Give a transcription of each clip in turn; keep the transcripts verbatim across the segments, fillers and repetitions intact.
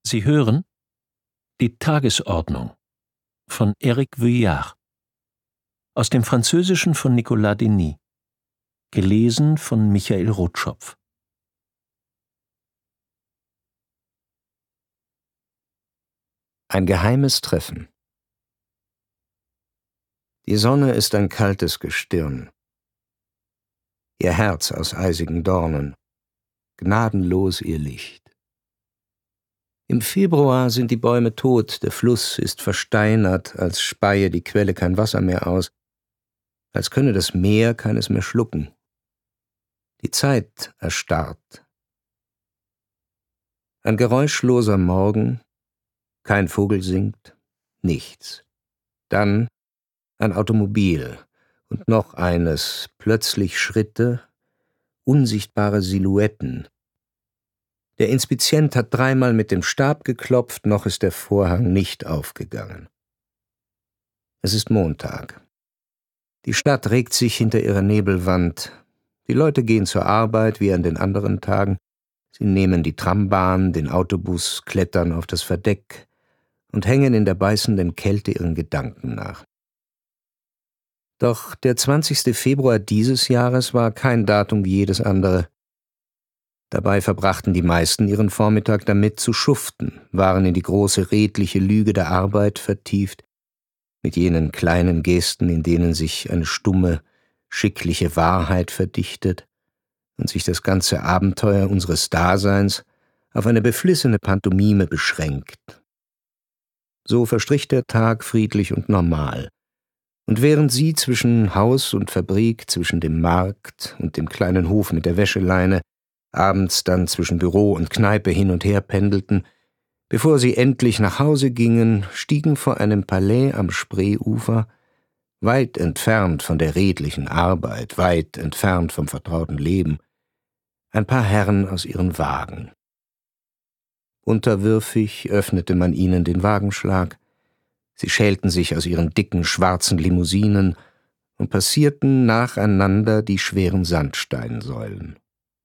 Sie hören die Tagesordnung von Éric Vuillard, aus dem Französischen von Nicolas Denis, gelesen von Michael Rotschopf. Ein geheimes Treffen. Die Sonne ist ein kaltes Gestirn, ihr Herz aus eisigen Dornen, gnadenlos ihr Licht. Im Februar sind die Bäume tot, der Fluss ist versteinert, als speie die Quelle kein Wasser mehr aus, als könne das Meer keines mehr schlucken. Die Zeit erstarrt. Ein geräuschloser Morgen, kein Vogel singt, nichts. Dann ein Automobil und noch eines, plötzlich Schritte, unsichtbare Silhouetten. Der Inspizient hat dreimal mit dem Stab geklopft, noch ist der Vorhang nicht aufgegangen. Es ist Montag. Die Stadt regt sich hinter ihrer Nebelwand. Die Leute gehen zur Arbeit wie an den anderen Tagen. Sie nehmen die Trambahn, den Autobus, klettern auf das Verdeck und hängen in der beißenden Kälte ihren Gedanken nach. Doch der zwanzigste Februar dieses Jahres war kein Datum wie jedes andere. Dabei verbrachten die meisten ihren Vormittag damit zu schuften, waren in die große redliche Lüge der Arbeit vertieft, mit jenen kleinen Gesten, in denen sich eine stumme, schickliche Wahrheit verdichtet und sich das ganze Abenteuer unseres Daseins auf eine beflissene Pantomime beschränkt. So verstrich der Tag friedlich und normal, und während sie zwischen Haus und Fabrik, zwischen dem Markt und dem kleinen Hof mit der Wäscheleine, abends dann zwischen Büro und Kneipe hin und her pendelten, bevor sie endlich nach Hause gingen, stiegen vor einem Palais am Spreeufer, weit entfernt von der redlichen Arbeit, weit entfernt vom vertrauten Leben, ein paar Herren aus ihren Wagen. Unterwürfig öffnete man ihnen den Wagenschlag, sie schälten sich aus ihren dicken, schwarzen Limousinen und passierten nacheinander die schweren Sandsteinsäulen.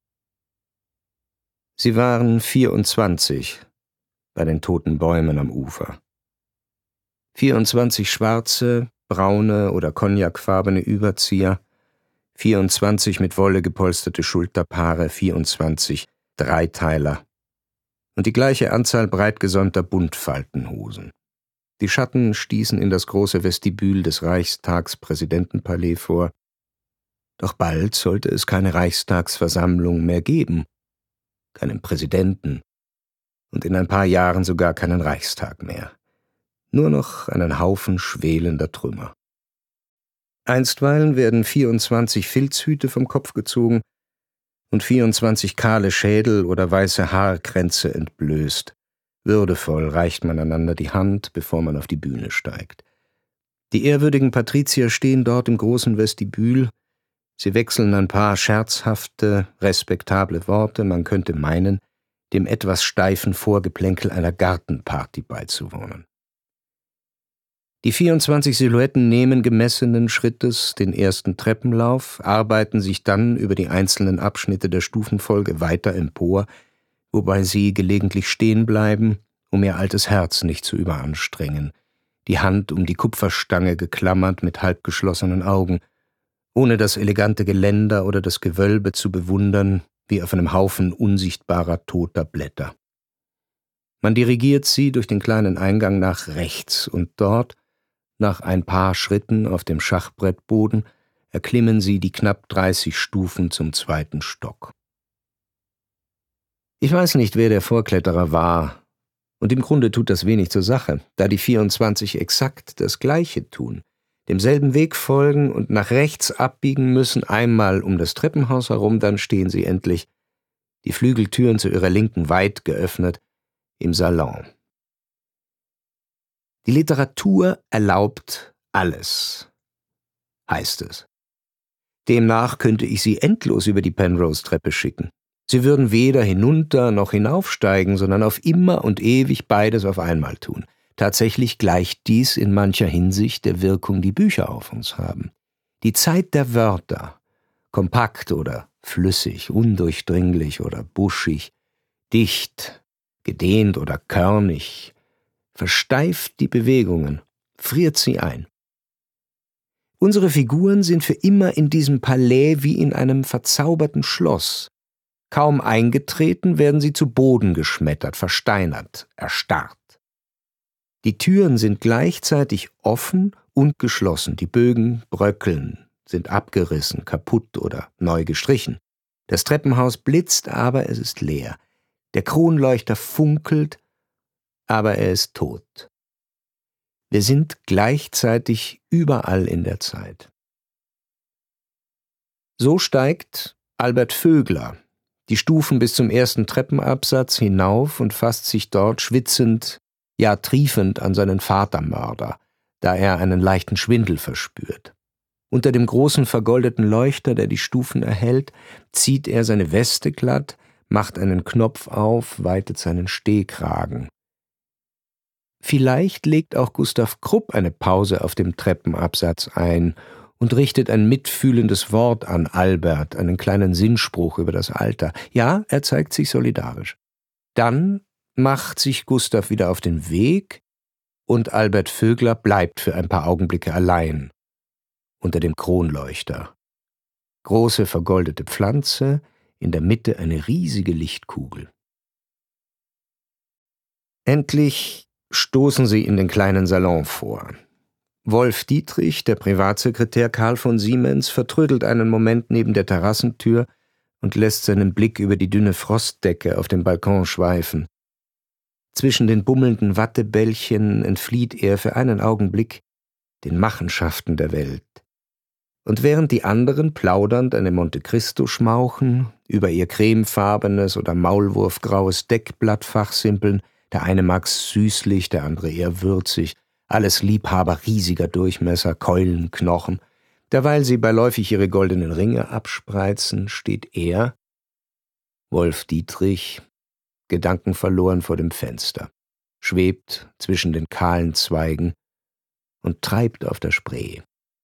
Sie waren vierundzwanzig bei den toten Bäumen am Ufer. vierundzwanzig schwarze, braune oder cognacfarbene Überzieher, vierundzwanzig mit Wolle gepolsterte Schulterpaare, vierundzwanzig Dreiteiler und die gleiche Anzahl breitgesäumter Buntfaltenhosen. Die Schatten stießen in das große Vestibül des Reichstagspräsidentenpalais vor. Doch bald sollte es keine Reichstagsversammlung mehr geben, keinen Präsidenten und in ein paar Jahren sogar keinen Reichstag mehr. Nur noch einen Haufen schwelender Trümmer. Einstweilen werden vierundzwanzig Filzhüte vom Kopf gezogen und vierundzwanzig kahle Schädel oder weiße Haarkränze entblößt. Würdevoll reicht man einander die Hand, bevor man auf die Bühne steigt. Die ehrwürdigen Patrizier stehen dort im großen Vestibül. Sie wechseln ein paar scherzhafte, respektable Worte, man könnte meinen, dem etwas steifen Vorgeplänkel einer Gartenparty beizuwohnen. Die vierundzwanzig Silhouetten nehmen gemessenen Schrittes den ersten Treppenlauf, arbeiten sich dann über die einzelnen Abschnitte der Stufenfolge weiter empor, wobei sie gelegentlich stehen bleiben, um ihr altes Herz nicht zu überanstrengen, die Hand um die Kupferstange geklammert mit halbgeschlossenen Augen, ohne das elegante Geländer oder das Gewölbe zu bewundern, wie auf einem Haufen unsichtbarer toter Blätter. Man dirigiert sie durch den kleinen Eingang nach rechts und dort, nach ein paar Schritten auf dem Schachbrettboden, erklimmen sie die knapp dreißig Stufen zum zweiten Stock. Ich weiß nicht, wer der Vorkletterer war, und im Grunde tut das wenig zur Sache, da die vierundzwanzig exakt das Gleiche tun, demselben Weg folgen und nach rechts abbiegen müssen, einmal um das Treppenhaus herum, dann stehen sie endlich, die Flügeltüren zu ihrer Linken weit geöffnet, im Salon. Die Literatur erlaubt alles, heißt es. Demnach könnte ich sie endlos über die Penrose-Treppe schicken. Sie würden weder hinunter noch hinaufsteigen, sondern auf immer und ewig beides auf einmal tun. Tatsächlich gleicht dies in mancher Hinsicht der Wirkung, die Bücher auf uns haben. Die Zeit der Wörter, kompakt oder flüssig, undurchdringlich oder buschig, dicht, gedehnt oder körnig, versteift die Bewegungen, friert sie ein. Unsere Figuren sind für immer in diesem Palais wie in einem verzauberten Schloss. Kaum eingetreten, werden sie zu Boden geschmettert, versteinert, erstarrt. Die Türen sind gleichzeitig offen und geschlossen, die Bögen bröckeln, sind abgerissen, kaputt oder neu gestrichen. Das Treppenhaus blitzt, aber es ist leer. Der Kronleuchter funkelt, aber er ist tot. Wir sind gleichzeitig überall in der Zeit. So steigt Albert Vögler die Stufen bis zum ersten Treppenabsatz hinauf und fasst sich dort schwitzend, ja triefend an seinen Vatermörder, da er einen leichten Schwindel verspürt. Unter dem großen vergoldeten Leuchter, der die Stufen erhellt, zieht er seine Weste glatt, macht einen Knopf auf, weitet seinen Stehkragen. Vielleicht legt auch Gustav Krupp eine Pause auf dem Treppenabsatz ein und richtet ein mitfühlendes Wort an Albert, einen kleinen Sinnspruch über das Alter. Ja, er zeigt sich solidarisch. Dann macht sich Gustav wieder auf den Weg und Albert Vögler bleibt für ein paar Augenblicke allein unter dem Kronleuchter. Große vergoldete Pflanze, in der Mitte eine riesige Lichtkugel. Endlich stoßen sie in den kleinen Salon vor. Wolf Dietrich, der Privatsekretär Karl von Siemens, vertrödelt einen Moment neben der Terrassentür und lässt seinen Blick über die dünne Frostdecke auf dem Balkon schweifen. Zwischen den bummelnden Wattebällchen entflieht er für einen Augenblick den Machenschaften der Welt. Und während die anderen plaudernd eine Monte Cristo schmauchen, über ihr cremefarbenes oder maulwurfgraues Deckblatt fachsimpeln, der eine mag's süßlich, der andere eher würzig, alles Liebhaber riesiger Durchmesser, Keulenknochen. Derweil sie beiläufig ihre goldenen Ringe abspreizen, steht er, Wolf Dietrich, gedankenverloren vor dem Fenster, schwebt zwischen den kahlen Zweigen und treibt auf der Spree.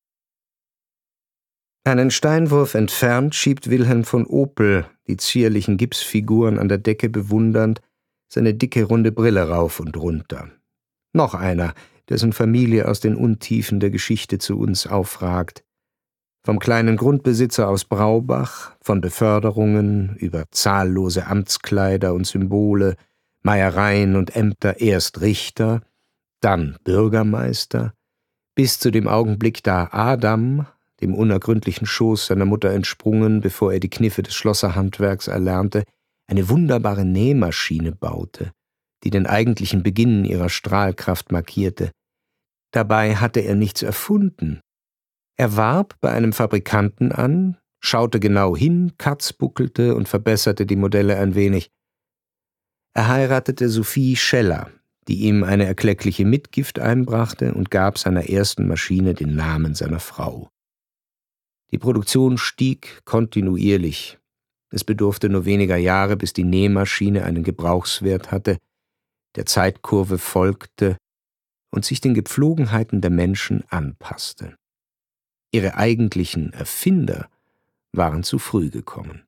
Einen Steinwurf entfernt schiebt Wilhelm von Opel, die zierlichen Gipsfiguren an der Decke bewundernd, seine dicke runde Brille rauf und runter. Noch einer, dessen Familie aus den Untiefen der Geschichte zu uns aufragt. Vom kleinen Grundbesitzer aus Braubach, von Beförderungen über zahllose Amtskleider und Symbole, Meiereien und Ämter, erst Richter, dann Bürgermeister, bis zu dem Augenblick, da Adam, dem unergründlichen Schoß seiner Mutter entsprungen, bevor er die Kniffe des Schlosserhandwerks erlernte, eine wunderbare Nähmaschine baute, die den eigentlichen Beginn ihrer Strahlkraft markierte. Dabei hatte er nichts erfunden. Er warb bei einem Fabrikanten an, schaute genau hin, katzbuckelte und verbesserte die Modelle ein wenig. Er heiratete Sophie Scheller, die ihm eine erkleckliche Mitgift einbrachte und gab seiner ersten Maschine den Namen seiner Frau. Die Produktion stieg kontinuierlich. Es bedurfte nur weniger Jahre, bis die Nähmaschine einen Gebrauchswert hatte, der Zeitkurve folgte und sich den Gepflogenheiten der Menschen anpasste. Ihre eigentlichen Erfinder waren zu früh gekommen.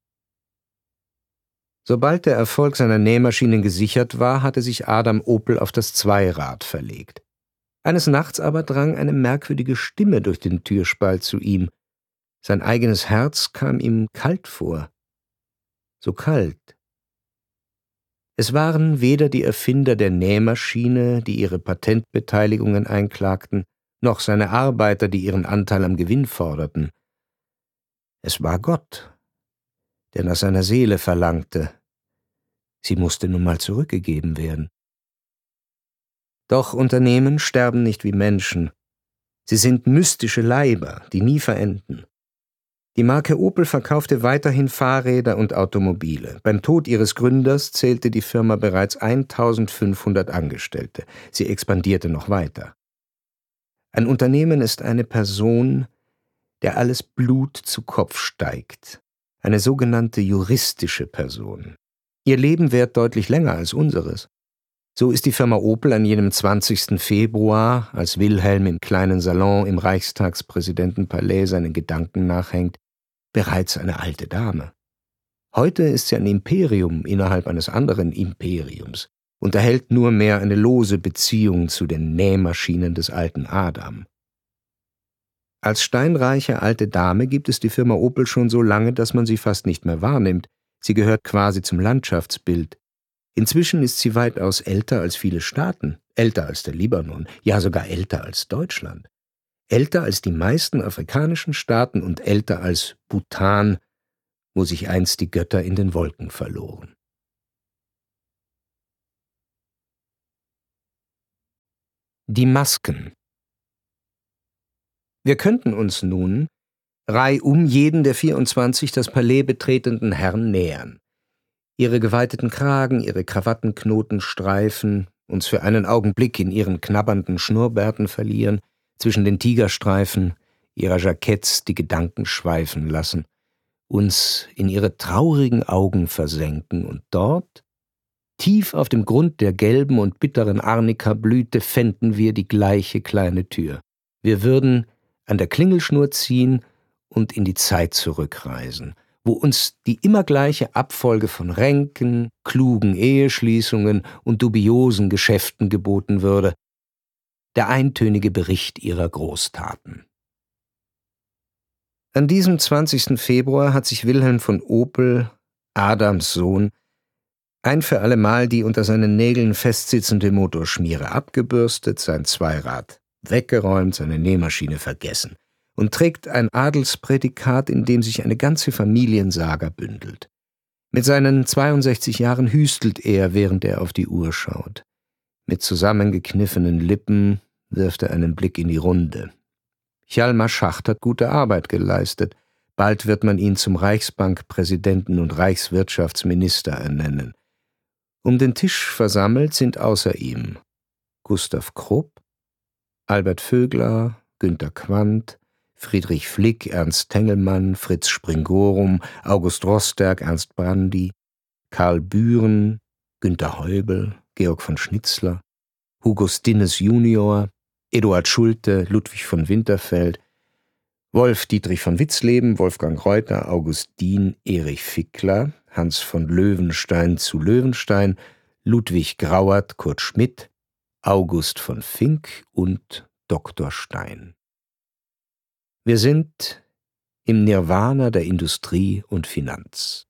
Sobald der Erfolg seiner Nähmaschinen gesichert war, hatte sich Adam Opel auf das Zweirad verlegt. Eines Nachts aber drang eine merkwürdige Stimme durch den Türspalt zu ihm. Sein eigenes Herz kam ihm kalt vor. So kalt. Es waren weder die Erfinder der Nähmaschine, die ihre Patentbeteiligungen einklagten, noch seine Arbeiter, die ihren Anteil am Gewinn forderten. Es war Gott, der nach seiner Seele verlangte. Sie musste nun mal zurückgegeben werden. Doch Unternehmen sterben nicht wie Menschen. Sie sind mystische Leiber, die nie verenden. Die Marke Opel verkaufte weiterhin Fahrräder und Automobile. Beim Tod ihres Gründers zählte die Firma bereits eintausendfünfhundert Angestellte. Sie expandierte noch weiter. Ein Unternehmen ist eine Person, der alles Blut zu Kopf steigt. Eine sogenannte juristische Person. Ihr Leben währt deutlich länger als unseres. So ist die Firma Opel an jenem zwanzigsten Februar, als Wilhelm im kleinen Salon im Reichstagspräsidentenpalais seinen Gedanken nachhängt, bereits eine alte Dame. Heute ist sie ein Imperium innerhalb eines anderen Imperiums, unterhält nur mehr eine lose Beziehung zu den Nähmaschinen des alten Adam. Als steinreiche alte Dame gibt es die Firma Opel schon so lange, dass man sie fast nicht mehr wahrnimmt. Sie gehört quasi zum Landschaftsbild. Inzwischen ist sie weitaus älter als viele Staaten, älter als der Libanon, ja sogar älter als Deutschland, älter als die meisten afrikanischen Staaten und älter als Bhutan, wo sich einst die Götter in den Wolken verloren. Die Masken. Wir könnten uns nun reihum jeden der vierundzwanzig das Palais betretenden Herren nähern. Ihre geweiteten Kragen, ihre Krawattenknotenstreifen uns für einen Augenblick in ihren knabbernden Schnurrbärten verlieren, zwischen den Tigerstreifen ihrer Jacketts die Gedanken schweifen lassen, uns in ihre traurigen Augen versenken und dort, tief auf dem Grund der gelben und bitteren Arnika-Blüte, fänden wir die gleiche kleine Tür. Wir würden an der Klingelschnur ziehen und in die Zeit zurückreisen, wo uns die immer gleiche Abfolge von Ränken, klugen Eheschließungen und dubiosen Geschäften geboten würde, der eintönige Bericht ihrer Großtaten. An diesem zwanzigsten Februar hat sich Wilhelm von Opel, Adams Sohn, ein für allemal die unter seinen Nägeln festsitzende Motorschmiere abgebürstet, sein Zweirad weggeräumt, seine Nähmaschine vergessen und trägt ein Adelsprädikat, in dem sich eine ganze Familiensaga bündelt. Mit seinen zweiundsechzig Jahren hüstelt er, während er auf die Uhr schaut. Mit zusammengekniffenen Lippen wirft er einen Blick in die Runde. Hjalmar Schacht hat gute Arbeit geleistet. Bald wird man ihn zum Reichsbankpräsidenten und Reichswirtschaftsminister ernennen. Um den Tisch versammelt sind außer ihm Gustav Krupp, Albert Vögler, Günter Quandt, Friedrich Flick, Ernst Tengelmann, Fritz Springorum, August Rosterk, Ernst Brandy, Karl Bühren, Günter Heubel, Georg von Schnitzler, Hugo Stinnes Junior, Eduard Schulte, Ludwig von Winterfeld, Wolf Dietrich von Witzleben, Wolfgang Reuter, August Dien, Erich Fickler, Hans von Löwenstein zu Löwenstein, Ludwig Grauert, Kurt Schmidt, August von Fink und Doktor Stein. Wir sind im Nirvana der Industrie und Finanz.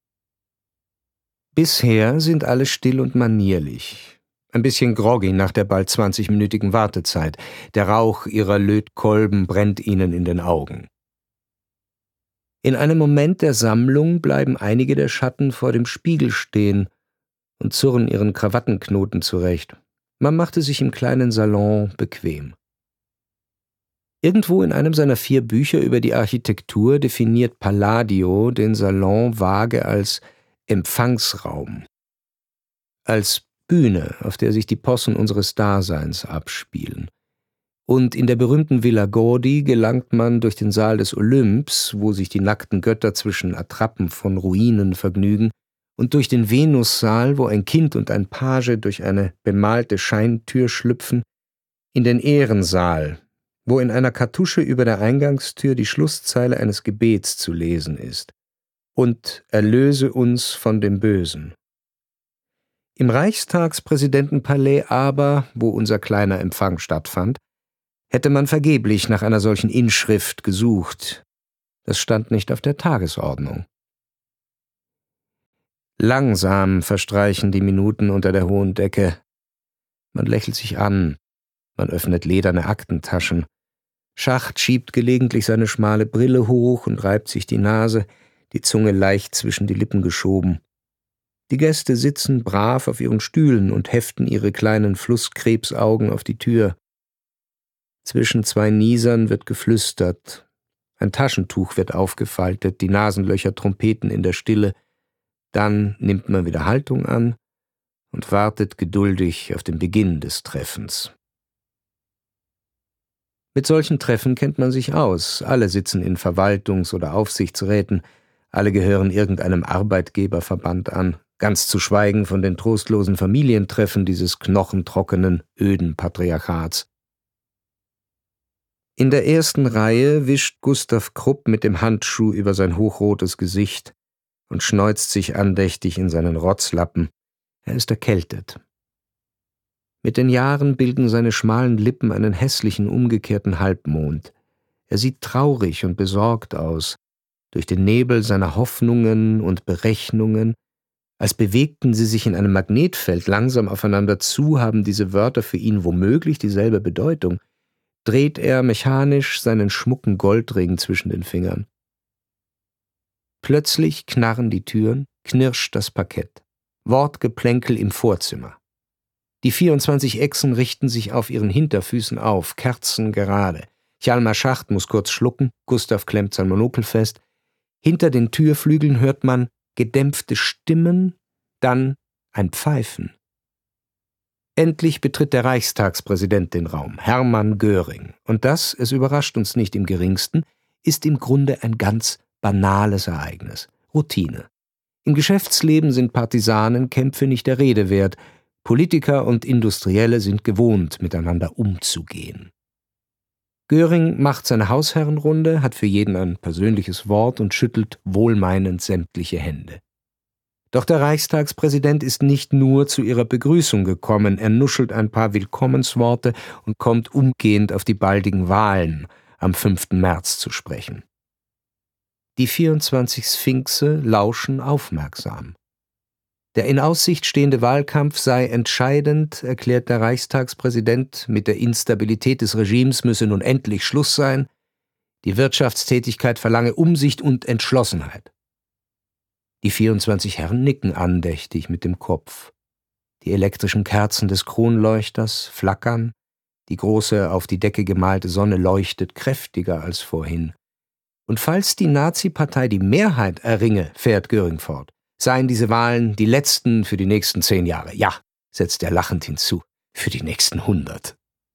Bisher sind alle still und manierlich, ein bisschen groggy nach der bald zwanzigminütigen Wartezeit. Der Rauch ihrer Lötkolben brennt ihnen in den Augen. In einem Moment der Sammlung bleiben einige der Schatten vor dem Spiegel stehen und zurren ihren Krawattenknoten zurecht. Man machte sich im kleinen Salon bequem. Irgendwo in einem seiner vier Bücher über die Architektur definiert Palladio den Salon vage als Empfangsraum, als Bühne, auf der sich die Possen unseres Daseins abspielen. Und in der berühmten Villa Gordi gelangt man durch den Saal des Olymps, wo sich die nackten Götter zwischen Attrappen von Ruinen vergnügen, und durch den Venussaal, wo ein Kind und ein Page durch eine bemalte Scheintür schlüpfen, in den Ehrensaal, wo in einer Kartusche über der Eingangstür die Schlusszeile eines Gebets zu lesen ist: Und erlöse uns von dem Bösen. Im Reichstagspräsidentenpalais aber, wo unser kleiner Empfang stattfand, hätte man vergeblich nach einer solchen Inschrift gesucht. Das stand nicht auf der Tagesordnung. Langsam verstreichen die Minuten unter der hohen Decke. Man lächelt sich an, man öffnet lederne Aktentaschen. Schacht schiebt gelegentlich seine schmale Brille hoch und reibt sich die Nase, die Zunge leicht zwischen die Lippen geschoben. Die Gäste sitzen brav auf ihren Stühlen und heften ihre kleinen Flusskrebsaugen auf die Tür. Zwischen zwei Niesern wird geflüstert. Ein Taschentuch wird aufgefaltet, die Nasenlöcher trompeten in der Stille. Dann nimmt man wieder Haltung an und wartet geduldig auf den Beginn des Treffens. Mit solchen Treffen kennt man sich aus. Alle sitzen in Verwaltungs- oder Aufsichtsräten, alle gehören irgendeinem Arbeitgeberverband an, ganz zu schweigen von den trostlosen Familientreffen dieses knochentrockenen, öden Patriarchats. In der ersten Reihe wischt Gustav Krupp mit dem Handschuh über sein hochrotes Gesicht und schneuzt sich andächtig in seinen Rotzlappen. Er ist erkältet. Mit den Jahren bilden seine schmalen Lippen einen hässlichen, umgekehrten Halbmond. Er sieht traurig und besorgt aus, durch den Nebel seiner Hoffnungen und Berechnungen. Als bewegten sie sich in einem Magnetfeld langsam aufeinander zu, haben diese Wörter für ihn womöglich dieselbe Bedeutung. Dreht er mechanisch seinen schmucken Goldring zwischen den Fingern. Plötzlich knarren die Türen, knirscht das Parkett. Wortgeplänkel im Vorzimmer. Die vierundzwanzig Echsen richten sich auf ihren Hinterfüßen auf, kerzengerade. Hjalmar Schacht muss kurz schlucken, Gustav klemmt sein Monokel fest. Hinter den Türflügeln hört man gedämpfte Stimmen, dann ein Pfeifen. Endlich betritt der Reichstagspräsident den Raum, Hermann Göring. Und das, es überrascht uns nicht im geringsten, ist im Grunde ein ganz banales Ereignis. Routine. Im Geschäftsleben sind Partisanenkämpfe nicht der Rede wert. Politiker und Industrielle sind gewohnt, miteinander umzugehen. Göring macht seine Hausherrenrunde, hat für jeden ein persönliches Wort und schüttelt wohlmeinend sämtliche Hände. Doch der Reichstagspräsident ist nicht nur zu ihrer Begrüßung gekommen, er nuschelt ein paar Willkommensworte und kommt umgehend auf die baldigen Wahlen am fünften März zu sprechen. Die vierundzwanzig Sphinxe lauschen aufmerksam. Der in Aussicht stehende Wahlkampf sei entscheidend, erklärt der Reichstagspräsident, mit der Instabilität des Regimes müsse nun endlich Schluss sein, die Wirtschaftstätigkeit verlange Umsicht und Entschlossenheit. Die vierundzwanzig Herren nicken andächtig mit dem Kopf. Die elektrischen Kerzen des Kronleuchters flackern, die große auf die Decke gemalte Sonne leuchtet kräftiger als vorhin. Und falls die Nazi-Partei die Mehrheit erringe, fährt Göring fort, seien diese Wahlen die letzten für die nächsten zehn Jahre. Ja, setzt er lachend hinzu, für die nächsten hundert.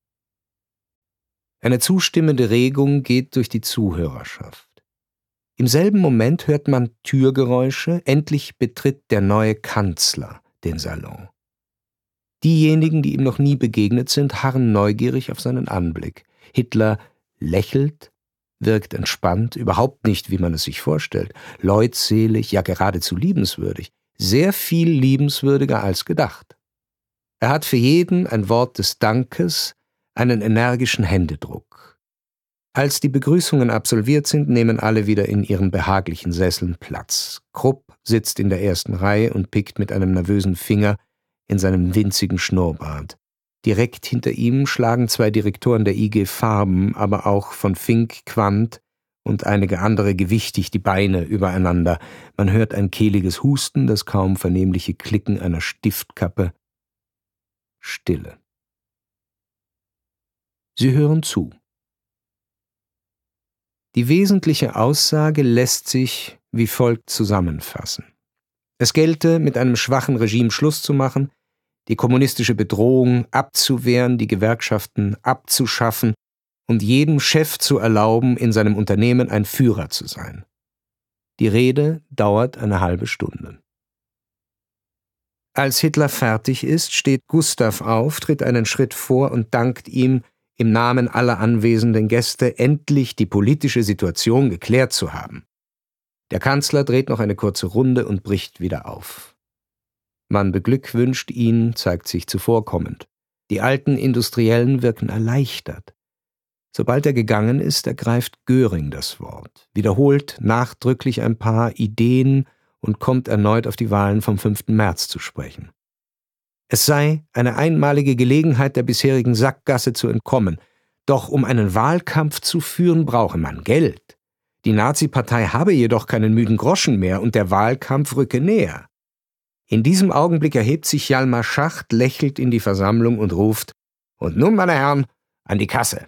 Eine zustimmende Regung geht durch die Zuhörerschaft. Im selben Moment hört man Türgeräusche, endlich betritt der neue Kanzler den Salon. Diejenigen, die ihm noch nie begegnet sind, harren neugierig auf seinen Anblick. Hitler lächelt, wirkt entspannt, überhaupt nicht, wie man es sich vorstellt, leutselig, ja geradezu liebenswürdig, sehr viel liebenswürdiger als gedacht. Er hat für jeden ein Wort des Dankes, einen energischen Händedruck. Als die Begrüßungen absolviert sind, nehmen alle wieder in ihren behaglichen Sesseln Platz. Krupp sitzt in der ersten Reihe und pickt mit einem nervösen Finger in seinem winzigen Schnurrbart. Direkt hinter ihm schlagen zwei Direktoren der I G Farben, aber auch von Fink, Quandt und einige andere gewichtig die Beine übereinander. Man hört ein kehliges Husten, das kaum vernehmliche Klicken einer Stiftkappe. Stille. Sie hören zu. Die wesentliche Aussage lässt sich wie folgt zusammenfassen. Es gelte, mit einem schwachen Regime Schluss zu machen, die kommunistische Bedrohung abzuwehren, die Gewerkschaften abzuschaffen und jedem Chef zu erlauben, in seinem Unternehmen ein Führer zu sein. Die Rede dauert eine halbe Stunde. Als Hitler fertig ist, steht Gustav auf, tritt einen Schritt vor und dankt ihm, im Namen aller anwesenden Gäste endlich die politische Situation geklärt zu haben. Der Kanzler dreht noch eine kurze Runde und bricht wieder auf. Man beglückwünscht ihn, zeigt sich zuvorkommend. Die alten Industriellen wirken erleichtert. Sobald er gegangen ist, ergreift Göring das Wort, wiederholt nachdrücklich ein paar Ideen und kommt erneut auf die Wahlen vom fünften März zu sprechen. Es sei eine einmalige Gelegenheit, der bisherigen Sackgasse zu entkommen. Doch um einen Wahlkampf zu führen, brauche man Geld. Die Nazi-Partei habe jedoch keinen müden Groschen mehr und der Wahlkampf rücke näher. In diesem Augenblick erhebt sich Hjalmar Schacht, lächelt in die Versammlung und ruft: Und nun, meine Herren, an die Kasse.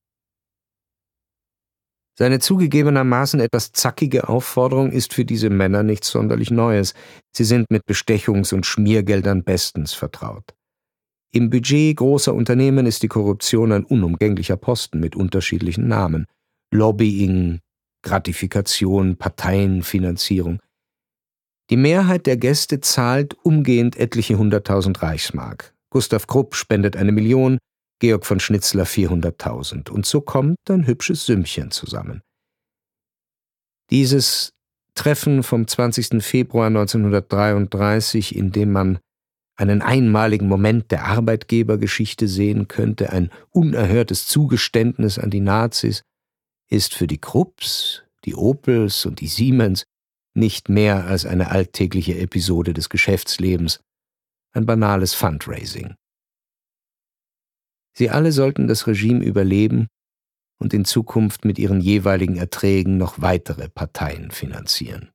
Seine zugegebenermaßen etwas zackige Aufforderung ist für diese Männer nichts sonderlich Neues. Sie sind mit Bestechungs- und Schmiergeldern bestens vertraut. Im Budget großer Unternehmen ist die Korruption ein unumgänglicher Posten mit unterschiedlichen Namen. Lobbying, Gratifikation, Parteienfinanzierung. Die Mehrheit der Gäste zahlt umgehend etliche hunderttausend Reichsmark. Gustav Krupp spendet eine Million, Georg von Schnitzler vierhunderttausend. Und so kommt ein hübsches Sümmchen zusammen. Dieses Treffen vom zwanzigsten Februar neunzehnhundertdreiunddreißig, in dem man einen einmaligen Moment der Arbeitgebergeschichte sehen könnte, ein unerhörtes Zugeständnis an die Nazis, ist für die Krupps, die Opels und die Siemens nicht mehr als eine alltägliche Episode des Geschäftslebens, ein banales Fundraising. Sie alle sollten das Regime überleben und in Zukunft mit ihren jeweiligen Erträgen noch weitere Parteien finanzieren.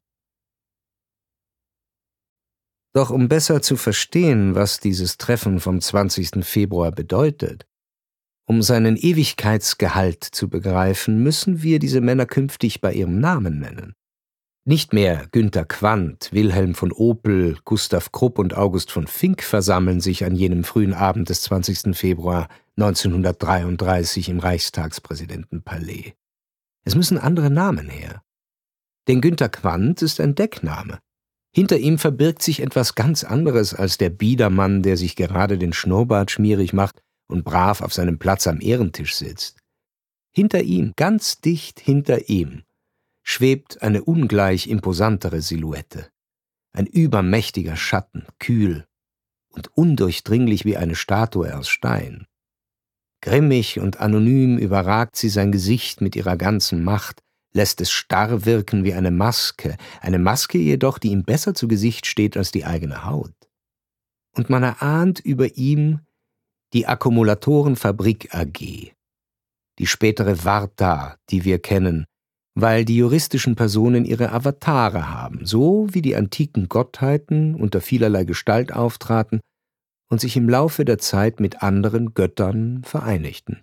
Doch um besser zu verstehen, was dieses Treffen vom zwanzigsten Februar bedeutet, um seinen Ewigkeitsgehalt zu begreifen, müssen wir diese Männer künftig bei ihrem Namen nennen. Nicht mehr Günter Quandt, Wilhelm von Opel, Gustav Krupp und August von Fink versammeln sich an jenem frühen Abend des zwanzigsten Februar neunzehnhundertdreiunddreißig im Reichstagspräsidentenpalais. Es müssen andere Namen her. Denn Günter Quandt ist ein Deckname. Hinter ihm verbirgt sich etwas ganz anderes als der Biedermann, der sich gerade den Schnurrbart schmierig macht und brav auf seinem Platz am Ehrentisch sitzt. Hinter ihm, ganz dicht hinter ihm, schwebt eine ungleich imposantere Silhouette. Ein übermächtiger Schatten, kühl und undurchdringlich wie eine Statue aus Stein. Grimmig und anonym überragt sie sein Gesicht mit ihrer ganzen Macht, lässt es starr wirken wie eine Maske, eine Maske jedoch, die ihm besser zu Gesicht steht als die eigene Haut. Und man erahnt über ihm die Akkumulatorenfabrik A G, die spätere Varta, die wir kennen, weil die juristischen Personen ihre Avatare haben, so wie die antiken Gottheiten unter vielerlei Gestalt auftraten und sich im Laufe der Zeit mit anderen Göttern vereinigten.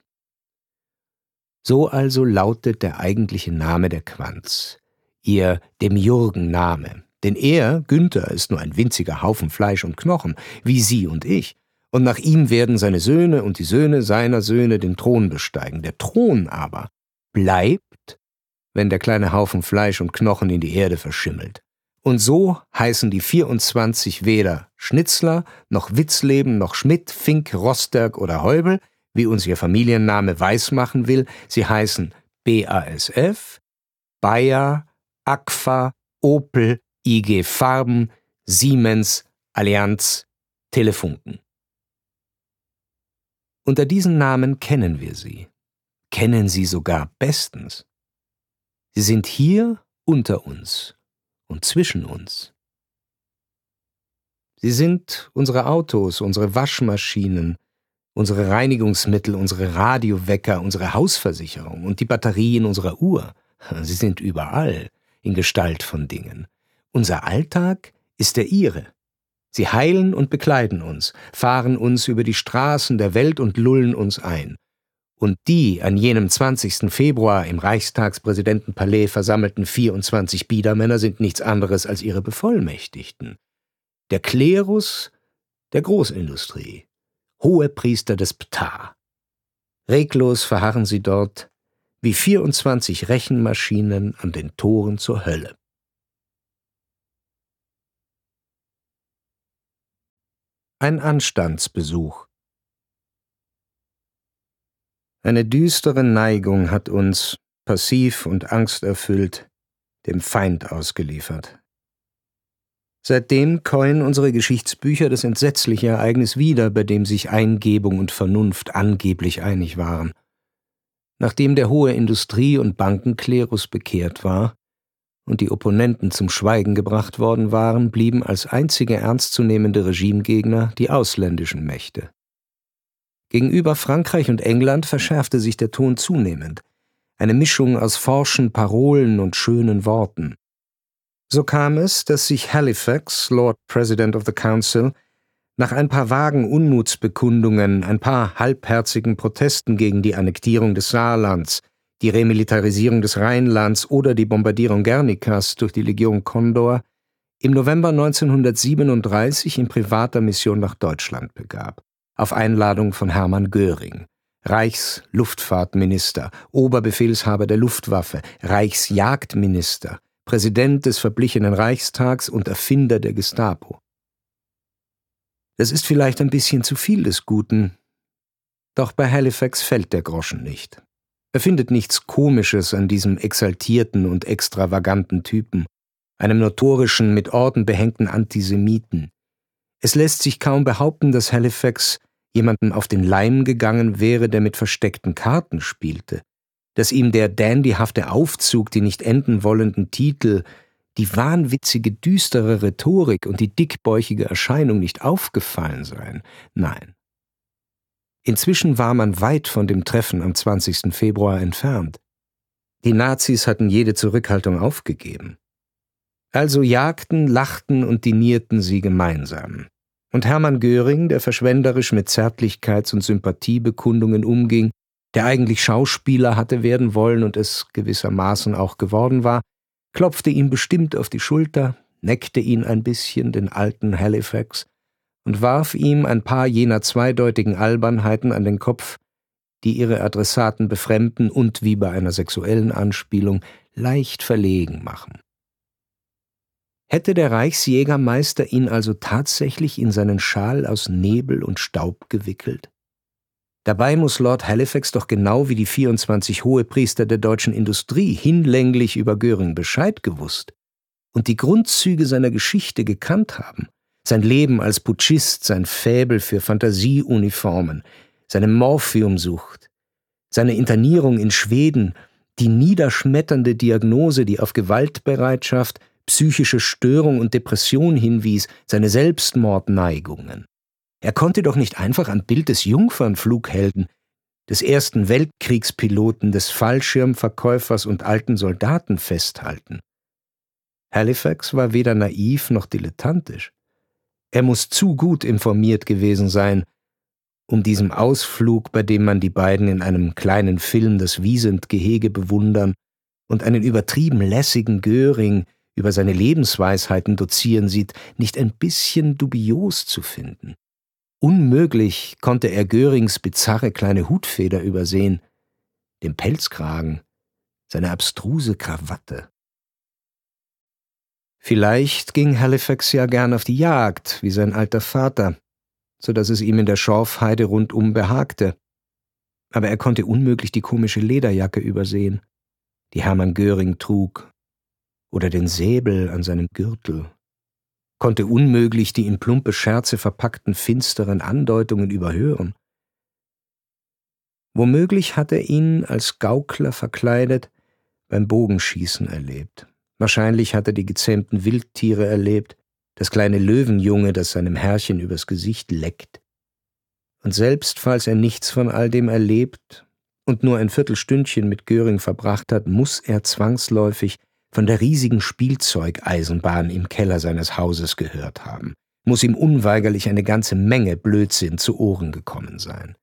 So also lautet der eigentliche Name der Quandts, ihr Demiurgen-Name, denn er, Günther, ist nur ein winziger Haufen Fleisch und Knochen, wie Sie und ich, und nach ihm werden seine Söhne und die Söhne seiner Söhne den Thron besteigen. Der Thron aber bleibt, wenn der kleine Haufen Fleisch und Knochen in die Erde verschimmelt. Und so heißen die vierundzwanzig weder Schnitzler, noch Witzleben, noch Schmidt, Fink, Rosterk oder Heubel, wie uns ihr Familienname weismachen will. Sie heißen B A S F, Bayer, Agfa, Opel, I G Farben, Siemens, Allianz, Telefunken. Unter diesen Namen kennen wir sie, kennen sie sogar bestens. Sie sind hier unter uns und zwischen uns. Sie sind unsere Autos, unsere Waschmaschinen, unsere Reinigungsmittel, unsere Radiowecker, unsere Hausversicherung und die Batterien unserer Uhr. Sie sind überall in Gestalt von Dingen. Unser Alltag ist der ihre. Sie heilen und bekleiden uns, fahren uns über die Straßen der Welt und lullen uns ein. Und die an jenem zwanzigsten Februar im Reichstagspräsidentenpalais versammelten vierundzwanzig Biedermänner sind nichts anderes als ihre Bevollmächtigten. Der Klerus der Großindustrie, Hohepriester des Ptah. Reglos verharren sie dort wie vierundzwanzig Rechenmaschinen an den Toren zur Hölle. Ein Anstandsbesuch. Eine düstere Neigung hat uns, passiv und angsterfüllt, dem Feind ausgeliefert. Seitdem käuen unsere Geschichtsbücher das entsetzliche Ereignis wieder, bei dem sich Eingebung und Vernunft angeblich einig waren. Nachdem der hohe Industrie- und Bankenklerus bekehrt war und die Opponenten zum Schweigen gebracht worden waren, blieben als einzige ernstzunehmende Regimegegner die ausländischen Mächte. Gegenüber Frankreich und England verschärfte sich der Ton zunehmend, eine Mischung aus forschen Parolen und schönen Worten. So kam es, dass sich Halifax, Lord President of the Council, nach ein paar vagen Unmutsbekundungen, ein paar halbherzigen Protesten gegen die Annektierung des Saarlands, die Remilitarisierung des Rheinlands oder die Bombardierung Guernicas durch die Legion Condor, im November neunzehnhundertsiebenunddreißig in privater Mission nach Deutschland begab, auf Einladung von Hermann Göring, Reichsluftfahrtminister, Oberbefehlshaber der Luftwaffe, Reichsjagdminister, Präsident des verblichenen Reichstags und Erfinder der Gestapo. Das ist vielleicht ein bisschen zu viel des Guten, doch bei Halifax fällt der Groschen nicht. Er findet nichts Komisches an diesem exaltierten und extravaganten Typen. einem notorischen, mit Orden behängten Antisemiten. Es lässt sich kaum behaupten, dass Halifax jemandem auf den Leim gegangen wäre, der mit versteckten Karten spielte, dass ihm der dandyhafte Aufzug, die nicht enden wollenden Titel, die wahnwitzige, düstere Rhetorik und die dickbäuchige Erscheinung nicht aufgefallen seien. Nein. Inzwischen war man weit von dem Treffen am zwanzigsten Februar entfernt. Die Nazis hatten jede Zurückhaltung aufgegeben. Also jagten, lachten und dinierten sie gemeinsam. Und Hermann Göring, der verschwenderisch mit Zärtlichkeits- und Sympathiebekundungen umging, der eigentlich Schauspieler hatte werden wollen und es gewissermaßen auch geworden war, klopfte ihm bestimmt auf die Schulter, neckte ihn ein bisschen, den alten Halifax, und warf ihm ein paar jener zweideutigen Albernheiten an den Kopf, die ihre Adressaten befremden und, wie bei einer sexuellen Anspielung, leicht verlegen machen. Hätte der Reichsjägermeister ihn also tatsächlich in seinen Schal aus Nebel und Staub gewickelt? Dabei muss Lord Halifax doch genau wie die vierundzwanzig Hohepriester der deutschen Industrie hinlänglich über Göring Bescheid gewusst und die Grundzüge seiner Geschichte gekannt haben. Sein Leben als Putschist, sein Faible für Fantasieuniformen, seine Morphiumsucht, seine Internierung in Schweden, die niederschmetternde Diagnose, die auf Gewaltbereitschaft, psychische Störung und Depression hinwies, seine Selbstmordneigungen. Er konnte doch nicht einfach am Bild des Jungfernflughelden, des ersten Weltkriegspiloten, des Fallschirmverkäufers und alten Soldaten festhalten. Halifax war weder naiv noch dilettantisch. Er muss zu gut informiert gewesen sein, um diesem Ausflug, bei dem man die beiden in einem kleinen Film das Wiesent-Gehege bewundern und einen übertrieben lässigen Göring über seine Lebensweisheiten dozieren sieht, nicht ein bisschen dubios zu finden. Unmöglich konnte er Görings bizarre kleine Hutfeder übersehen, den Pelzkragen, seine abstruse Krawatte. Vielleicht ging Halifax ja gern auf die Jagd, wie sein alter Vater, so dass es ihm in der Schorfheide rundum behagte. Aber er konnte unmöglich die komische Lederjacke übersehen, die Hermann Göring trug, oder den Säbel an seinem Gürtel, konnte unmöglich die in plumpe Scherze verpackten finsteren Andeutungen überhören. Womöglich hat er ihn, als Gaukler verkleidet, beim Bogenschießen erlebt. Wahrscheinlich hat er die gezähmten Wildtiere erlebt, das kleine Löwenjunge, das seinem Herrchen übers Gesicht leckt. Und selbst falls er nichts von all dem erlebt und nur ein Viertelstündchen mit Göring verbracht hat, muss er zwangsläufig von der riesigen Spielzeugeisenbahn im Keller seines Hauses gehört haben, muss ihm unweigerlich eine ganze Menge Blödsinn zu Ohren gekommen sein.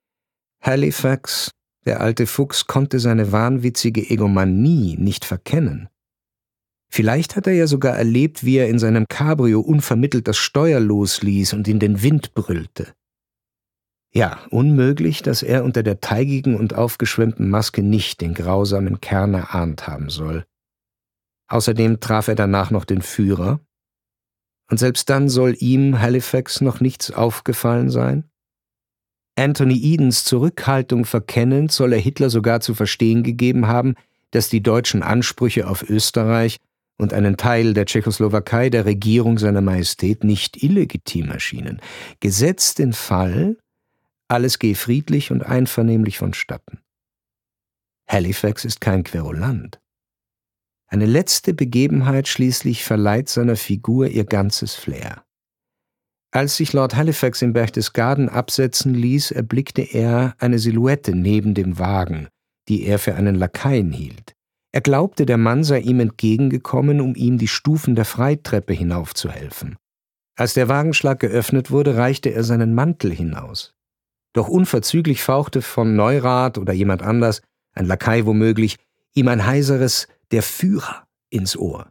Halifax, der alte Fuchs, konnte seine wahnwitzige Egomanie nicht verkennen. Vielleicht hat er ja sogar erlebt, wie er in seinem Cabrio unvermittelt das Steuer losließ und in den Wind brüllte. Ja, unmöglich, dass er unter der teigigen und aufgeschwemmten Maske nicht den grausamen Kern erahnt haben soll. Außerdem traf er danach noch den Führer. Und selbst dann soll ihm, Halifax, noch nichts aufgefallen sein? Anthony Edens Zurückhaltung verkennend soll er Hitler sogar zu verstehen gegeben haben, dass die deutschen Ansprüche auf Österreich und einen Teil der Tschechoslowakei der Regierung seiner Majestät nicht illegitim erschienen. Gesetzt den Fall, alles gehe friedlich und einvernehmlich vonstatten. Halifax ist kein Querulant. Eine letzte Begebenheit schließlich verleiht seiner Figur ihr ganzes Flair. Als sich Lord Halifax in Berchtesgaden absetzen ließ, erblickte er eine Silhouette neben dem Wagen, die er für einen Lakaien hielt. Er glaubte, der Mann sei ihm entgegengekommen, um ihm die Stufen der Freitreppe hinaufzuhelfen. Als der Wagenschlag geöffnet wurde, reichte er seinen Mantel hinaus. Doch unverzüglich fauchte von Neurath oder jemand anders, ein Lakai womöglich, ihm ein heiseres »Der Führer« ins Ohr.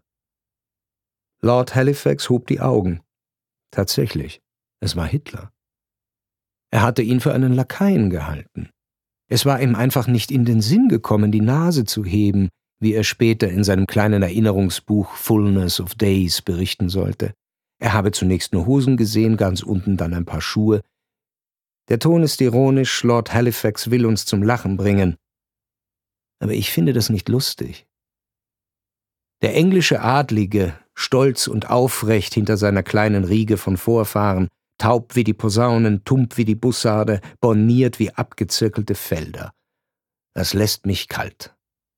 Lord Halifax hob die Augen. Tatsächlich, es war Hitler. Er hatte ihn für einen Lakaien gehalten. Es war ihm einfach nicht in den Sinn gekommen, die Nase zu heben, wie er später in seinem kleinen Erinnerungsbuch Fullness of Days berichten sollte. Er habe zunächst nur Hosen gesehen, ganz unten dann ein paar Schuhe. Der Ton ist ironisch, Lord Halifax will uns zum Lachen bringen. Aber ich finde das nicht lustig. Der englische Adlige, stolz und aufrecht hinter seiner kleinen Riege von Vorfahren, taub wie die Posaunen, tump wie die Bussarde, borniert wie abgezirkelte Felder. Das lässt mich kalt.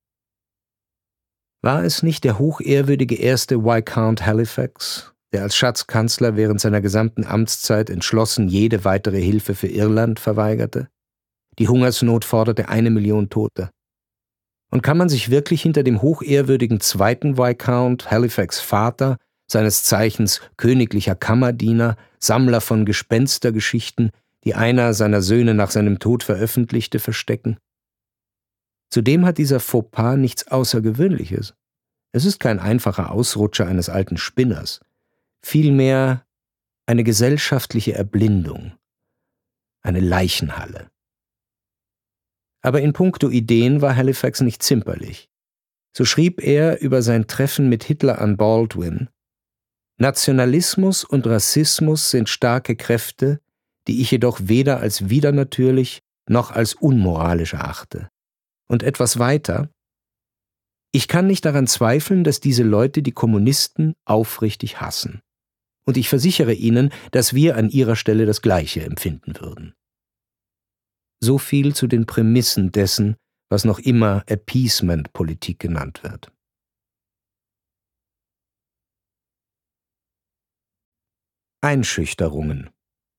War es nicht der hochehrwürdige erste Viscount Halifax, der als Schatzkanzler während seiner gesamten Amtszeit entschlossen jede weitere Hilfe für Irland verweigerte? Die Hungersnot forderte eine Million Tote. Und kann man sich wirklich hinter dem hochehrwürdigen zweiten Viscount, Halifax Vater, seines Zeichens königlicher Kammerdiener, Sammler von Gespenstergeschichten, die einer seiner Söhne nach seinem Tod veröffentlichte, verstecken? Zudem hat dieser Fauxpas nichts Außergewöhnliches. Es ist kein einfacher Ausrutscher eines alten Spinners, vielmehr eine gesellschaftliche Erblindung, eine Leichenhalle. Aber in puncto Ideen war Halifax nicht zimperlich. So schrieb er über sein Treffen mit Hitler an Baldwin: Nationalismus und Rassismus sind starke Kräfte, die ich jedoch weder als widernatürlich noch als unmoralisch erachte. Und etwas weiter: Ich kann nicht daran zweifeln, dass diese Leute die Kommunisten aufrichtig hassen. Und ich versichere Ihnen, dass wir an ihrer Stelle das Gleiche empfinden würden. So viel zu den Prämissen dessen, was noch immer Appeasement-Politik genannt wird. Einschüchterungen.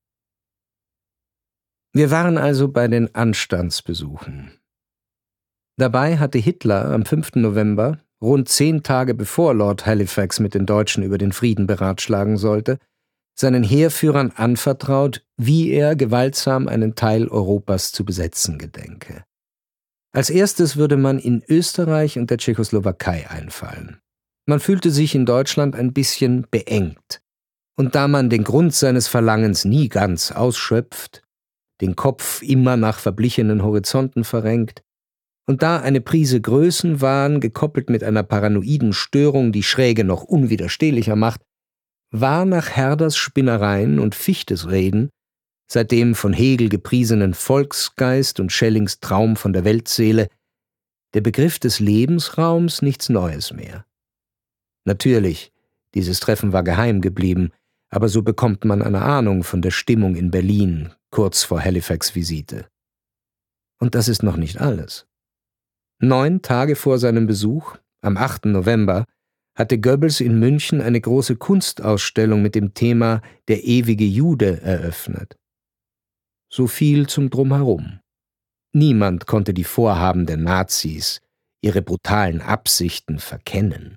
Wir waren also bei den Anstandsbesuchen. Dabei hatte Hitler am fünften November, rund zehn Tage bevor Lord Halifax mit den Deutschen über den Frieden beratschlagen sollte, seinen Heerführern anvertraut, wie er gewaltsam einen Teil Europas zu besetzen gedenke. Als erstes würde man in Österreich und der Tschechoslowakei einfallen. Man fühlte sich in Deutschland ein bisschen beengt. Und da man den Grund seines Verlangens nie ganz ausschöpft, den Kopf immer nach verblichenen Horizonten verrenkt, und da eine Prise Größenwahn gekoppelt mit einer paranoiden Störung die Schräge noch unwiderstehlicher macht, war nach Herders Spinnereien und Fichtes Reden, seitdem von Hegel gepriesenen Volksgeist und Schellings Traum von der Weltseele, der Begriff des Lebensraums nichts Neues mehr. Natürlich, dieses Treffen war geheim geblieben, aber so bekommt man eine Ahnung von der Stimmung in Berlin kurz vor Halifax' Visite. Und das ist noch nicht alles. Neun Tage vor seinem Besuch, am achten November, hatte Goebbels in München eine große Kunstausstellung mit dem Thema »Der ewige Jude« eröffnet. So viel zum Drumherum. Niemand konnte die Vorhaben der Nazis, ihre brutalen Absichten verkennen.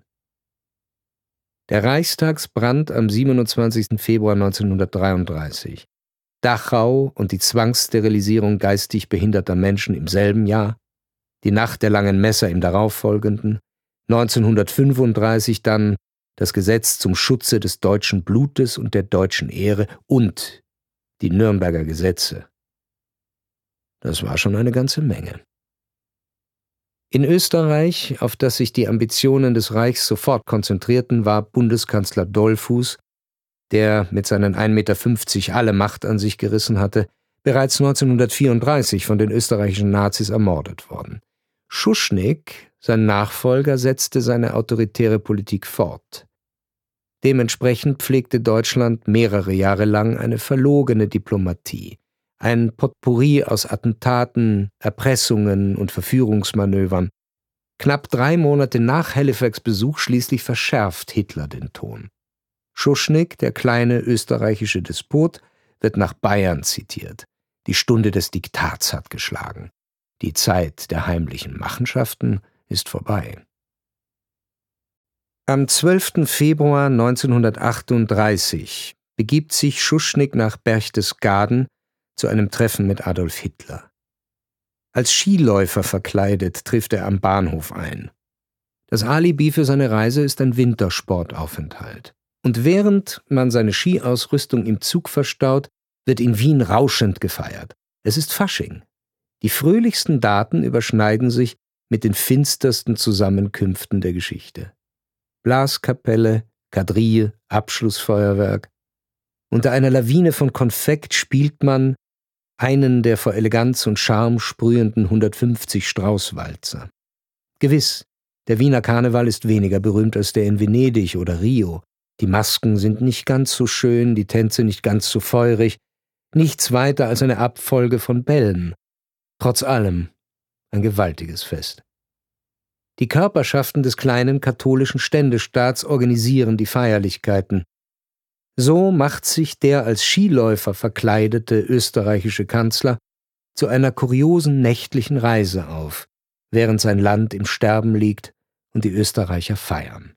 Der Reichstagsbrand am siebenundzwanzigsten Februar neunzehnhundertdreiunddreißig, Dachau und die Zwangssterilisierung geistig behinderter Menschen im selben Jahr, die Nacht der langen Messer im darauffolgenden, neunzehnhundertfünfunddreißig dann das Gesetz zum Schutze des deutschen Blutes und der deutschen Ehre und die Nürnberger Gesetze. Das war schon eine ganze Menge. In Österreich, auf das sich die Ambitionen des Reichs sofort konzentrierten, war Bundeskanzler Dollfuß, der mit seinen ein Meter fünfzig alle Macht an sich gerissen hatte, bereits neunzehnhundertvierunddreißig von den österreichischen Nazis ermordet worden. Schuschnigg, sein Nachfolger, setzte seine autoritäre Politik fort. Dementsprechend pflegte Deutschland mehrere Jahre lang eine verlogene Diplomatie, ein Potpourri aus Attentaten, Erpressungen und Verführungsmanövern. Knapp drei Monate nach Halifax' Besuch schließlich verschärft Hitler den Ton. Schuschnigg, der kleine österreichische Despot, wird nach Bayern zitiert. Die Stunde des Diktats hat geschlagen. Die Zeit der heimlichen Machenschaften ist vorbei. Am zwölften Februar neunzehnhundertachtunddreißig begibt sich Schuschnigg nach Berchtesgaden zu einem Treffen mit Adolf Hitler. Als Skiläufer verkleidet trifft er am Bahnhof ein. Das Alibi für seine Reise ist ein Wintersportaufenthalt. Und während man seine Skiausrüstung im Zug verstaut, wird in Wien rauschend gefeiert. Es ist Fasching. Die fröhlichsten Daten überschneiden sich mit den finstersten Zusammenkünften der Geschichte. Blaskapelle, Quadrille, Abschlussfeuerwerk. Unter einer Lawine von Konfekt spielt man einen der vor Eleganz und Charme sprühenden hundertfünfzig Straußwalzer. Gewiss, Der Wiener Karneval ist weniger berühmt als der in Venedig oder Rio. Die Masken sind nicht ganz so schön, die Tänze nicht ganz so feurig, nichts weiter als eine Abfolge von Bällen. Trotz allem ein gewaltiges Fest. Die Körperschaften des kleinen katholischen Ständestaats organisieren die Feierlichkeiten. So macht sich der als Skiläufer verkleidete österreichische Kanzler zu einer kuriosen nächtlichen Reise auf, während sein Land im Sterben liegt und die Österreicher feiern.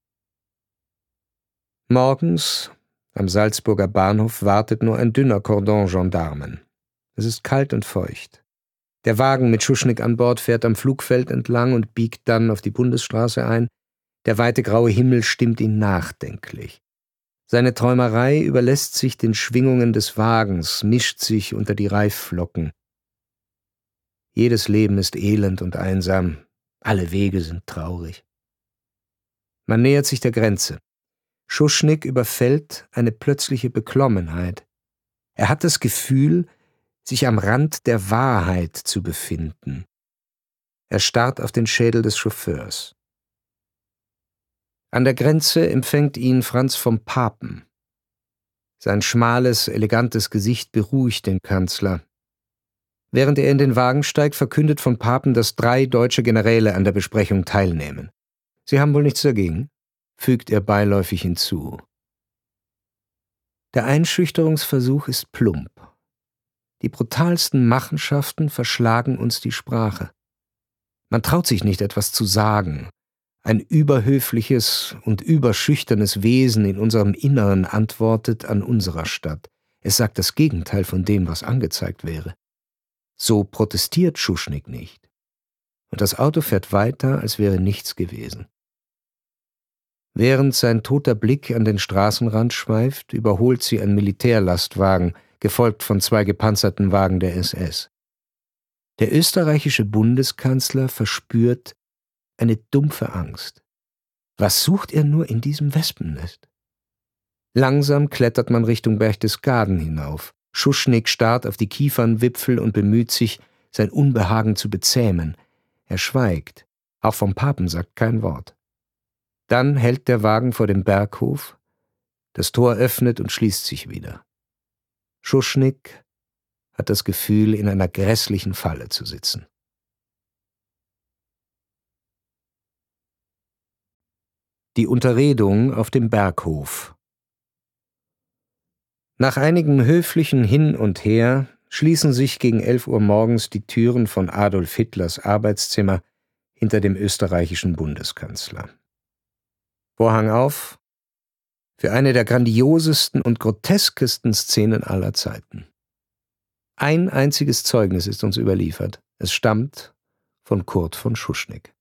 Morgens am Salzburger Bahnhof wartet nur ein dünner Kordon Gendarmen. Es ist kalt und feucht. Der Wagen mit Schuschnigg an Bord fährt am Flugfeld entlang und biegt dann auf die Bundesstraße ein. Der weite graue Himmel stimmt ihn nachdenklich. Seine Träumerei überlässt sich den Schwingungen des Wagens, mischt sich unter die Reifflocken. Jedes Leben ist elend und einsam, alle Wege sind traurig. Man nähert sich der Grenze. Schuschnigg überfällt eine plötzliche Beklommenheit. Er hat das Gefühl, sich am Rand der Wahrheit zu befinden. Er starrt auf den Schädel des Chauffeurs. An der Grenze empfängt ihn Franz vom Papen. Sein schmales, elegantes Gesicht beruhigt den Kanzler. Während er in den Wagen steigt, verkündet von Papen, dass drei deutsche Generäle an der Besprechung teilnehmen. Sie haben wohl nichts dagegen, fügt er beiläufig hinzu. Der Einschüchterungsversuch ist plump. Die brutalsten Machenschaften verschlagen uns die Sprache. Man traut sich nicht, etwas zu sagen. Ein überhöfliches und überschüchternes Wesen in unserem Inneren antwortet an unserer Stadt. Es sagt das Gegenteil von dem, was angezeigt wäre. So protestiert Schuschnigg nicht. Und das Auto fährt weiter, als wäre nichts gewesen. Während sein toter Blick an den Straßenrand schweift, überholt sie ein Militärlastwagen, gefolgt von zwei gepanzerten Wagen der S S. Der österreichische Bundeskanzler verspürt eine dumpfe Angst. Was sucht er nur in diesem Wespennest? Langsam klettert man Richtung Berchtesgaden hinauf. Schuschnigg starrt auf die Kiefernwipfel und bemüht sich, sein Unbehagen zu bezähmen. Er schweigt. Auch vom Papen sagt kein Wort. Dann hält der Wagen vor dem Berghof. Das Tor öffnet und schließt sich wieder. Schuschnigg hat das Gefühl, in einer grässlichen Falle zu sitzen. Die Unterredung auf dem Berghof. Nach einigem höflichen Hin und Her schließen sich gegen elf Uhr morgens die Türen von Adolf Hitlers Arbeitszimmer hinter dem österreichischen Bundeskanzler. Vorhang auf für eine der grandiosesten und groteskesten Szenen aller Zeiten. Ein einziges Zeugnis ist uns überliefert. Es stammt von Kurt von Schuschnigg.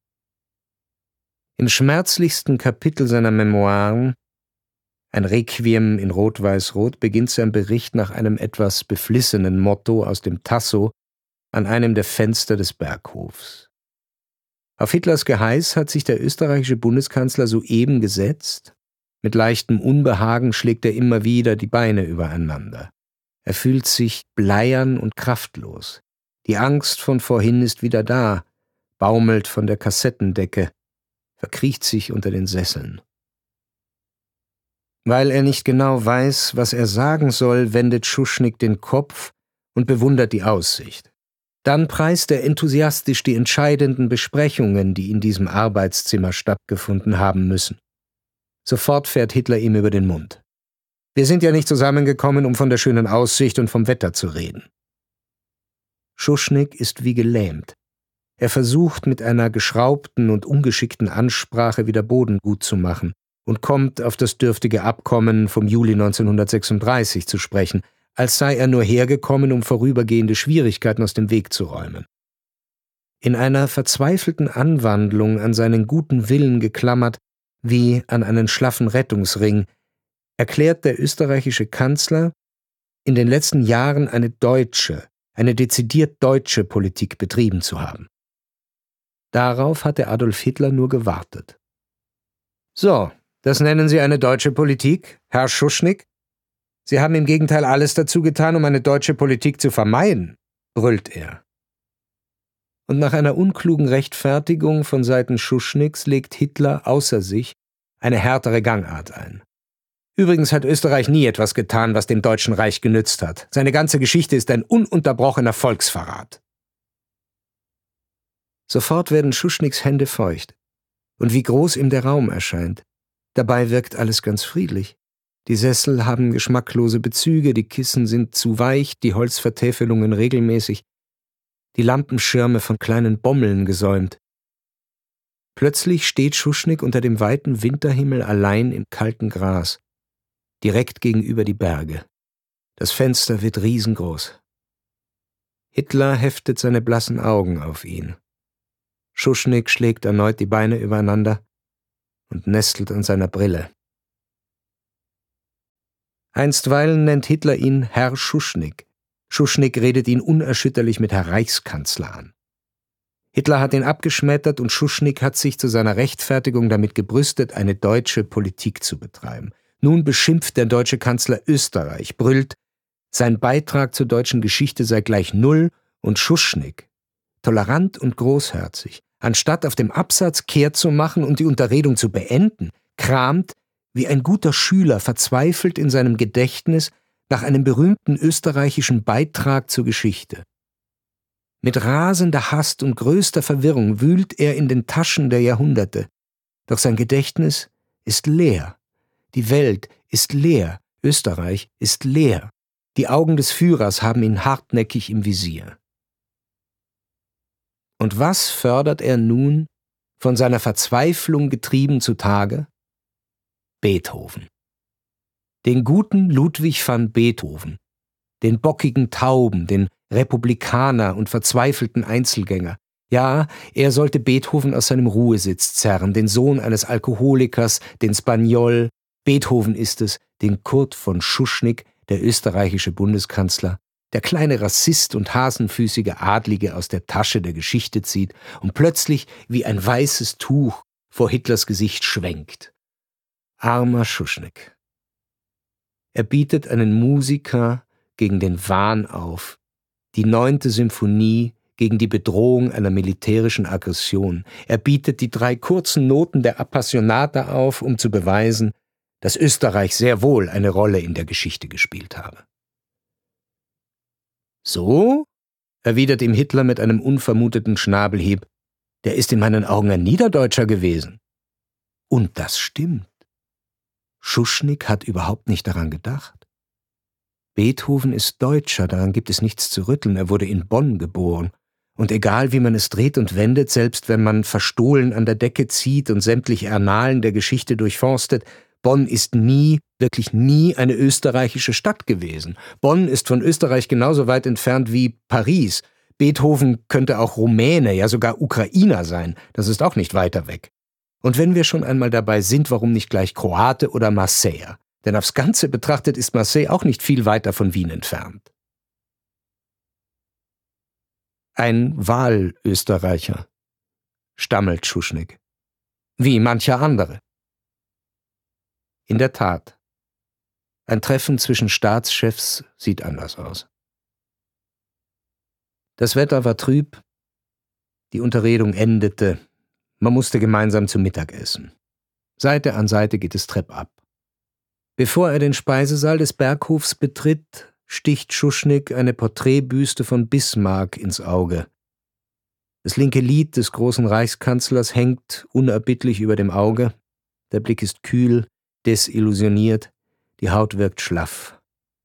Im schmerzlichsten Kapitel seiner Memoiren, ein Requiem in Rot-Weiß-Rot, beginnt sein Bericht nach einem etwas beflissenen Motto aus dem Tasso an einem der Fenster des Berghofs. Auf Hitlers Geheiß hat sich der österreichische Bundeskanzler soeben gesetzt. Mit leichtem Unbehagen schlägt er immer wieder die Beine übereinander. Er fühlt sich bleiern und kraftlos. Die Angst von vorhin ist wieder da, baumelt von der Kassettendecke, verkriecht sich unter den Sesseln. Weil er nicht genau weiß, was er sagen soll, wendet Schuschnigg den Kopf und bewundert die Aussicht. Dann preist er enthusiastisch die entscheidenden Besprechungen, die in diesem Arbeitszimmer stattgefunden haben müssen. Sofort fährt Hitler ihm über den Mund. Wir sind ja nicht zusammengekommen, um von der schönen Aussicht und vom Wetter zu reden. Schuschnigg ist wie gelähmt. Er versucht, mit einer geschraubten und ungeschickten Ansprache wieder Boden gut zu machen und kommt auf das dürftige Abkommen vom Juli neunzehnhundertsechsunddreißig zu sprechen, als sei er nur hergekommen, um vorübergehende Schwierigkeiten aus dem Weg zu räumen. In einer verzweifelten Anwandlung an seinen guten Willen geklammert, wie an einen schlaffen Rettungsring, erklärt der österreichische Kanzler, in den letzten Jahren eine deutsche, eine dezidiert deutsche Politik betrieben zu haben. Darauf hatte Adolf Hitler nur gewartet. »So, das nennen Sie eine deutsche Politik, Herr Schuschnigg? Sie haben im Gegenteil alles dazu getan, um eine deutsche Politik zu vermeiden«, brüllt er. Und nach einer unklugen Rechtfertigung von Seiten Schuschnigs legt Hitler außer sich eine härtere Gangart ein. Übrigens hat Österreich nie etwas getan, was dem Deutschen Reich genützt hat. Seine ganze Geschichte ist ein ununterbrochener Volksverrat. Sofort werden Schuschnigs Hände feucht. Und wie groß ihm der Raum erscheint. Dabei wirkt alles ganz friedlich. Die Sessel haben geschmacklose Bezüge, die Kissen sind zu weich, die Holzvertäfelungen regelmäßig, die Lampenschirme von kleinen Bommeln gesäumt. Plötzlich steht Schuschnigg unter dem weiten Winterhimmel allein im kalten Gras, direkt gegenüber die Berge. Das Fenster wird riesengroß. Hitler heftet seine blassen Augen auf ihn. Schuschnigg schlägt erneut die Beine übereinander und nestelt an seiner Brille. Einstweilen nennt Hitler ihn Herr Schuschnigg. Schuschnigg redet ihn unerschütterlich mit Herr Reichskanzler an. Hitler hat ihn abgeschmettert und Schuschnigg hat sich zu seiner Rechtfertigung damit gebrüstet, eine deutsche Politik zu betreiben. Nun beschimpft der deutsche Kanzler Österreich, brüllt, sein Beitrag zur deutschen Geschichte sei gleich null und Schuschnigg, tolerant und großherzig, anstatt auf dem Absatz kehrt zu machen und die Unterredung zu beenden, kramt, wie ein guter Schüler verzweifelt in seinem Gedächtnis nach einem berühmten österreichischen Beitrag zur Geschichte. Mit rasender Hast und größter Verwirrung wühlt er in den Taschen der Jahrhunderte, doch sein Gedächtnis ist leer. Die Welt ist leer, Österreich ist leer. Die Augen des Führers haben ihn hartnäckig im Visier. Und was fördert er nun, von seiner Verzweiflung getrieben zutage? Beethoven. Den guten Ludwig van Beethoven, den bockigen Tauben, den Republikaner und verzweifelten Einzelgänger. Ja, er sollte Beethoven aus seinem Ruhesitz zerren, den Sohn eines Alkoholikers, den Spagnol. Beethoven ist es, den Kurt von Schuschnigg, der österreichische Bundeskanzler, der kleine Rassist und hasenfüßige Adlige aus der Tasche der Geschichte zieht und plötzlich wie ein weißes Tuch vor Hitlers Gesicht schwenkt. Armer Schuschnigg. Er bietet einen Musiker gegen den Wahn auf, die neunte Symphonie gegen die Bedrohung einer militärischen Aggression. Er bietet die drei kurzen Noten der Appassionata auf, um zu beweisen, dass Österreich sehr wohl eine Rolle in der Geschichte gespielt habe. So? Erwidert ihm Hitler mit einem unvermuteten Schnabelhieb. Der ist in meinen Augen ein Niederdeutscher gewesen. Und das stimmt. Schuschnigg hat überhaupt nicht daran gedacht. Beethoven ist Deutscher, daran gibt es nichts zu rütteln, er wurde in Bonn geboren. Und egal wie man es dreht und wendet, selbst wenn man verstohlen an der Decke zieht und sämtliche Annalen der Geschichte durchforstet, Bonn ist nie, wirklich nie eine österreichische Stadt gewesen. Bonn ist von Österreich genauso weit entfernt wie Paris. Beethoven könnte auch Rumäne, ja sogar Ukrainer sein, das ist auch nicht weiter weg. Und wenn wir schon einmal dabei sind, warum nicht gleich Kroate oder Marseiller? Denn aufs Ganze betrachtet ist Marseille auch nicht viel weiter von Wien entfernt. Ein Wahlösterreicher, stammelt Schuschnigg. Wie mancher andere. In der Tat, ein Treffen zwischen Staatschefs sieht anders aus. Das Wetter war trüb, die Unterredung endete, man musste gemeinsam zu Mittag essen. Seite an Seite geht es treppab. Bevor er den Speisesaal des Berghofs betritt, sticht Schuschnigg eine Porträtbüste von Bismarck ins Auge. Das linke Lid des großen Reichskanzlers hängt unerbittlich über dem Auge, der Blick ist kühl, desillusioniert, die Haut wirkt schlaff.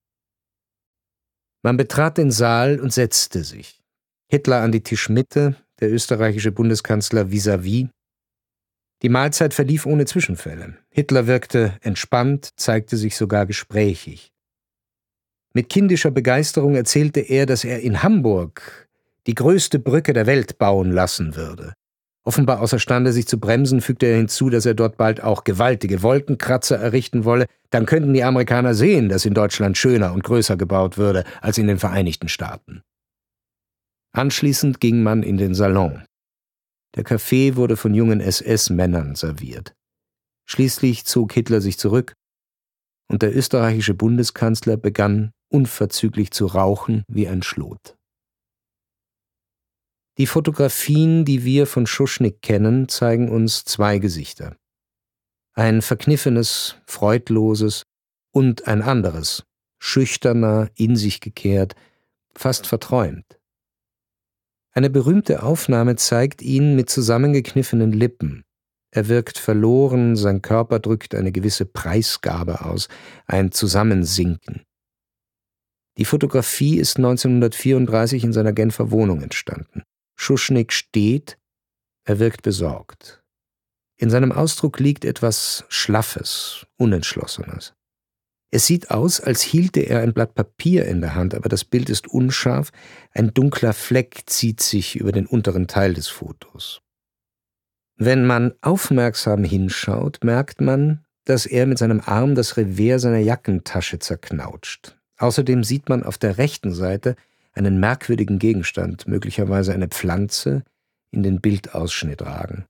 Man betrat den Saal und setzte sich. Hitler an die Tischmitte, der österreichische Bundeskanzler vis-à-vis. Die Mahlzeit verlief ohne Zwischenfälle. Hitler wirkte entspannt, zeigte sich sogar gesprächig. Mit kindischer Begeisterung erzählte er, dass er in Hamburg die größte Brücke der Welt bauen lassen würde. Offenbar außerstande, sich zu bremsen, fügte er hinzu, dass er dort bald auch gewaltige Wolkenkratzer errichten wolle. Dann könnten die Amerikaner sehen, dass in Deutschland schöner und größer gebaut würde als in den Vereinigten Staaten. Anschließend ging man in den Salon. Der Kaffee wurde von jungen S S-Männern serviert. Schließlich zog Hitler sich zurück und der österreichische Bundeskanzler begann unverzüglich zu rauchen wie ein Schlot. Die Fotografien, die wir von Schuschnigg kennen, zeigen uns zwei Gesichter. Ein verkniffenes, freudloses und ein anderes, schüchterner, in sich gekehrt, fast verträumt. Eine berühmte Aufnahme zeigt ihn mit zusammengekniffenen Lippen. Er wirkt verloren, sein Körper drückt eine gewisse Preisgabe aus, ein Zusammensinken. Die Fotografie ist neunzehnhundertvierunddreißig in seiner Genfer Wohnung entstanden. Schuschnigg steht, er wirkt besorgt. In seinem Ausdruck liegt etwas Schlaffes, Unentschlossenes. Es sieht aus, als hielte er ein Blatt Papier in der Hand, aber das Bild ist unscharf, ein dunkler Fleck zieht sich über den unteren Teil des Fotos. Wenn man aufmerksam hinschaut, merkt man, dass er mit seinem Arm das Revers seiner Jackentasche zerknautscht. Außerdem sieht man auf der rechten Seite einen merkwürdigen Gegenstand, möglicherweise eine Pflanze, in den Bildausschnitt ragen.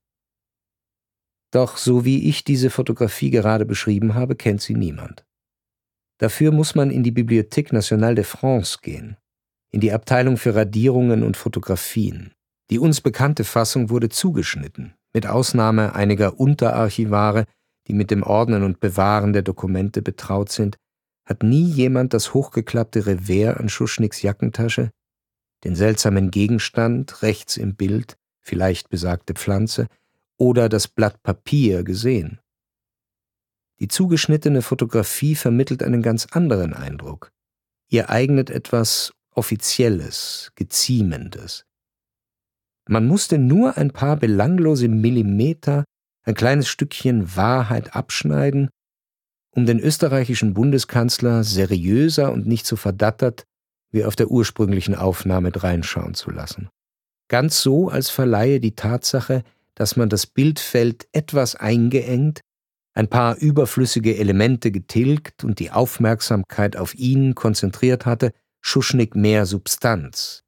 Doch so wie ich diese Fotografie gerade beschrieben habe, kennt sie niemand. Dafür muss man in die Bibliothèque Nationale de France gehen, in die Abteilung für Radierungen und Fotografien. Die uns bekannte Fassung wurde zugeschnitten, mit Ausnahme einiger Unterarchivare, die mit dem Ordnen und Bewahren der Dokumente betraut sind, hat nie jemand das hochgeklappte Revers an Schuschniggs Jackentasche, den seltsamen Gegenstand rechts im Bild, vielleicht besagte Pflanze, oder das Blatt Papier gesehen. Die zugeschnittene Fotografie vermittelt einen ganz anderen Eindruck. Ihr eignet etwas Offizielles, Geziemendes. Man musste nur ein paar belanglose Millimeter, ein kleines Stückchen Wahrheit abschneiden, um den österreichischen Bundeskanzler seriöser und nicht so verdattert wie auf der ursprünglichen Aufnahme dreinschauen zu lassen. Ganz so, als verleihe die Tatsache, dass man das Bildfeld etwas eingeengt, ein paar überflüssige Elemente getilgt und die Aufmerksamkeit auf ihn konzentriert hatte, Schuschnigg mehr Substanz.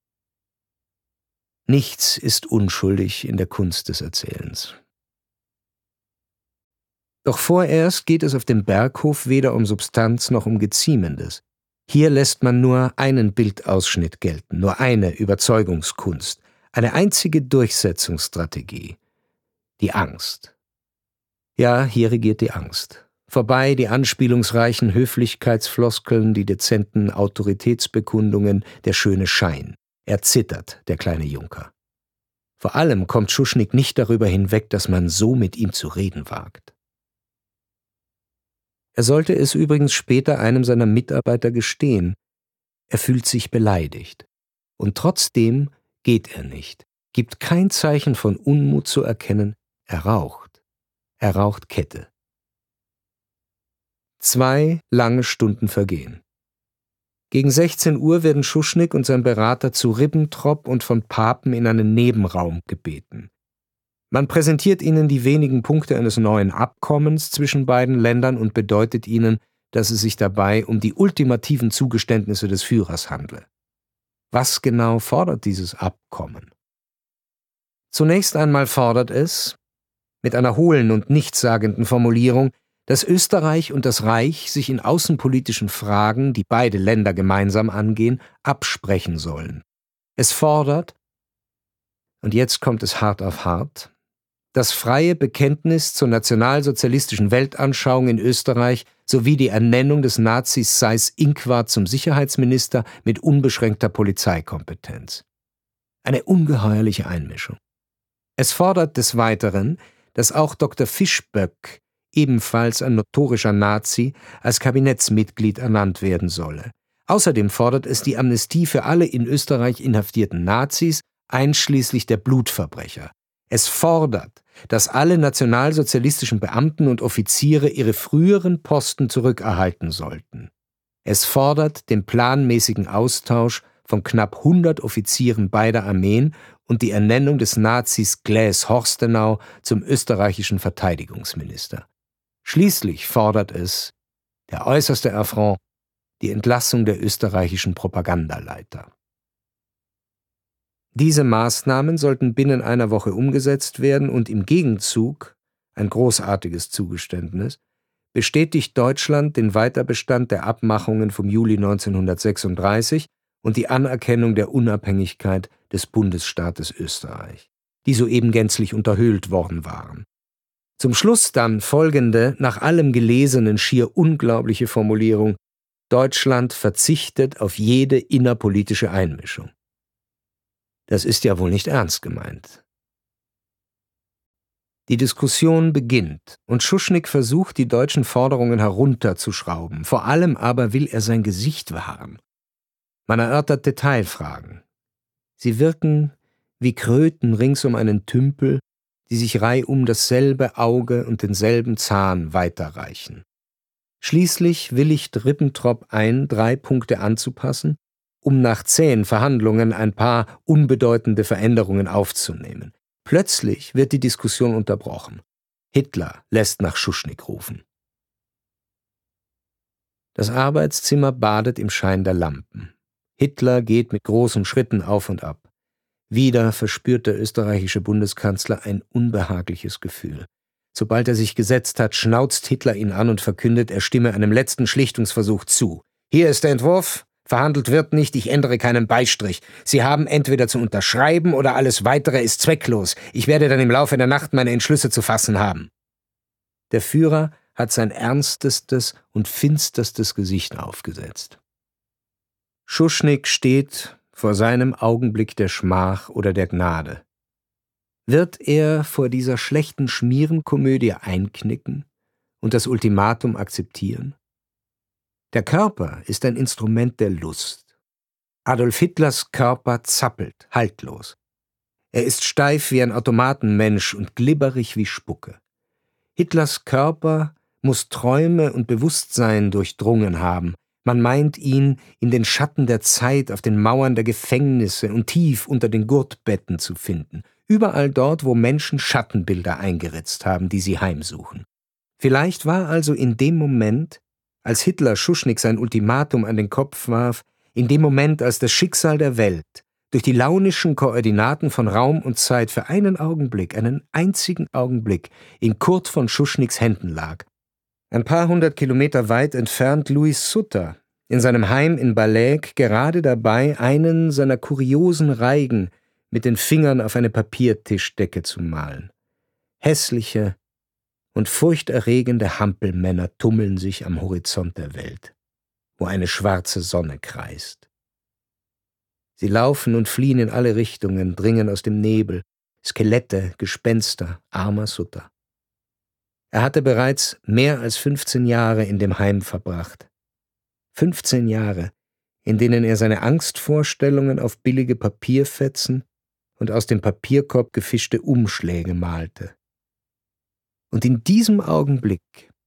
Nichts ist unschuldig in der Kunst des Erzählens. Doch vorerst geht es auf dem Berghof weder um Substanz noch um Geziemendes. Hier lässt man nur einen Bildausschnitt gelten, nur eine Überzeugungskunst, eine einzige Durchsetzungsstrategie: die Angst. Ja, hier regiert die Angst. Vorbei die anspielungsreichen Höflichkeitsfloskeln, die dezenten Autoritätsbekundungen, der schöne Schein. Er zittert, der kleine Junker. Vor allem kommt Schuschnigg nicht darüber hinweg, dass man so mit ihm zu reden wagt. Er sollte es übrigens später einem seiner Mitarbeiter gestehen. Er fühlt sich beleidigt. Und trotzdem geht er nicht, gibt kein Zeichen von Unmut zu erkennen, er raucht. Er raucht Kette. Zwei lange Stunden vergehen. Gegen sechzehn Uhr werden Schuschnigg und sein Berater zu Ribbentrop und von Papen in einen Nebenraum gebeten. Man präsentiert ihnen die wenigen Punkte eines neuen Abkommens zwischen beiden Ländern und bedeutet ihnen, dass es sich dabei um die ultimativen Zugeständnisse des Führers handle. Was genau fordert dieses Abkommen? Zunächst einmal fordert es, mit einer hohlen und nichtssagenden Formulierung, dass Österreich und das Reich sich in außenpolitischen Fragen, die beide Länder gemeinsam angehen, absprechen sollen. Es fordert, und jetzt kommt es hart auf hart, das freie Bekenntnis zur nationalsozialistischen Weltanschauung in Österreich sowie die Ernennung des Nazis Seyß-Inquart zum Sicherheitsminister mit unbeschränkter Polizeikompetenz. Eine ungeheuerliche Einmischung. Es fordert des Weiteren, dass auch Doktor Fischböck, ebenfalls ein notorischer Nazi, als Kabinettsmitglied ernannt werden solle. Außerdem fordert es die Amnestie für alle in Österreich inhaftierten Nazis, einschließlich der Blutverbrecher. Es fordert, dass alle nationalsozialistischen Beamten und Offiziere ihre früheren Posten zurückerhalten sollten. Es fordert den planmäßigen Austausch von knapp hundert Offizieren beider Armeen und die Ernennung des Nazis Gläs Horstenau zum österreichischen Verteidigungsminister. Schließlich fordert es, der äußerste Affront, die Entlassung der österreichischen Propagandaleiter. Diese Maßnahmen sollten binnen einer Woche umgesetzt werden und im Gegenzug, ein großartiges Zugeständnis, bestätigt Deutschland den Weiterbestand der Abmachungen vom Juli neunzehnhundertsechsunddreißig und die Anerkennung der Unabhängigkeit des Bundesstaates Österreich, die soeben gänzlich unterhöhlt worden waren. Zum Schluss dann folgende, nach allem Gelesenen schier unglaubliche Formulierung: Deutschland verzichtet auf jede innerpolitische Einmischung. Das ist ja wohl nicht ernst gemeint. Die Diskussion beginnt und Schuschnigg versucht, die deutschen Forderungen herunterzuschrauben. Vor allem aber will er sein Gesicht wahren. Man erörtert Detailfragen. Sie wirken wie Kröten rings um einen Tümpel, die sich reihum dasselbe Auge und denselben Zahn weiterreichen. Schließlich willigt Ribbentrop ein, drei Punkte anzupassen, um nach zähen Verhandlungen ein paar unbedeutende Veränderungen aufzunehmen. Plötzlich wird die Diskussion unterbrochen. Hitler lässt nach Schuschnigg rufen. Das Arbeitszimmer badet im Schein der Lampen. Hitler geht mit großen Schritten auf und ab. Wieder verspürt der österreichische Bundeskanzler ein unbehagliches Gefühl. Sobald er sich gesetzt hat, schnauzt Hitler ihn an und verkündet, er stimme einem letzten Schlichtungsversuch zu. Hier ist der Entwurf. Verhandelt wird nicht, ich ändere keinen Beistrich. Sie haben entweder zu unterschreiben oder alles Weitere ist zwecklos. Ich werde dann im Laufe der Nacht meine Entschlüsse zu fassen haben. Der Führer hat sein ernstestes und finsterstes Gesicht aufgesetzt. Schuschnigg steht vor seinem Augenblick der Schmach oder der Gnade. Wird er vor dieser schlechten Schmierenkomödie einknicken und das Ultimatum akzeptieren? Der Körper ist ein Instrument der Lust. Adolf Hitlers Körper zappelt, haltlos. Er ist steif wie ein Automatenmensch und glibberig wie Spucke. Hitlers Körper muss Träume und Bewusstsein durchdrungen haben. Man meint ihn in den Schatten der Zeit auf den Mauern der Gefängnisse und tief unter den Gurtbetten zu finden. Überall dort, wo Menschen Schattenbilder eingeritzt haben, die sie heimsuchen. Vielleicht war also in dem Moment, als Hitler Schuschnigg sein Ultimatum an den Kopf warf, in dem Moment, als das Schicksal der Welt durch die launischen Koordinaten von Raum und Zeit für einen Augenblick, einen einzigen Augenblick, in Kurt von Schuschniggs Händen lag. Ein paar hundert Kilometer weit entfernt Louis Sutter, in seinem Heim in Balek, gerade dabei, einen seiner kuriosen Reigen mit den Fingern auf eine Papiertischdecke zu malen. Hässliche und furchterregende Hampelmänner tummeln sich am Horizont der Welt, wo eine schwarze Sonne kreist. Sie laufen und fliehen in alle Richtungen, dringen aus dem Nebel, Skelette, Gespenster, armer Sutter. Er hatte bereits mehr als fünfzehn Jahre in dem Heim verbracht. fünfzehn Jahre, in denen er seine Angstvorstellungen auf billige Papierfetzen und aus dem Papierkorb gefischte Umschläge malte. Und in diesem Augenblick,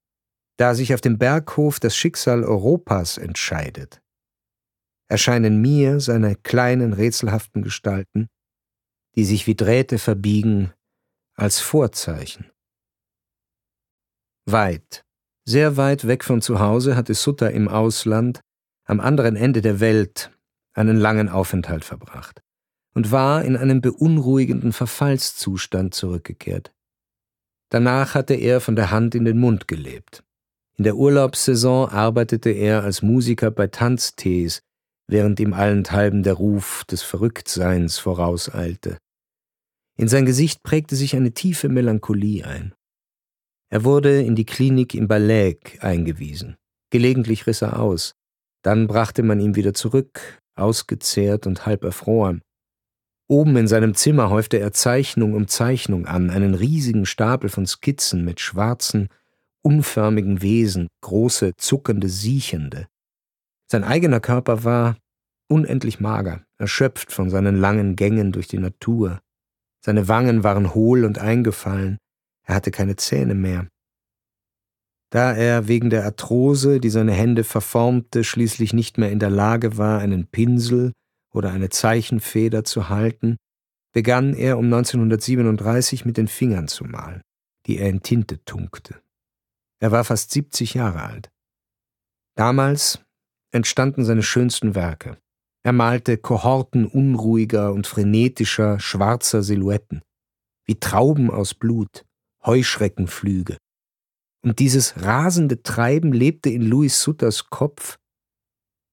da sich auf dem Berghof das Schicksal Europas entscheidet, erscheinen mir seine kleinen rätselhaften Gestalten, die sich wie Drähte verbiegen, als Vorzeichen. Weit, sehr weit weg von zu Hause hatte Sutter im Ausland, am anderen Ende der Welt, einen langen Aufenthalt verbracht und war in einem beunruhigenden Verfallszustand zurückgekehrt. Danach hatte er von der Hand in den Mund gelebt. In der Urlaubssaison arbeitete er als Musiker bei Tanztees, während ihm allenthalben der Ruf des Verrücktseins vorauseilte. In sein Gesicht prägte sich eine tiefe Melancholie ein. Er wurde in die Klinik in Balek eingewiesen. Gelegentlich riss er aus. Dann brachte man ihn wieder zurück, ausgezehrt und halb erfroren. Oben in seinem Zimmer häufte er Zeichnung um Zeichnung an, einen riesigen Stapel von Skizzen mit schwarzen, unförmigen Wesen, große, zuckende, siechende. Sein eigener Körper war unendlich mager, erschöpft von seinen langen Gängen durch die Natur. Seine Wangen waren hohl und eingefallen, er hatte keine Zähne mehr. Da er wegen der Arthrose, die seine Hände verformte, schließlich nicht mehr in der Lage war, einen Pinsel oder eine Zeichenfeder zu halten, begann er um neunzehnhundertsiebenunddreißig mit den Fingern zu malen, die er in Tinte tunkte. Er war fast siebzig Jahre alt. Damals entstanden seine schönsten Werke. Er malte Kohorten unruhiger und frenetischer, schwarzer Silhouetten, wie Trauben aus Blut, Heuschreckenflüge. Und dieses rasende Treiben lebte in Louis Sutters Kopf,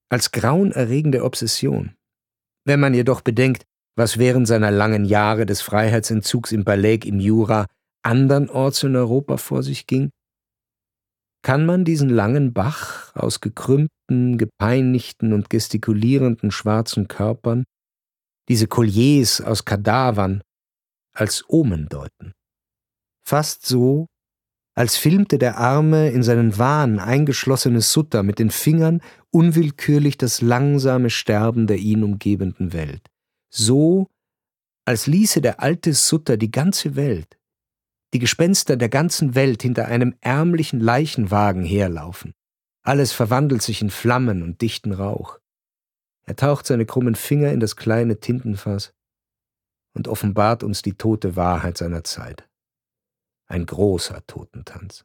als grauenerregende Obsession. Wenn man jedoch bedenkt, was während seiner langen Jahre des Freiheitsentzugs im Balek im Jura andernorts in Europa vor sich ging, kann man diesen langen Bach aus gekrümmten, gepeinigten und gestikulierenden schwarzen Körpern, diese Colliers aus Kadavern, als Omen deuten. Fast so, als filmte der arme, in seinen Wahn eingeschlossene Sutter mit den Fingern unwillkürlich das langsame Sterben der ihn umgebenden Welt. So, als ließe der alte Sutter die ganze Welt, die Gespenster der ganzen Welt hinter einem ärmlichen Leichenwagen herlaufen. Alles verwandelt sich in Flammen und dichten Rauch. Er taucht seine krummen Finger in das kleine Tintenfass und offenbart uns die tote Wahrheit seiner Zeit. Ein großer Totentanz.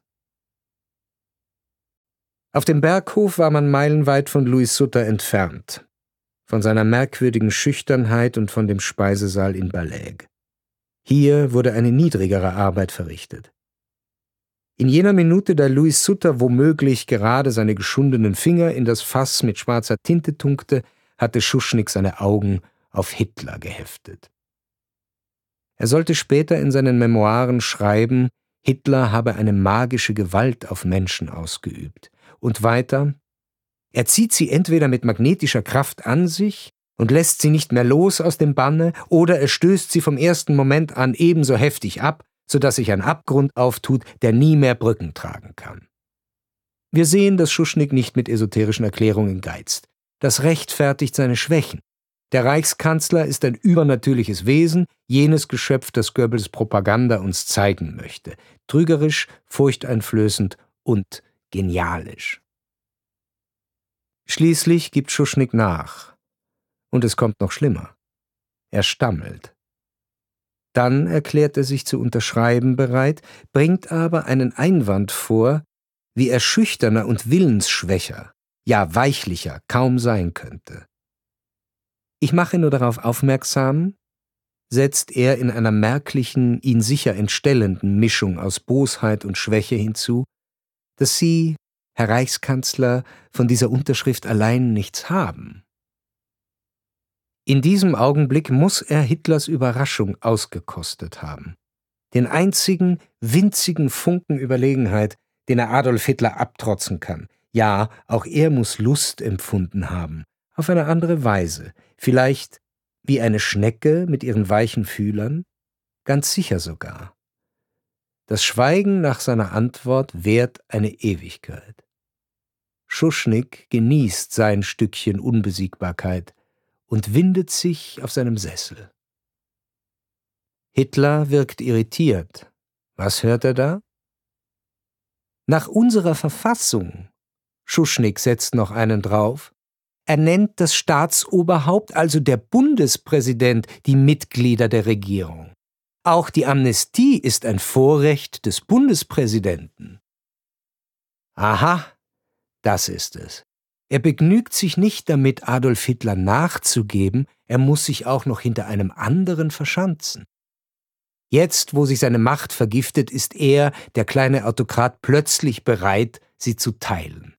Auf dem Berghof war man meilenweit von Louis Sutter entfernt, von seiner merkwürdigen Schüchternheit und von dem Speisesaal in Balek. Hier wurde eine niedrigere Arbeit verrichtet. In jener Minute, da Louis Sutter womöglich gerade seine geschundenen Finger in das Fass mit schwarzer Tinte tunkte, hatte Schuschnigg seine Augen auf Hitler geheftet. Er sollte später in seinen Memoiren schreiben, Hitler habe eine magische Gewalt auf Menschen ausgeübt. Und weiter, er zieht sie entweder mit magnetischer Kraft an sich und lässt sie nicht mehr los aus dem Banne, oder er stößt sie vom ersten Moment an ebenso heftig ab, sodass sich ein Abgrund auftut, der nie mehr Brücken tragen kann. Wir sehen, dass Schuschnigg nicht mit esoterischen Erklärungen geizt. Das rechtfertigt seine Schwächen. Der Reichskanzler ist ein übernatürliches Wesen, jenes Geschöpf, das Goebbels Propaganda uns zeigen möchte. Trügerisch, furchteinflößend und genialisch. Schließlich gibt Schuschnigg nach. Und es kommt noch schlimmer. Er stammelt. Dann erklärt er sich zu unterschreiben bereit, bringt aber einen Einwand vor, wie er schüchterner und willensschwächer, ja weichlicher kaum sein könnte. Ich mache nur darauf aufmerksam, setzt er in einer merklichen, ihn sicher entstellenden Mischung aus Bosheit und Schwäche hinzu, dass Sie, Herr Reichskanzler, von dieser Unterschrift allein nichts haben. In diesem Augenblick muss er Hitlers Überraschung ausgekostet haben. Den einzigen, winzigen Funken Überlegenheit, den er Adolf Hitler abtrotzen kann. Ja, auch er muss Lust empfunden haben, auf eine andere Weise, vielleicht wie eine Schnecke mit ihren weichen Fühlern, ganz sicher sogar. Das Schweigen nach seiner Antwort währt eine Ewigkeit. Schuschnigg genießt sein Stückchen Unbesiegbarkeit und windet sich auf seinem Sessel. Hitler wirkt irritiert. Was hört er da? Nach unserer Verfassung, Schuschnigg setzt noch einen drauf, ernennt das Staatsoberhaupt, also der Bundespräsident, die Mitglieder der Regierung. Auch die Amnestie ist ein Vorrecht des Bundespräsidenten. Aha, das ist es. Er begnügt sich nicht damit, Adolf Hitler nachzugeben, er muss sich auch noch hinter einem anderen verschanzen. Jetzt, wo sich seine Macht vergiftet, ist er, der kleine Autokrat, plötzlich bereit, sie zu teilen.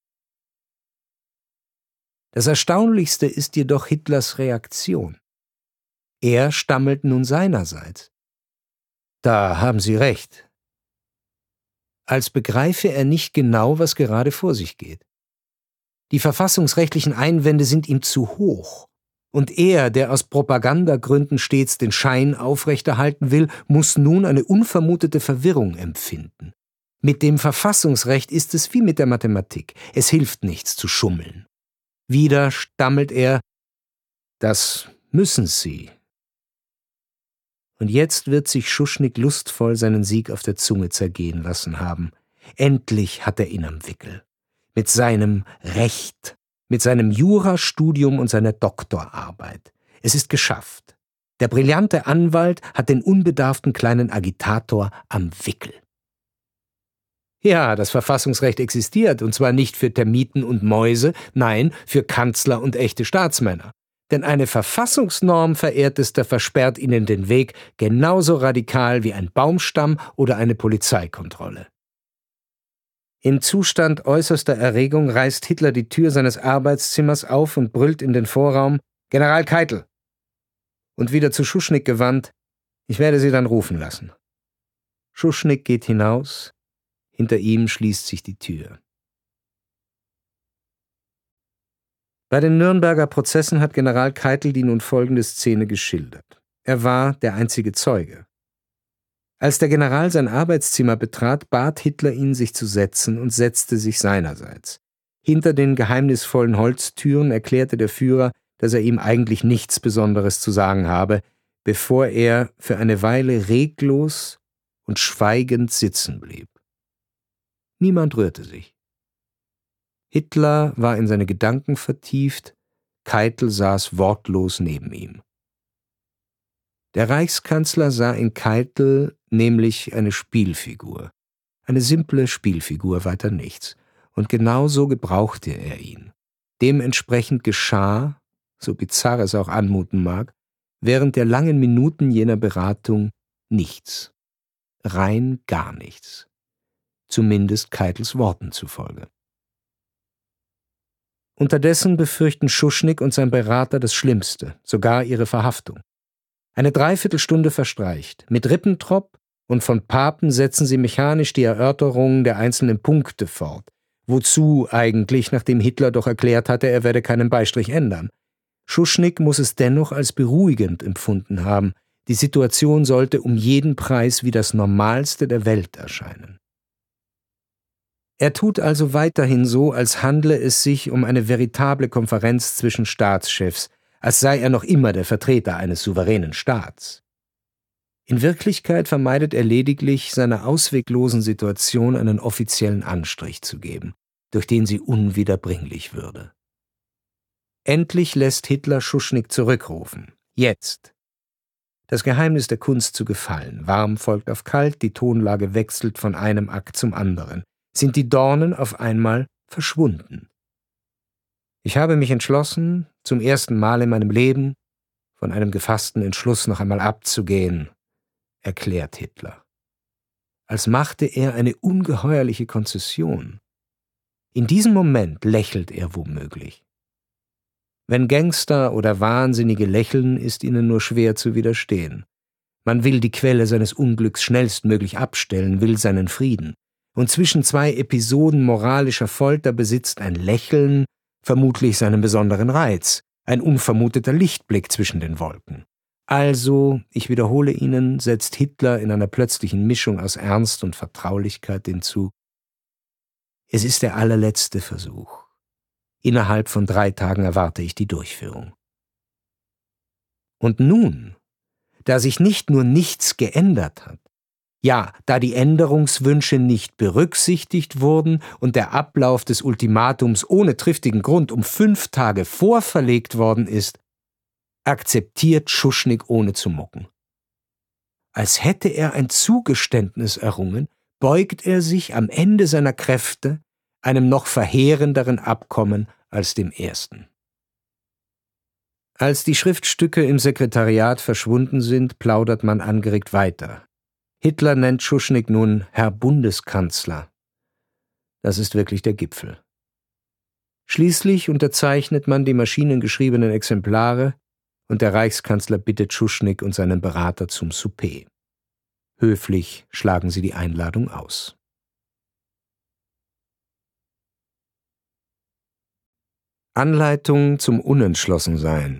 Das Erstaunlichste ist jedoch Hitlers Reaktion. Er stammelt nun seinerseits. Da haben Sie recht. Als begreife er nicht genau, was gerade vor sich geht. Die verfassungsrechtlichen Einwände sind ihm zu hoch. Und er, der aus Propagandagründen stets den Schein aufrechterhalten will, muss nun eine unvermutete Verwirrung empfinden. Mit dem Verfassungsrecht ist es wie mit der Mathematik. Es hilft nichts zu schummeln. Wieder stammelt er, das müssen Sie. Und jetzt wird sich Schuschnigg lustvoll seinen Sieg auf der Zunge zergehen lassen haben. Endlich hat er ihn am Wickel. Mit seinem Recht, mit seinem Jurastudium und seiner Doktorarbeit. Es ist geschafft. Der brillante Anwalt hat den unbedarften kleinen Agitator am Wickel. Ja, das Verfassungsrecht existiert, und zwar nicht für Termiten und Mäuse, nein, für Kanzler und echte Staatsmänner. Denn eine Verfassungsnorm, Verehrtester, versperrt ihnen den Weg genauso radikal wie ein Baumstamm oder eine Polizeikontrolle. Im Zustand äußerster Erregung reißt Hitler die Tür seines Arbeitszimmers auf und brüllt in den Vorraum: »General Keitel!« Und wieder zu Schuschnigg gewandt: »Ich werde Sie dann rufen lassen.« Schuschnigg geht hinaus, hinter ihm schließt sich die Tür. Bei den Nürnberger Prozessen hat General Keitel die nun folgende Szene geschildert. Er war der einzige Zeuge. Als der General sein Arbeitszimmer betrat, bat Hitler ihn, sich zu setzen, und setzte sich seinerseits. Hinter den geheimnisvollen Holztüren erklärte der Führer, dass er ihm eigentlich nichts Besonderes zu sagen habe, bevor er für eine Weile reglos und schweigend sitzen blieb. Niemand rührte sich. Hitler war in seine Gedanken vertieft, Keitel saß wortlos neben ihm. Der Reichskanzler sah in Keitel nämlich eine Spielfigur, eine simple Spielfigur, weiter nichts, und genau so gebrauchte er ihn. Dementsprechend geschah, so bizarr es auch anmuten mag, während der langen Minuten jener Beratung nichts, rein gar nichts, zumindest Keitels Worten zufolge. Unterdessen befürchten Schuschnigg und sein Berater das Schlimmste, sogar ihre Verhaftung. Eine Dreiviertelstunde verstreicht. Mit Ribbentrop und von Papen setzen sie mechanisch die Erörterungen der einzelnen Punkte fort. Wozu eigentlich, nachdem Hitler doch erklärt hatte, er werde keinen Beistrich ändern? Schuschnigg muss es dennoch als beruhigend empfunden haben. Die Situation sollte um jeden Preis wie das Normalste der Welt erscheinen. Er tut also weiterhin so, als handle es sich um eine veritable Konferenz zwischen Staatschefs, als sei er noch immer der Vertreter eines souveränen Staats. In Wirklichkeit vermeidet er lediglich, seiner ausweglosen Situation einen offiziellen Anstrich zu geben, durch den sie unwiederbringlich würde. Endlich lässt Hitler Schuschnigg zurückrufen. Jetzt. Das Geheimnis der Kunst zu gefallen. Warm folgt auf kalt, die Tonlage wechselt von einem Akt zum anderen. Sind die Dornen auf einmal verschwunden. Ich habe mich entschlossen, zum ersten Mal in meinem Leben von einem gefassten Entschluss noch einmal abzugehen, erklärt Hitler. Als machte er eine ungeheuerliche Konzession. In diesem Moment lächelt er womöglich. Wenn Gangster oder Wahnsinnige lächeln, ist ihnen nur schwer zu widerstehen. Man will die Quelle seines Unglücks schnellstmöglich abstellen, will seinen Frieden. Und zwischen zwei Episoden moralischer Folter besitzt ein Lächeln vermutlich seinen besonderen Reiz, ein unvermuteter Lichtblick zwischen den Wolken. Also, ich wiederhole Ihnen, setzt Hitler in einer plötzlichen Mischung aus Ernst und Vertraulichkeit hinzu: Es ist der allerletzte Versuch. Innerhalb von drei Tagen erwarte ich die Durchführung. Und nun, da sich nicht nur nichts geändert hat, ja, da die Änderungswünsche nicht berücksichtigt wurden und der Ablauf des Ultimatums ohne triftigen Grund um fünf Tage vorverlegt worden ist, akzeptiert Schuschnigg ohne zu mucken. Als hätte er ein Zugeständnis errungen, beugt er sich am Ende seiner Kräfte einem noch verheerenderen Abkommen als dem ersten. Als die Schriftstücke im Sekretariat verschwunden sind, plaudert man angeregt weiter. Hitler nennt Schuschnigg nun Herr Bundeskanzler. Das ist wirklich der Gipfel. Schließlich unterzeichnet man die maschinengeschriebenen Exemplare und der Reichskanzler bittet Schuschnigg und seinen Berater zum Souper. Höflich schlagen sie die Einladung aus. Anleitung zum Unentschlossensein.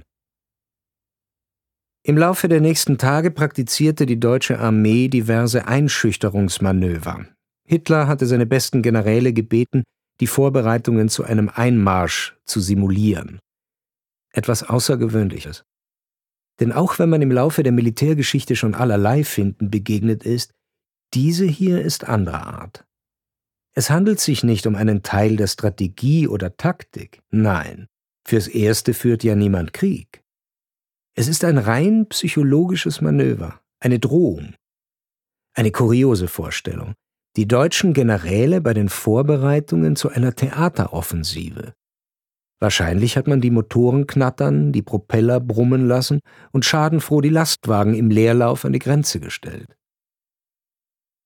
Im Laufe der nächsten Tage praktizierte die deutsche Armee diverse Einschüchterungsmanöver. Hitler hatte seine besten Generäle gebeten, die Vorbereitungen zu einem Einmarsch zu simulieren. Etwas Außergewöhnliches. Denn auch wenn man im Laufe der Militärgeschichte schon allerlei Finten begegnet ist, diese hier ist anderer Art. Es handelt sich nicht um einen Teil der Strategie oder Taktik. Nein, fürs Erste führt ja niemand Krieg. Es ist ein rein psychologisches Manöver, eine Drohung. Eine kuriose Vorstellung. Die deutschen Generäle bei den Vorbereitungen zu einer Theateroffensive. Wahrscheinlich hat man die Motoren knattern, die Propeller brummen lassen und schadenfroh die Lastwagen im Leerlauf an die Grenze gestellt.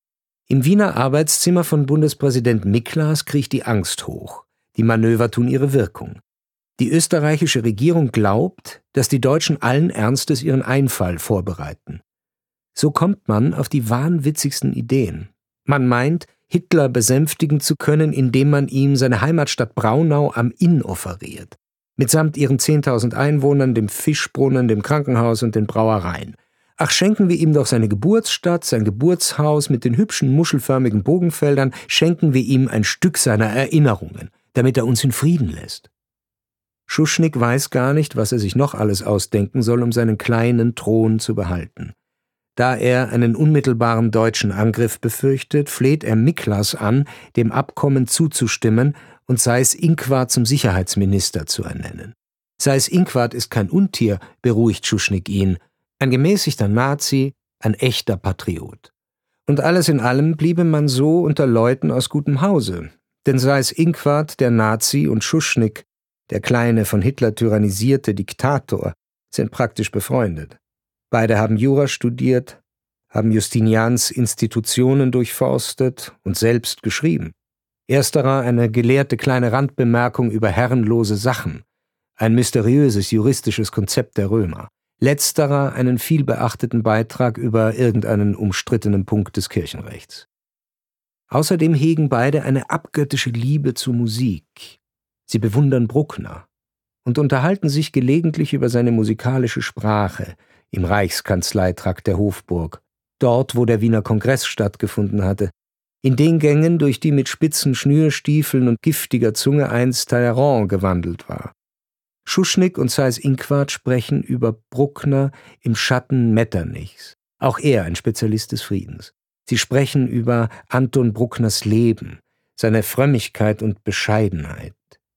Im Wiener Arbeitszimmer von Bundespräsident Miklas kriecht die Angst hoch. Die Manöver tun ihre Wirkung. Die österreichische Regierung glaubt, dass die Deutschen allen Ernstes ihren Einfall vorbereiten. So kommt man auf die wahnwitzigsten Ideen. Man meint, Hitler besänftigen zu können, indem man ihm seine Heimatstadt Braunau am Inn offeriert. Mitsamt ihren zehntausend Einwohnern, dem Fischbrunnen, dem Krankenhaus und den Brauereien. Ach, schenken wir ihm doch seine Geburtsstadt, sein Geburtshaus mit den hübschen muschelförmigen Bogenfeldern, schenken wir ihm ein Stück seiner Erinnerungen, damit er uns in Frieden lässt. Schuschnigg weiß gar nicht, was er sich noch alles ausdenken soll, um seinen kleinen Thron zu behalten. Da er einen unmittelbaren deutschen Angriff befürchtet, fleht er Miklas an, dem Abkommen zuzustimmen und Seyß-Inquart zum Sicherheitsminister zu ernennen. Seyß-Inquart ist kein Untier, beruhigt Schuschnigg ihn, ein gemäßigter Nazi, ein echter Patriot. Und alles in allem bliebe man so unter Leuten aus gutem Hause, denn Seyß-Inquart, der Nazi, und Schuschnigg, der kleine, von Hitler tyrannisierte Diktator, sind praktisch befreundet. Beide haben Jura studiert, haben Justinians Institutionen durchforstet und selbst geschrieben. Ersterer eine gelehrte kleine Randbemerkung über herrenlose Sachen, ein mysteriöses juristisches Konzept der Römer. Letzterer einen vielbeachteten Beitrag über irgendeinen umstrittenen Punkt des Kirchenrechts. Außerdem hegen beide eine abgöttische Liebe zur Musik. Sie bewundern Bruckner und unterhalten sich gelegentlich über seine musikalische Sprache im Reichskanzleitrakt der Hofburg, dort, wo der Wiener Kongress stattgefunden hatte, in den Gängen, durch die mit spitzen Schnürstiefeln und giftiger Zunge einst Talleyrand gewandelt war. Schuschnigg und Seyß-Inquart sprechen über Bruckner im Schatten Metternichs, auch er ein Spezialist des Friedens. Sie sprechen über Anton Bruckners Leben, seine Frömmigkeit und Bescheidenheit.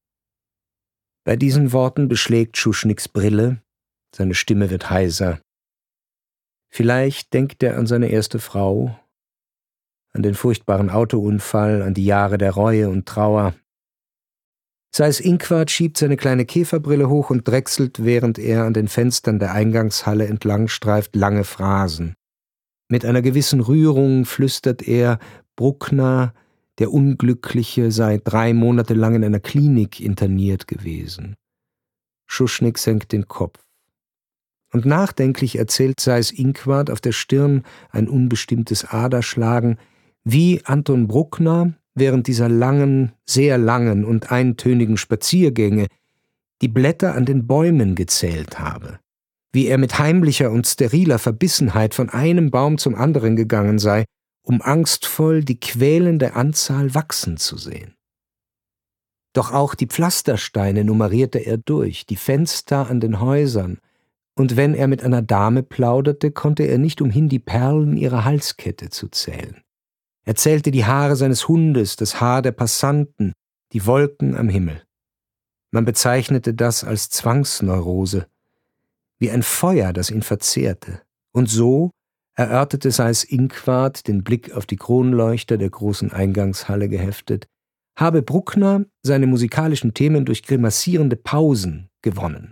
Bei diesen Worten beschlägt Schuschniggs Brille, seine Stimme wird heiser. Vielleicht denkt er an seine erste Frau, an den furchtbaren Autounfall, an die Jahre der Reue und Trauer. Seyß-Inquart schiebt seine kleine Käferbrille hoch und drechselt, während er an den Fenstern der Eingangshalle entlang streift, lange Phrasen. Mit einer gewissen Rührung flüstert er, Bruckner, der Unglückliche, sei drei Monate lang in einer Klinik interniert gewesen. Schuschnigg senkt den Kopf. Und nachdenklich erzählt Seyß-Inquart, auf der Stirn ein unbestimmtes Aderschlagen, wie Anton Bruckner während dieser langen, sehr langen und eintönigen Spaziergänge die Blätter an den Bäumen gezählt habe, wie er mit heimlicher und steriler Verbissenheit von einem Baum zum anderen gegangen sei, um angstvoll die quälende Anzahl wachsen zu sehen. Doch auch die Pflastersteine nummerierte er durch, die Fenster an den Häusern, und wenn er mit einer Dame plauderte, konnte er nicht umhin, die Perlen ihrer Halskette zu zählen. Er zählte die Haare seines Hundes, das Haar der Passanten, die Wolken am Himmel. Man bezeichnete das als Zwangsneurose, wie ein Feuer, das ihn verzehrte. Und so erörterte Seyß-Inquart, den Blick auf die Kronleuchter der großen Eingangshalle geheftet, habe Bruckner seine musikalischen Themen durch grimassierende Pausen gewonnen.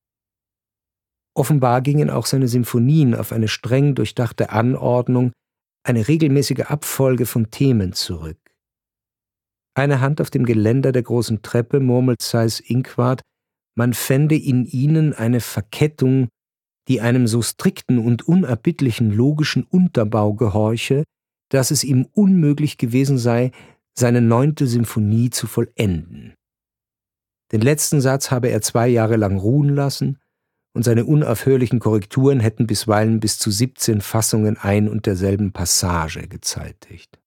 Offenbar gingen auch seine Symphonien auf eine streng durchdachte Anordnung, eine regelmäßige Abfolge von Themen zurück. Eine Hand auf dem Geländer der großen Treppe murmelt Seyß-Inquart, man fände in ihnen eine Verkettung, die einem so strikten und unerbittlichen logischen Unterbau gehorche, dass es ihm unmöglich gewesen sei, seine neunte Symphonie zu vollenden. Den letzten Satz habe er zwei Jahre lang ruhen lassen, und seine unaufhörlichen Korrekturen hätten bisweilen bis zu siebzehn Fassungen ein und derselben Passage gezeitigt.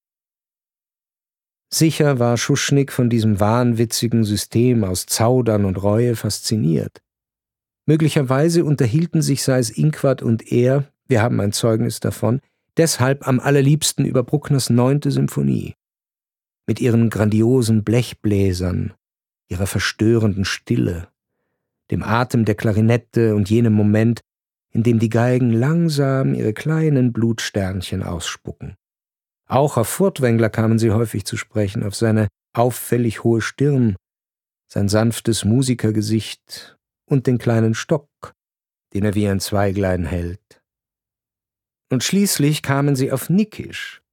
Sicher war Schuschnigg von diesem wahnwitzigen System aus Zaudern und Reue fasziniert. Möglicherweise unterhielten sich Seyß-Inquart und er, wir haben ein Zeugnis davon, deshalb am allerliebsten über Bruckners neunte Symphonie. Mit ihren grandiosen Blechbläsern, ihrer verstörenden Stille, dem Atem der Klarinette und jenem Moment, in dem die Geigen langsam ihre kleinen Blutsternchen ausspucken. Auch auf Furtwängler kamen sie häufig zu sprechen, auf seine auffällig hohe Stirn, sein sanftes Musikergesicht und den kleinen Stock, den er wie ein Zweiglein hält. Und schließlich kamen sie auf Nickisch,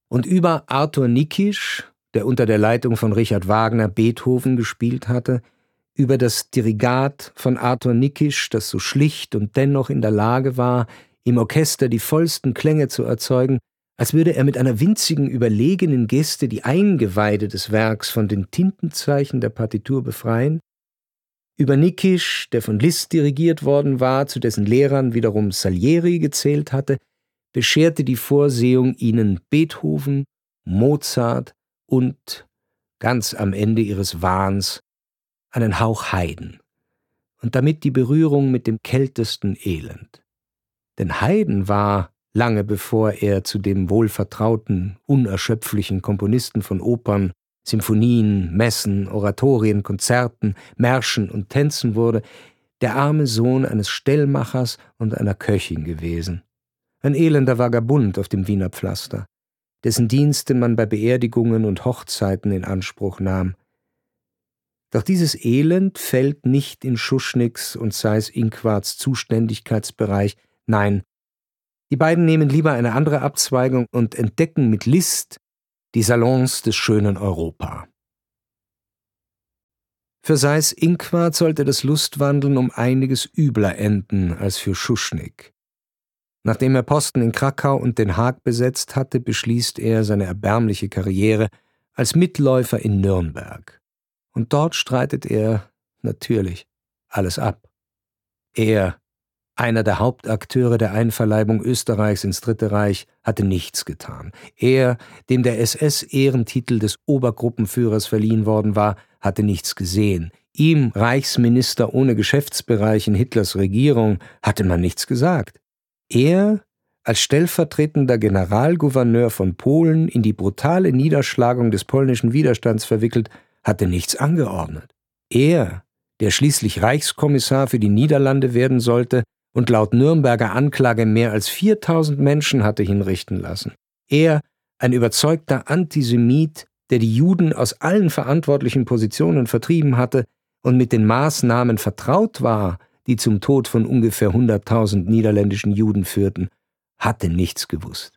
Und über Arthur Nikisch, der unter der Leitung von Richard Wagner Beethoven gespielt hatte, über das Dirigat von Arthur Nikisch, das so schlicht und dennoch in der Lage war, im Orchester die vollsten Klänge zu erzeugen, als würde er mit einer winzigen, überlegenen Geste die Eingeweide des Werks von den Tintenzeichen der Partitur befreien, über Nikisch, der von Liszt dirigiert worden war, zu dessen Lehrern wiederum Salieri gezählt hatte, bescherte die Vorsehung ihnen Beethoven, Mozart und, ganz am Ende ihres Wahns, einen Hauch Haydn und damit die Berührung mit dem kältesten Elend. Denn Haydn war, lange bevor er zu dem wohlvertrauten, unerschöpflichen Komponisten von Opern, Symphonien, Messen, Oratorien, Konzerten, Märschen und Tänzen wurde, der arme Sohn eines Stellmachers und einer Köchin gewesen. Ein elender Vagabund auf dem Wiener Pflaster, dessen Dienste man bei Beerdigungen und Hochzeiten in Anspruch nahm. Doch dieses Elend fällt nicht in Schuschnigs und Seyß-Inquarts Zuständigkeitsbereich, nein, die beiden nehmen lieber eine andere Abzweigung und entdecken mit List die Salons des schönen Europa. Für Seyß-Inquart sollte das Lustwandeln um einiges übler enden als für Schuschnigg. Nachdem er Posten in Krakau und Den Haag besetzt hatte, beschließt er seine erbärmliche Karriere als Mitläufer in Nürnberg. Und dort streitet er, natürlich, alles ab. Er, einer der Hauptakteure der Einverleibung Österreichs ins Dritte Reich, hatte nichts getan. Er, dem der S S-Ehrentitel des Obergruppenführers verliehen worden war, hatte nichts gesehen. Ihm, Reichsminister ohne Geschäftsbereich in Hitlers Regierung, hatte man nichts gesagt. Er, als stellvertretender Generalgouverneur von Polen, in die brutale Niederschlagung des polnischen Widerstands verwickelt, hatte nichts angeordnet. Er, der schließlich Reichskommissar für die Niederlande werden sollte und laut Nürnberger Anklage mehr als viertausend Menschen hatte hinrichten lassen. Er, ein überzeugter Antisemit, der die Juden aus allen verantwortlichen Positionen vertrieben hatte und mit den Maßnahmen vertraut war, die zum Tod von ungefähr hunderttausend niederländischen Juden führten, hatte nichts gewusst.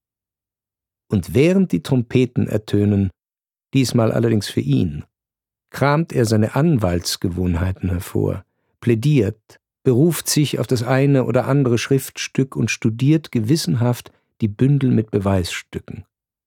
Und während die Trompeten ertönen, diesmal allerdings für ihn, kramt er seine Anwaltsgewohnheiten hervor, plädiert, beruft sich auf das eine oder andere Schriftstück und studiert gewissenhaft die Bündel mit Beweisstücken.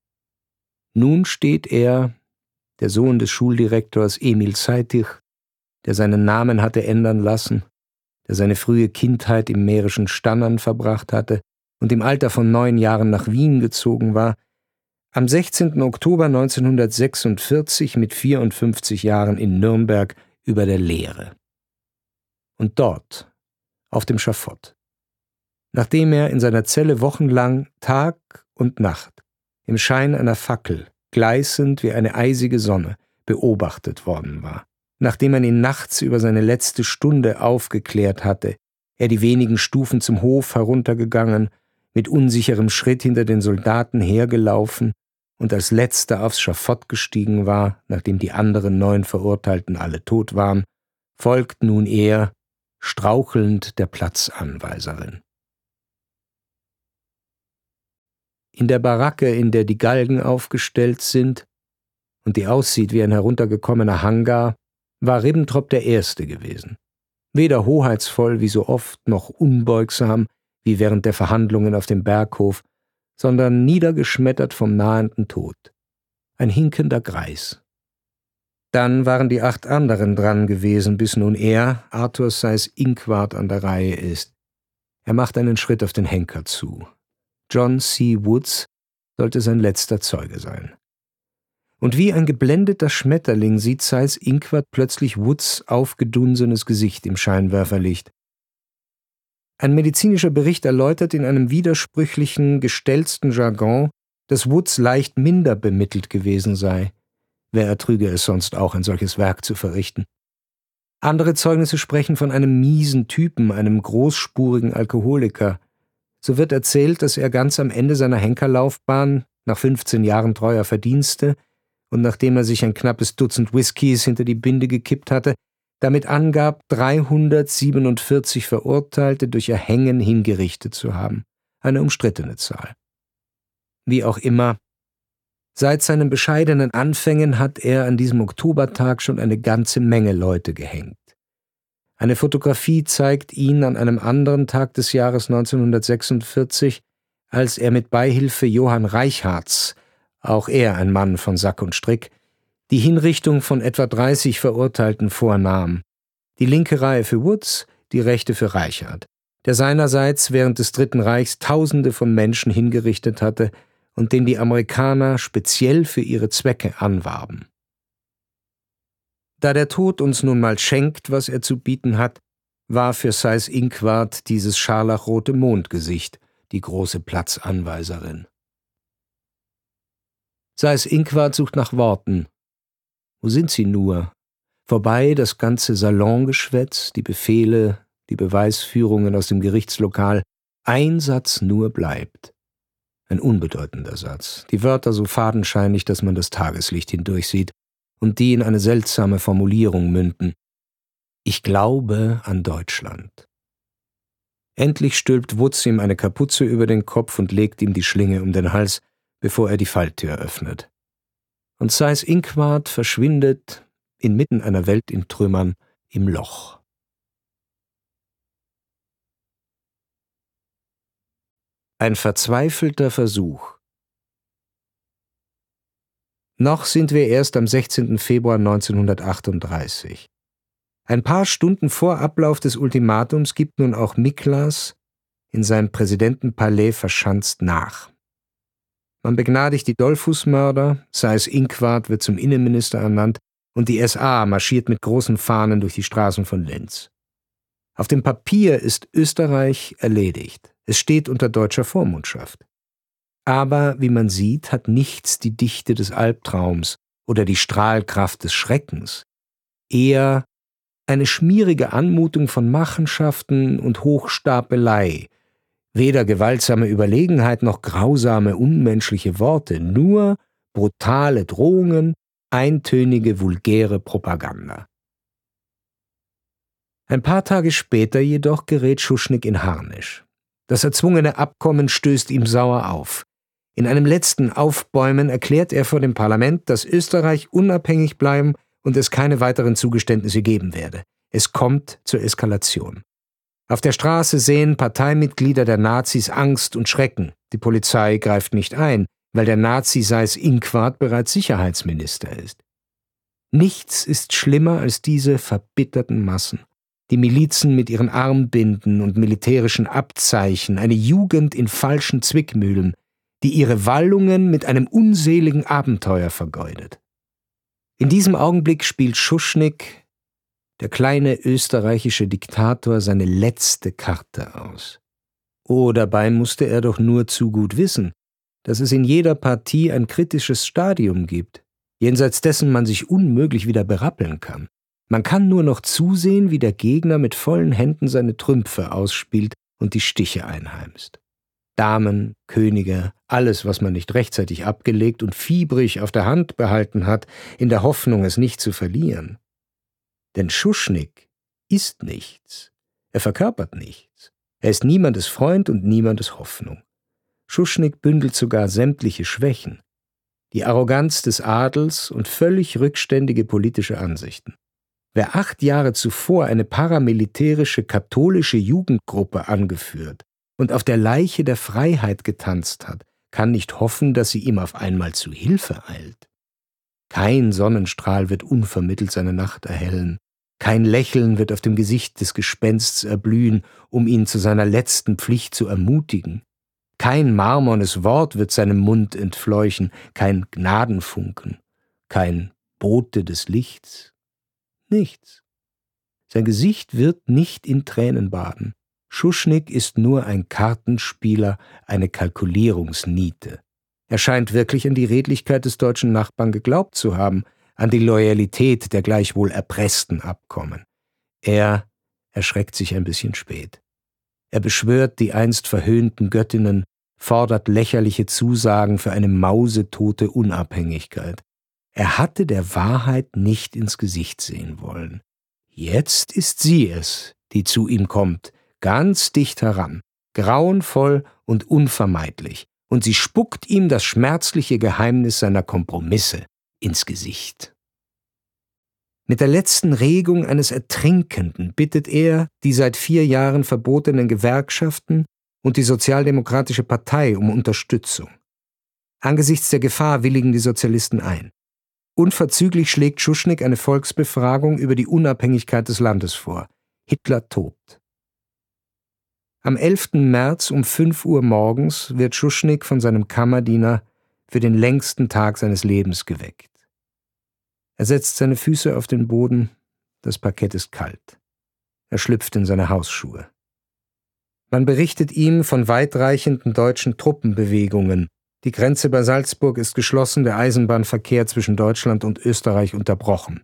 Nun steht er, der Sohn des Schuldirektors Emil Zeitig, der seinen Namen hatte ändern lassen, der seine frühe Kindheit im mährischen Stannern verbracht hatte und im Alter von neun Jahren nach Wien gezogen war, am sechzehnten Oktober neunzehnhundertsechsundvierzig mit vierundfünfzig Jahren in Nürnberg über der Lehre. Und dort, auf dem Schafott, nachdem er in seiner Zelle wochenlang Tag und Nacht im Schein einer Fackel, gleißend wie eine eisige Sonne, beobachtet worden war, nachdem man ihn nachts über seine letzte Stunde aufgeklärt hatte, er die wenigen Stufen zum Hof heruntergegangen, mit unsicherem Schritt hinter den Soldaten hergelaufen und als letzter aufs Schafott gestiegen war, nachdem die anderen neun Verurteilten alle tot waren, folgt nun er, strauchelnd der Platzanweiserin. In der Baracke, in der die Galgen aufgestellt sind und die aussieht wie ein heruntergekommener Hangar, war Ribbentrop der Erste gewesen. Weder hoheitsvoll wie so oft, noch unbeugsam wie während der Verhandlungen auf dem Berghof, sondern niedergeschmettert vom nahenden Tod. Ein hinkender Greis. Dann waren die acht anderen dran gewesen, bis nun er, Arthur Seyß-Inquart, an der Reihe ist. Er macht einen Schritt auf den Henker zu. John C. Woods sollte sein letzter Zeuge sein. Und wie ein geblendeter Schmetterling sieht Seyß-Inquart plötzlich Woods aufgedunsenes Gesicht im Scheinwerferlicht. Ein medizinischer Bericht erläutert in einem widersprüchlichen, gestelzten Jargon, dass Woods leicht minder bemittelt gewesen sei. Wer ertrüge es sonst auch, ein solches Werk zu verrichten? Andere Zeugnisse sprechen von einem miesen Typen, einem großspurigen Alkoholiker. So wird erzählt, dass er ganz am Ende seiner Henkerlaufbahn, nach fünfzehn Jahren treuer Verdienste und nachdem er sich ein knappes Dutzend Whiskys hinter die Binde gekippt hatte, damit angab, dreihundertsiebenundvierzig Verurteilte durch Erhängen hingerichtet zu haben. Eine umstrittene Zahl. Wie auch immer, Seit seinen bescheidenen Anfängen hat er an diesem Oktobertag schon eine ganze Menge Leute gehängt. Eine Fotografie zeigt ihn an einem anderen Tag des Jahres neunzehnhundertsechsundvierzig, als er mit Beihilfe Johann Reichardts, auch er ein Mann von Sack und Strick, die Hinrichtung von etwa dreißig Verurteilten vornahm. Die linke Reihe für Woods, die rechte für Reichard, der seinerseits während des Dritten Reichs Tausende von Menschen hingerichtet hatte und den die Amerikaner speziell für ihre Zwecke anwarben. Da der Tod uns nun mal schenkt, was er zu bieten hat, war für Seyß-Inquart dieses scharlachrote Mondgesicht die große Platzanweiserin. Seyß-Inquart sucht nach Worten. Wo sind sie nur? Vorbei das ganze Salongeschwätz, die Befehle, die Beweisführungen aus dem Gerichtslokal. Ein Satz nur bleibt. Ein unbedeutender Satz, die Wörter so fadenscheinig, dass man das Tageslicht hindurchsieht, und die in eine seltsame Formulierung münden. Ich glaube an Deutschland. Endlich stülpt Woods ihm eine Kapuze über den Kopf und legt ihm die Schlinge um den Hals, bevor er die Falltür öffnet. Und Seyß-Inquart verschwindet inmitten einer Welt in Trümmern im Loch. Ein verzweifelter Versuch. Noch sind wir erst am sechzehnten Februar neunzehnhundertachtunddreißig. Ein paar Stunden vor Ablauf des Ultimatums gibt nun auch Miklas in seinem Präsidentenpalais verschanzt nach. Man begnadigt die Dollfußmörder, Seyß-Inquart wird zum Innenminister ernannt und die S A marschiert mit großen Fahnen durch die Straßen von Linz. Auf dem Papier ist Österreich erledigt. Es steht unter deutscher Vormundschaft. Aber, wie man sieht, hat nichts die Dichte des Albtraums oder die Strahlkraft des Schreckens. Eher eine schmierige Anmutung von Machenschaften und Hochstapelei. Weder gewaltsame Überlegenheit noch grausame, unmenschliche Worte, nur brutale Drohungen, eintönige, vulgäre Propaganda. Ein paar Tage später jedoch gerät Schuschnigg in Harnisch. Das erzwungene Abkommen stößt ihm sauer auf. In einem letzten Aufbäumen erklärt er vor dem Parlament, dass Österreich unabhängig bleiben und es keine weiteren Zugeständnisse geben werde. Es kommt zur Eskalation. Auf der Straße sehen Parteimitglieder der Nazis Angst und Schrecken. Die Polizei greift nicht ein, weil der Nazi Seyß-Inquart bereits Sicherheitsminister ist. Nichts ist schlimmer als diese verbitterten Massen. Die Milizen mit ihren Armbinden und militärischen Abzeichen, eine Jugend in falschen Zwickmühlen, die ihre Wallungen mit einem unseligen Abenteuer vergeudet. In diesem Augenblick spielt Schuschnigg, der kleine österreichische Diktator, seine letzte Karte aus. Oh, dabei musste er doch nur zu gut wissen, dass es in jeder Partie ein kritisches Stadium gibt, jenseits dessen man sich unmöglich wieder berappeln kann. Man kann nur noch zusehen, wie der Gegner mit vollen Händen seine Trümpfe ausspielt und die Stiche einheimst. Damen, Könige, alles, was man nicht rechtzeitig abgelegt und fiebrig auf der Hand behalten hat, in der Hoffnung, es nicht zu verlieren. Denn Schuschnigg ist nichts. Er verkörpert nichts. Er ist niemandes Freund und niemandes Hoffnung. Schuschnigg bündelt sogar sämtliche Schwächen. Die Arroganz des Adels und völlig rückständige politische Ansichten. Wer acht Jahre zuvor eine paramilitärische katholische Jugendgruppe angeführt und auf der Leiche der Freiheit getanzt hat, kann nicht hoffen, dass sie ihm auf einmal zu Hilfe eilt. Kein Sonnenstrahl wird unvermittelt seine Nacht erhellen, kein Lächeln wird auf dem Gesicht des Gespensts erblühen, um ihn zu seiner letzten Pflicht zu ermutigen. Kein marmornes Wort wird seinem Mund entfleuchen, kein Gnadenfunken, kein Bote des Lichts. Nichts. Sein Gesicht wird nicht in Tränen baden. Schuschnigg ist nur ein Kartenspieler, eine Kalkulierungsniete. Er scheint wirklich an die Redlichkeit des deutschen Nachbarn geglaubt zu haben, an die Loyalität der gleichwohl erpressten Abkommen. Er erschreckt sich ein bisschen spät. Er beschwört die einst verhöhnten Göttinnen, fordert lächerliche Zusagen für eine mausetote Unabhängigkeit. Er hatte der Wahrheit nicht ins Gesicht sehen wollen. Jetzt ist sie es, die zu ihm kommt, ganz dicht heran, grauenvoll und unvermeidlich, und sie spuckt ihm das schmerzliche Geheimnis seiner Kompromisse ins Gesicht. Mit der letzten Regung eines Ertrinkenden bittet er die seit vier Jahren verbotenen Gewerkschaften und die Sozialdemokratische Partei um Unterstützung. Angesichts der Gefahr willigen die Sozialisten ein. Unverzüglich schlägt Schuschnigg eine Volksbefragung über die Unabhängigkeit des Landes vor. Hitler tobt. Am elften März um fünf Uhr morgens wird Schuschnigg von seinem Kammerdiener für den längsten Tag seines Lebens geweckt. Er setzt seine Füße auf den Boden, das Parkett ist kalt. Er schlüpft in seine Hausschuhe. Man berichtet ihm von weitreichenden deutschen Truppenbewegungen. Die Grenze bei Salzburg ist geschlossen, der Eisenbahnverkehr zwischen Deutschland und Österreich unterbrochen.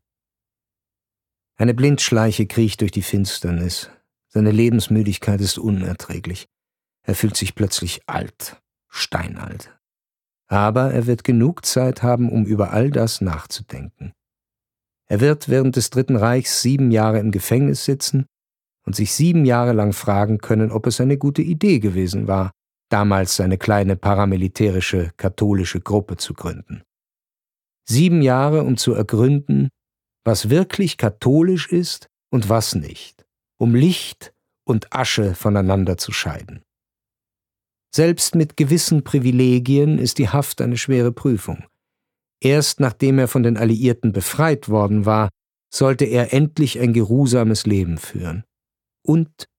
Eine Blindschleiche kriecht durch die Finsternis. Seine Lebensmüdigkeit ist unerträglich. Er fühlt sich plötzlich alt, steinalt. Aber er wird genug Zeit haben, um über all das nachzudenken. Er wird während des Dritten Reichs sieben Jahre im Gefängnis sitzen und sich sieben Jahre lang fragen können, ob es eine gute Idee gewesen war, damals seine kleine paramilitärische katholische Gruppe zu gründen. Sieben Jahre, um zu ergründen, was wirklich katholisch ist und was nicht, um Licht und Asche voneinander zu scheiden. Selbst mit gewissen Privilegien ist die Haft eine schwere Prüfung. Erst nachdem er von den Alliierten befreit worden war, sollte er endlich ein geruhsames Leben führen. Und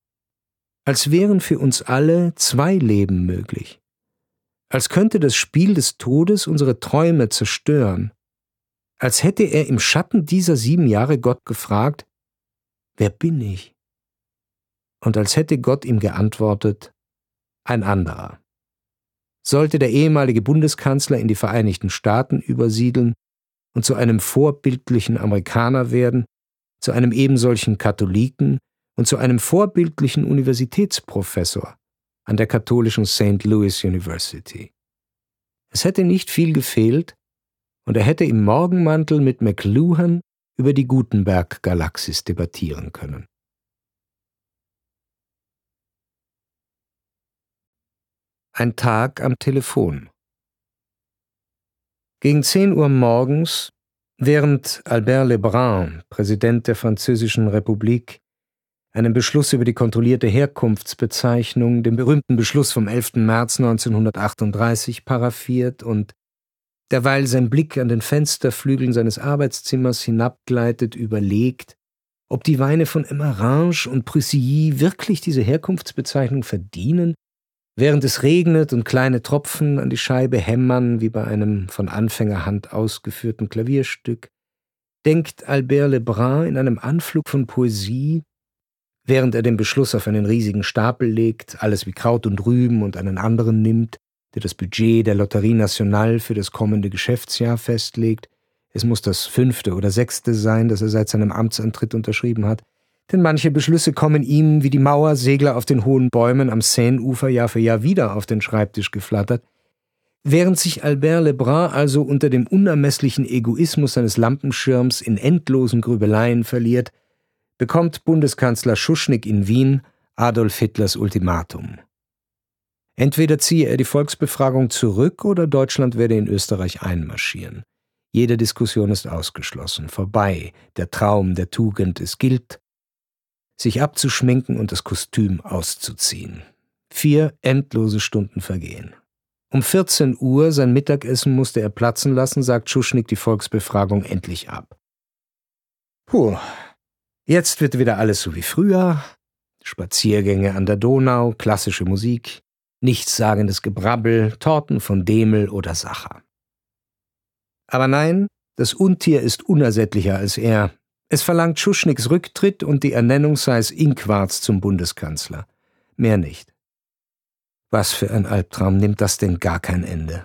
als wären für uns alle zwei Leben möglich. Als könnte das Spiel des Todes unsere Träume zerstören. Als hätte er im Schatten dieser sieben Jahre Gott gefragt, wer bin ich? Und als hätte Gott ihm geantwortet, ein anderer. Sollte der ehemalige Bundeskanzler in die Vereinigten Staaten übersiedeln und zu einem vorbildlichen Amerikaner werden, zu einem ebensolchen Katholiken und zu einem vorbildlichen Universitätsprofessor an der katholischen Saint Louis University. Es hätte nicht viel gefehlt, und er hätte im Morgenmantel mit McLuhan über die Gutenberg-Galaxis debattieren können. Ein Tag am Telefon. Gegen zehn Uhr morgens, während Albert Lebrun, Präsident der Französischen Republik, einen Beschluss über die kontrollierte Herkunftsbezeichnung, den berühmten Beschluss vom elften März neunzehnhundertachtunddreißig, paraphiert und derweil sein Blick an den Fensterflügeln seines Arbeitszimmers hinabgleitet, überlegt, ob die Weine von Emmerange und Prüssilly wirklich diese Herkunftsbezeichnung verdienen, während es regnet und kleine Tropfen an die Scheibe hämmern wie bei einem von Anfängerhand ausgeführten Klavierstück, denkt Albert Lebrun in einem Anflug von Poesie, während er den Beschluss auf einen riesigen Stapel legt, alles wie Kraut und Rüben und einen anderen nimmt, der das Budget der Loterie Nationale für das kommende Geschäftsjahr festlegt. Es muss das fünfte oder sechste sein, das er seit seinem Amtsantritt unterschrieben hat, denn manche Beschlüsse kommen ihm wie die Mauersegler auf den hohen Bäumen am Seineufer Jahr für Jahr wieder auf den Schreibtisch geflattert. Während sich Albert Lebrun also unter dem unermesslichen Egoismus seines Lampenschirms in endlosen Grübeleien verliert, bekommt Bundeskanzler Schuschnigg in Wien Adolf Hitlers Ultimatum. Entweder ziehe er die Volksbefragung zurück oder Deutschland werde in Österreich einmarschieren. Jede Diskussion ist ausgeschlossen, vorbei, der Traum der Tugend, es gilt, sich abzuschminken und das Kostüm auszuziehen. Vier endlose Stunden vergehen. Um vierzehn Uhr, sein Mittagessen musste er platzen lassen, sagt Schuschnigg die Volksbefragung endlich ab. Puh, jetzt wird wieder alles so wie früher. Spaziergänge an der Donau, klassische Musik, nichtssagendes Gebrabbel, Torten von Demel oder Sacher. Aber nein, das Untier ist unersättlicher als er. Es verlangt Schuschniggs Rücktritt und die Ernennung seines Inquarts zum Bundeskanzler. Mehr nicht. Was für ein Albtraum, nimmt das denn gar kein Ende?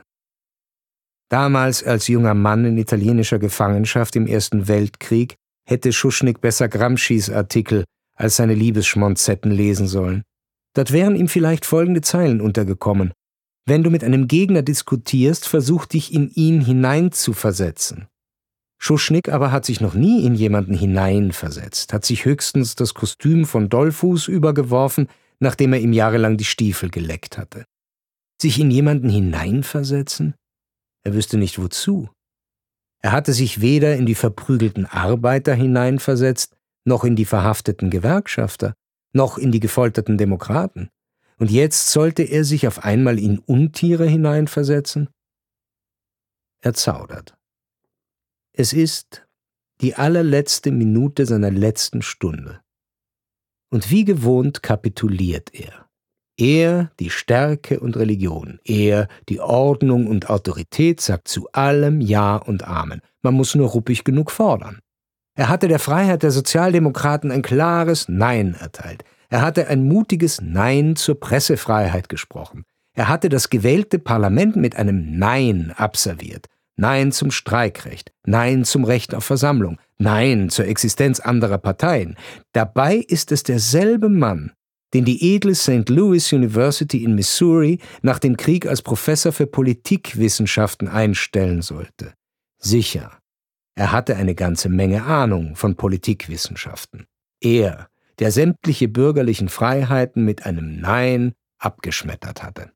Damals als junger Mann in italienischer Gefangenschaft im Ersten Weltkrieg hätte Schuschnigg besser Gramscis Artikel als seine Liebesschmonzetten lesen sollen. Dort wären ihm vielleicht folgende Zeilen untergekommen: Wenn du mit einem Gegner diskutierst, versuch dich in ihn hineinzuversetzen. Schuschnigg aber hat sich noch nie in jemanden hineinversetzt, hat sich höchstens das Kostüm von Dollfuß übergeworfen, nachdem er ihm jahrelang die Stiefel geleckt hatte. Sich in jemanden hineinversetzen? Er wüsste nicht wozu. Er hatte sich weder in die verprügelten Arbeiter hineinversetzt, noch in die verhafteten Gewerkschafter, noch in die gefolterten Demokraten. Und jetzt sollte er sich auf einmal in Untiere hineinversetzen? Er zaudert. Es ist die allerletzte Minute seiner letzten Stunde. Und wie gewohnt kapituliert er. Er, die Stärke und Religion, er, die Ordnung und Autorität, sagt zu allem Ja und Amen. Man muss nur ruppig genug fordern. Er hatte der Freiheit der Sozialdemokraten ein klares Nein erteilt. Er hatte ein mutiges Nein zur Pressefreiheit gesprochen. Er hatte das gewählte Parlament mit einem Nein abserviert. Nein zum Streikrecht, Nein zum Recht auf Versammlung, Nein zur Existenz anderer Parteien. Dabei ist es derselbe Mann, den die edle Saint Louis University in Missouri nach dem Krieg als Professor für Politikwissenschaften einstellen sollte. Sicher, er hatte eine ganze Menge Ahnung von Politikwissenschaften. Er, der sämtliche bürgerlichen Freiheiten mit einem Nein abgeschmettert hatte.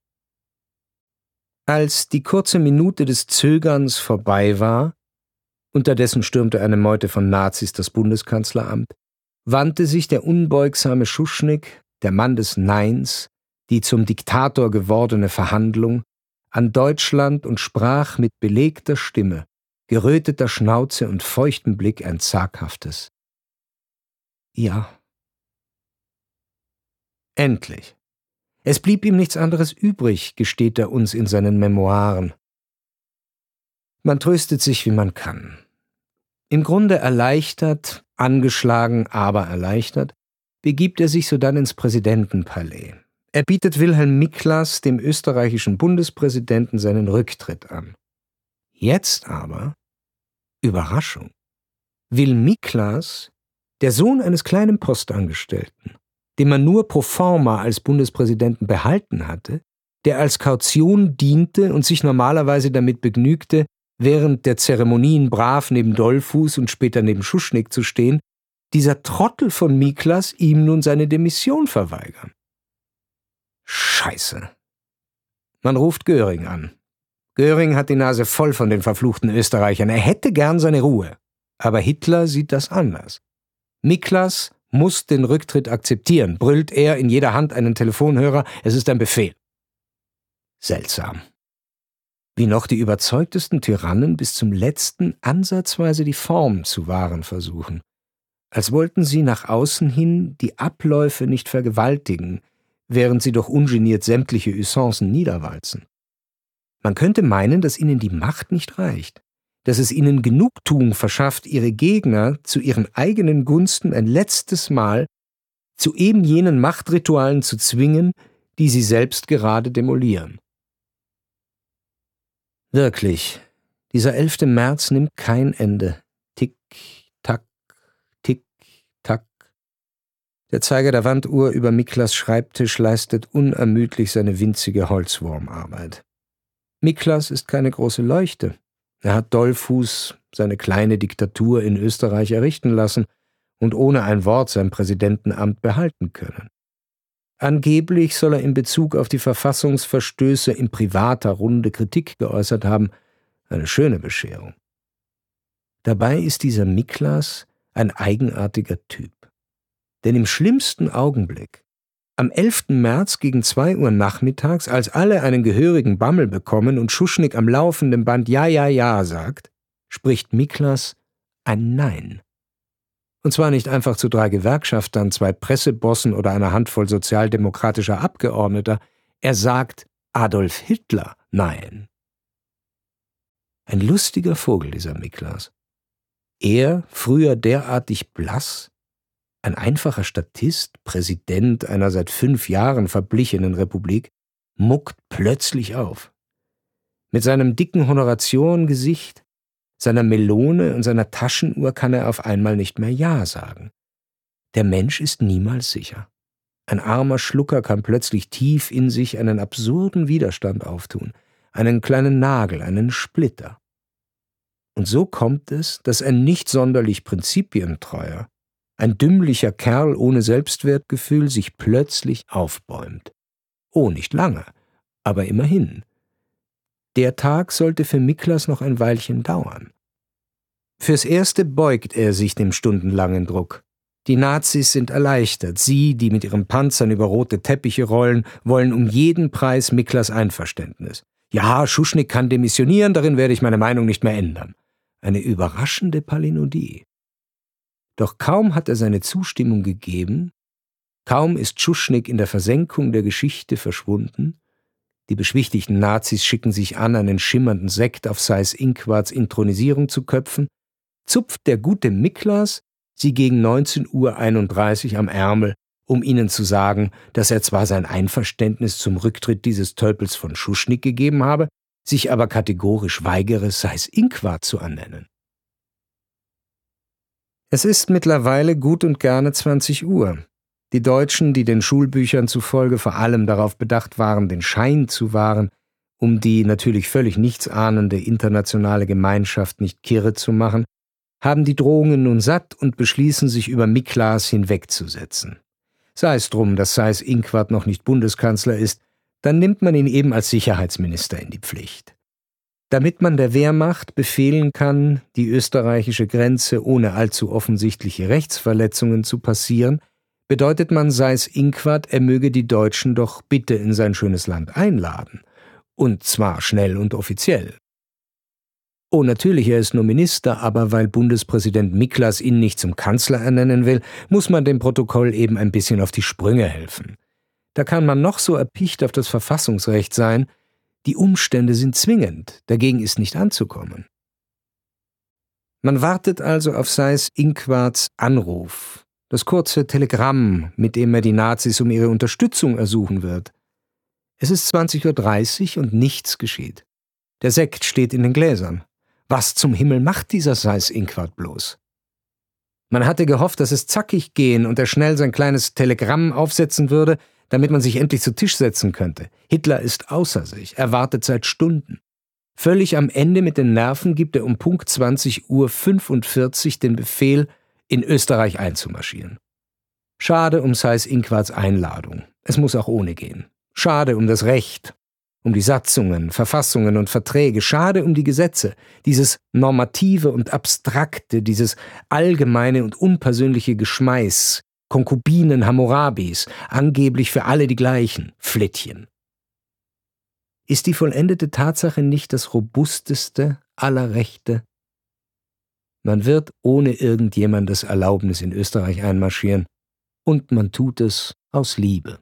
Als die kurze Minute des Zögerns vorbei war, unterdessen stürmte eine Meute von Nazis das Bundeskanzleramt, wandte sich der unbeugsame Schuschnigg, der Mann des Neins, die zum Diktator gewordene Verhandlung, an Deutschland und sprach mit belegter Stimme, geröteter Schnauze und feuchtem Blick ein zaghaftes Ja. Endlich. Es blieb ihm nichts anderes übrig, gesteht er uns in seinen Memoiren. Man tröstet sich, wie man kann. Im Grunde erleichtert, angeschlagen, aber erleichtert, begibt er sich sodann ins Präsidentenpalais. Er bietet Wilhelm Miklas, dem österreichischen Bundespräsidenten, seinen Rücktritt an. Jetzt aber, Überraschung, will Miklas, der Sohn eines kleinen Postangestellten, den man nur pro forma als Bundespräsidenten behalten hatte, der als Kaution diente und sich normalerweise damit begnügte, während der Zeremonien brav neben Dollfuß und später neben Schuschnigg zu stehen, dieser Trottel von Miklas ihm nun seine Demission verweigern. Scheiße. Man ruft Göring an. Göring hat die Nase voll von den verfluchten Österreichern. Er hätte gern seine Ruhe. Aber Hitler sieht das anders. Miklas muss den Rücktritt akzeptieren, brüllt er, in jeder Hand einen Telefonhörer, es ist ein Befehl. Seltsam. Wie noch die überzeugtesten Tyrannen bis zum letzten ansatzweise die Form zu wahren versuchen. Als wollten sie nach außen hin die Abläufe nicht vergewaltigen, während sie doch ungeniert sämtliche Usancen niederwalzen. Man könnte meinen, dass ihnen die Macht nicht reicht, dass es ihnen Genugtuung verschafft, ihre Gegner zu ihren eigenen Gunsten ein letztes Mal zu eben jenen Machtritualen zu zwingen, die sie selbst gerade demolieren. Wirklich, dieser elfte März nimmt kein Ende. Tick, tack, tick, tack. Der Zeiger der Wanduhr über Miklas Schreibtisch leistet unermüdlich seine winzige Holzwurmarbeit. Miklas ist keine große Leuchte. Er hat Dollfuß seine kleine Diktatur in Österreich errichten lassen und ohne ein Wort sein Präsidentenamt behalten können. Angeblich soll er in Bezug auf die Verfassungsverstöße in privater Runde Kritik geäußert haben. Eine schöne Bescherung. Dabei ist dieser Miklas ein eigenartiger Typ. Denn im schlimmsten Augenblick, am elften März gegen zwei Uhr nachmittags, als alle einen gehörigen Bammel bekommen und Schuschnigg am laufenden Band Ja, ja, ja sagt, spricht Miklas ein Nein. Und zwar nicht einfach zu drei Gewerkschaftern, zwei Pressebossen oder einer Handvoll sozialdemokratischer Abgeordneter. Er sagt Adolf Hitler Nein. Ein lustiger Vogel, dieser Miklas. Er, früher derartig blass, ein einfacher Statist, Präsident einer seit fünf Jahren verblichenen Republik, muckt plötzlich auf. Mit seinem dicken Honoratiorengesicht, seiner Melone und seiner Taschenuhr kann er auf einmal nicht mehr Ja sagen. Der Mensch ist niemals sicher. Ein armer Schlucker kann plötzlich tief in sich einen absurden Widerstand auftun, einen kleinen Nagel, einen Splitter. Und so kommt es, dass ein nicht sonderlich prinzipientreuer, ein dümmlicher Kerl ohne Selbstwertgefühl sich plötzlich aufbäumt. Oh, nicht lange. Aber immerhin. Der Tag sollte für Miklas noch ein Weilchen dauern. Fürs Erste beugt er sich dem stundenlangen Druck. Die Nazis sind erleichtert. Sie, die mit ihren Panzern über rote Teppiche rollen, wollen um jeden Preis Miklas Einverständnis. Ja, Schuschnigg kann demissionieren, darin werde ich meine Meinung nicht mehr ändern. Eine überraschende Palinodie. Doch kaum hat er seine Zustimmung gegeben, kaum ist Schuschnigg in der Versenkung der Geschichte verschwunden, die beschwichtigten Nazis schicken sich an, einen schimmernden Sekt auf Seyß-Inquarts Inthronisierung zu köpfen, zupft der gute Miklas sie gegen neunzehn Uhr einunddreißig am Ärmel, um ihnen zu sagen, dass er zwar sein Einverständnis zum Rücktritt dieses Tölpels von Schuschnigg gegeben habe, sich aber kategorisch weigere, Seyß-Inquart zu ernennen. Es ist mittlerweile gut und gerne zwanzig Uhr. Die Deutschen, die den Schulbüchern zufolge vor allem darauf bedacht waren, den Schein zu wahren, um die natürlich völlig nichtsahnende internationale Gemeinschaft nicht kirre zu machen, haben die Drohungen nun satt und beschließen, sich über Miklas hinwegzusetzen. Sei es drum, dass Seyß-Inquart noch nicht Bundeskanzler ist, dann nimmt man ihn eben als Sicherheitsminister in die Pflicht. Damit man der Wehrmacht befehlen kann, die österreichische Grenze ohne allzu offensichtliche Rechtsverletzungen zu passieren, bedeutet man Seyß-Inquart, er möge die Deutschen doch bitte in sein schönes Land einladen. Und zwar schnell und offiziell. Oh, natürlich, er ist nur Minister, aber weil Bundespräsident Miklas ihn nicht zum Kanzler ernennen will, muss man dem Protokoll eben ein bisschen auf die Sprünge helfen. Da kann man noch so erpicht auf das Verfassungsrecht sein, die Umstände sind zwingend, dagegen ist nicht anzukommen. Man wartet also auf Seyß-Inquarts Anruf, das kurze Telegramm, mit dem er die Nazis um ihre Unterstützung ersuchen wird. Es ist zwanzig Uhr dreißig und nichts geschieht. Der Sekt steht in den Gläsern. Was zum Himmel macht dieser Seyß-Inquart bloß? Man hatte gehofft, dass es zackig gehen und er schnell sein kleines Telegramm aufsetzen würde, damit man sich endlich zu Tisch setzen könnte. Hitler ist außer sich, er wartet seit Stunden. Völlig am Ende mit den Nerven gibt er um Punkt zwanzig Uhr fünfundvierzig den Befehl, in Österreich einzumarschieren. Schade um Seyß-Inquarts Einladung. Es muss auch ohne gehen. Schade um das Recht, um die Satzungen, Verfassungen und Verträge. Schade um die Gesetze, dieses normative und abstrakte, dieses allgemeine und unpersönliche Geschmeiß, Konkubinen Hammurabis, angeblich für alle die gleichen, Flittchen. Ist die vollendete Tatsache nicht das robusteste aller Rechte? Man wird ohne irgendjemandes Erlaubnis in Österreich einmarschieren, und man tut es aus Liebe.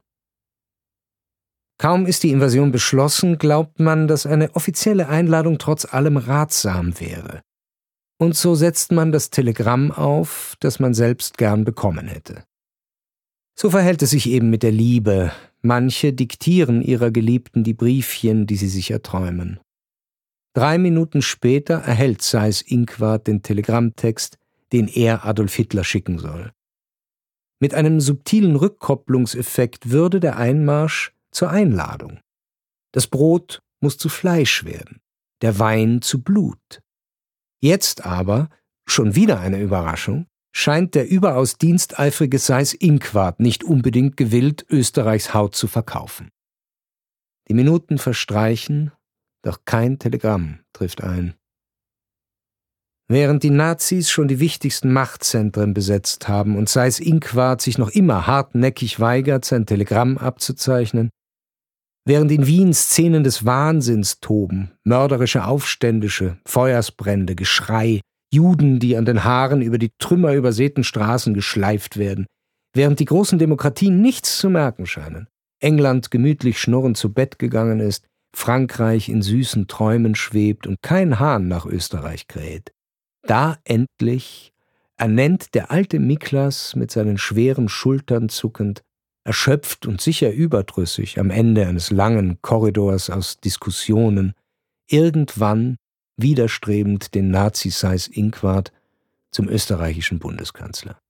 Kaum ist die Invasion beschlossen, glaubt man, dass eine offizielle Einladung trotz allem ratsam wäre. Und so setzt man das Telegramm auf, das man selbst gern bekommen hätte. So verhält es sich eben mit der Liebe. Manche diktieren ihrer Geliebten die Briefchen, die sie sich erträumen. Drei Minuten später erhält Seyß-Inquart den Telegrammtext, den er Adolf Hitler schicken soll. Mit einem subtilen Rückkopplungseffekt würde der Einmarsch zur Einladung. Das Brot muss zu Fleisch werden, der Wein zu Blut. Jetzt aber, schon wieder eine Überraschung, scheint der überaus diensteifrige Seyß-Inquart nicht unbedingt gewillt, Österreichs Haut zu verkaufen. Die Minuten verstreichen, doch kein Telegramm trifft ein. Während die Nazis schon die wichtigsten Machtzentren besetzt haben und Seyß-Inquart sich noch immer hartnäckig weigert, sein Telegramm abzuzeichnen, während in Wien Szenen des Wahnsinns toben, mörderische Aufständische, Feuersbrände, Geschrei, Juden, die an den Haaren über die Trümmer übersäten Straßen geschleift werden, während die großen Demokratien nichts zu merken scheinen, England gemütlich schnurrend zu Bett gegangen ist, Frankreich in süßen Träumen schwebt und kein Hahn nach Österreich kräht. Da endlich ernennt der alte Miklas mit seinen schweren Schultern zuckend, erschöpft und sicher überdrüssig am Ende eines langen Korridors aus Diskussionen, irgendwann widerstrebend den Nazi Seyß-Inquart zum österreichischen Bundeskanzler.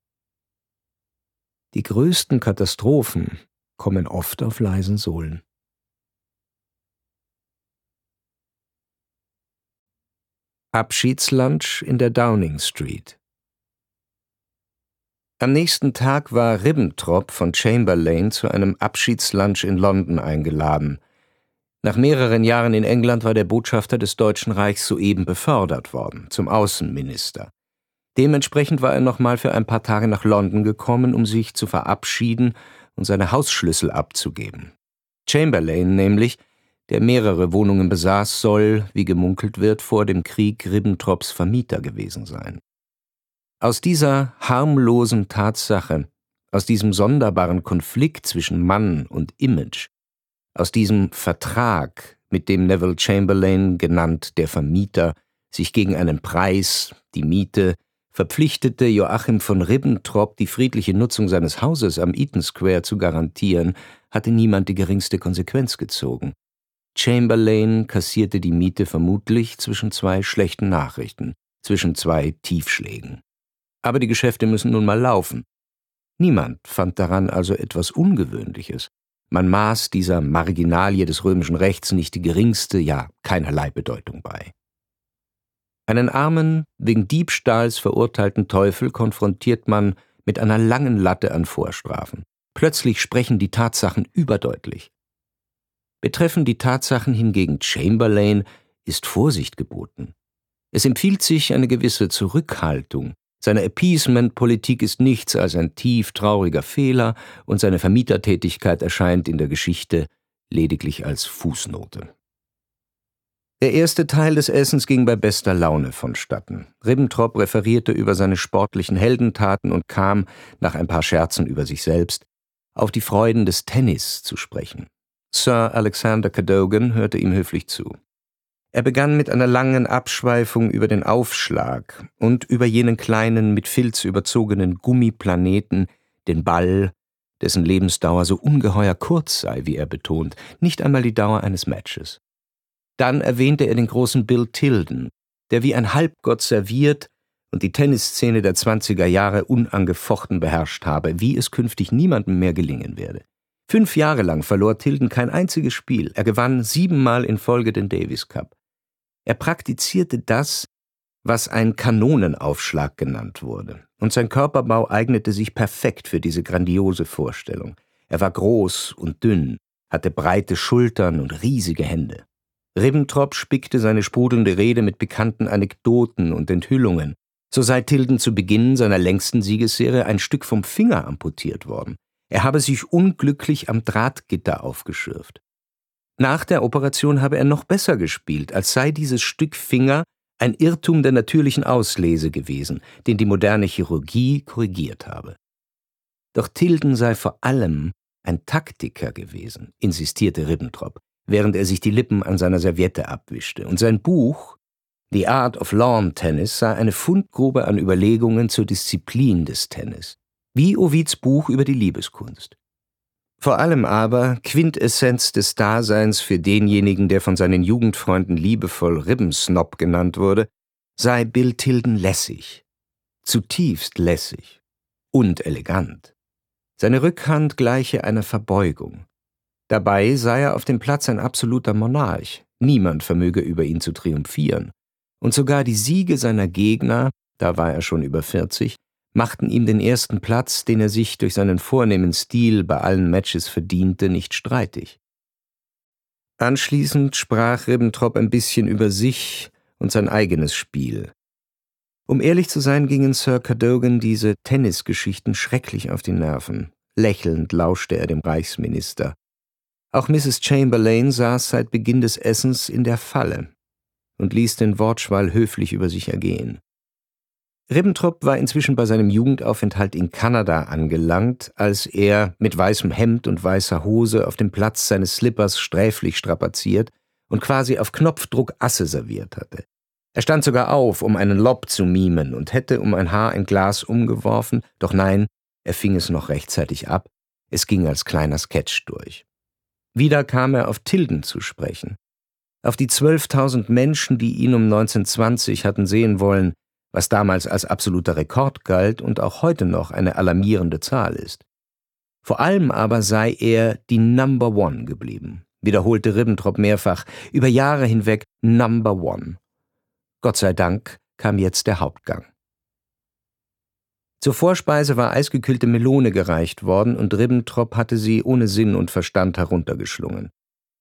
Die größten Katastrophen kommen oft auf leisen Sohlen. Abschiedslunch in der Downing Street. Am nächsten Tag war Ribbentrop von Chamberlain zu einem Abschiedslunch in London eingeladen. Nach mehreren Jahren in England war der Botschafter des Deutschen Reichs soeben befördert worden, zum Außenminister. Dementsprechend war er nochmal für ein paar Tage nach London gekommen, um sich zu verabschieden und seine Hausschlüssel abzugeben. Chamberlain nämlich, der mehrere Wohnungen besaß, soll, wie gemunkelt wird, vor dem Krieg Ribbentrops Vermieter gewesen sein. Aus dieser harmlosen Tatsache, aus diesem sonderbaren Konflikt zwischen Mann und Image, aus diesem Vertrag, mit dem Neville Chamberlain, genannt der Vermieter, sich gegen einen Preis, die Miete, verpflichtete, Joachim von Ribbentrop die friedliche Nutzung seines Hauses am Eaton Square zu garantieren, hatte niemand die geringste Konsequenz gezogen. Chamberlain kassierte die Miete vermutlich zwischen zwei schlechten Nachrichten, zwischen zwei Tiefschlägen. Aber die Geschäfte müssen nun mal laufen. Niemand fand daran also etwas Ungewöhnliches. Man maß dieser Marginalie des römischen Rechts nicht die geringste, ja keinerlei Bedeutung bei. Einen armen, wegen Diebstahls verurteilten Teufel konfrontiert man mit einer langen Latte an Vorstrafen. Plötzlich sprechen die Tatsachen überdeutlich. Betreffen die Tatsachen hingegen Chamberlain, ist Vorsicht geboten. Es empfiehlt sich eine gewisse Zurückhaltung. Seine Appeasement-Politik ist nichts als ein tief trauriger Fehler und seine Vermietertätigkeit erscheint in der Geschichte lediglich als Fußnote. Der erste Teil des Essens ging bei bester Laune vonstatten. Ribbentrop referierte über seine sportlichen Heldentaten und kam, nach ein paar Scherzen über sich selbst, auf die Freuden des Tennis zu sprechen. Sir Alexander Cadogan hörte ihm höflich zu. Er begann mit einer langen Abschweifung über den Aufschlag und über jenen kleinen, mit Filz überzogenen Gummiplaneten, den Ball, dessen Lebensdauer so ungeheuer kurz sei, wie er betont, nicht einmal die Dauer eines Matches. Dann erwähnte er den großen Bill Tilden, der wie ein Halbgott serviert und die Tennisszene der zwanziger Jahre unangefochten beherrscht habe, wie es künftig niemandem mehr gelingen werde. Fünf Jahre lang verlor Tilden kein einziges Spiel, er gewann siebenmal in Folge den Davis Cup. Er praktizierte das, was ein Kanonenaufschlag genannt wurde, und sein Körperbau eignete sich perfekt für diese grandiose Vorstellung. Er war groß und dünn, hatte breite Schultern und riesige Hände. Ribbentrop spickte seine sprudelnde Rede mit bekannten Anekdoten und Enthüllungen. So sei Tilden zu Beginn seiner längsten Siegesserie ein Stück vom Finger amputiert worden. Er habe sich unglücklich am Drahtgitter aufgeschürft. Nach der Operation habe er noch besser gespielt, als sei dieses Stück Finger ein Irrtum der natürlichen Auslese gewesen, den die moderne Chirurgie korrigiert habe. Doch Tilden sei vor allem ein Taktiker gewesen, insistierte Ribbentrop, während er sich die Lippen an seiner Serviette abwischte, und sein Buch The Art of Lawn Tennis sei eine Fundgrube an Überlegungen zur Disziplin des Tennis, wie Ovids Buch über die Liebeskunst. Vor allem aber Quintessenz des Daseins für denjenigen, der von seinen Jugendfreunden liebevoll Ribbensnob genannt wurde, sei Bill Tilden lässig, zutiefst lässig und elegant. Seine Rückhand gleiche einer Verbeugung. Dabei sei er auf dem Platz ein absoluter Monarch, niemand vermöge über ihn zu triumphieren. Und sogar die Siege seiner Gegner, da war er schon über vierzig, machten ihm den ersten Platz, den er sich durch seinen vornehmen Stil bei allen Matches verdiente, nicht streitig. Anschließend sprach Ribbentrop ein bisschen über sich und sein eigenes Spiel. Um ehrlich zu sein, gingen Sir Cadogan diese Tennisgeschichten schrecklich auf die Nerven. Lächelnd lauschte er dem Reichsminister. Auch Misses Chamberlain saß seit Beginn des Essens in der Falle und ließ den Wortschwall höflich über sich ergehen. Ribbentrop war inzwischen bei seinem Jugendaufenthalt in Kanada angelangt, als er mit weißem Hemd und weißer Hose auf dem Platz seines Slippers sträflich strapaziert und quasi auf Knopfdruck Asse serviert hatte. Er stand sogar auf, um einen Lob zu mimen, und hätte um ein Haar ein Glas umgeworfen, doch nein, er fing es noch rechtzeitig ab, es ging als kleiner Sketch durch. Wieder kam er auf Tilden zu sprechen, auf die zwölftausend Menschen, die ihn um neunzehnhundertzwanzig hatten sehen wollen, was damals als absoluter Rekord galt und auch heute noch eine alarmierende Zahl ist. Vor allem aber sei er die Number One geblieben, wiederholte Ribbentrop mehrfach, über Jahre hinweg Number One. Gott sei Dank kam jetzt der Hauptgang. Zur Vorspeise war eisgekühlte Melone gereicht worden und Ribbentrop hatte sie ohne Sinn und Verstand heruntergeschlungen.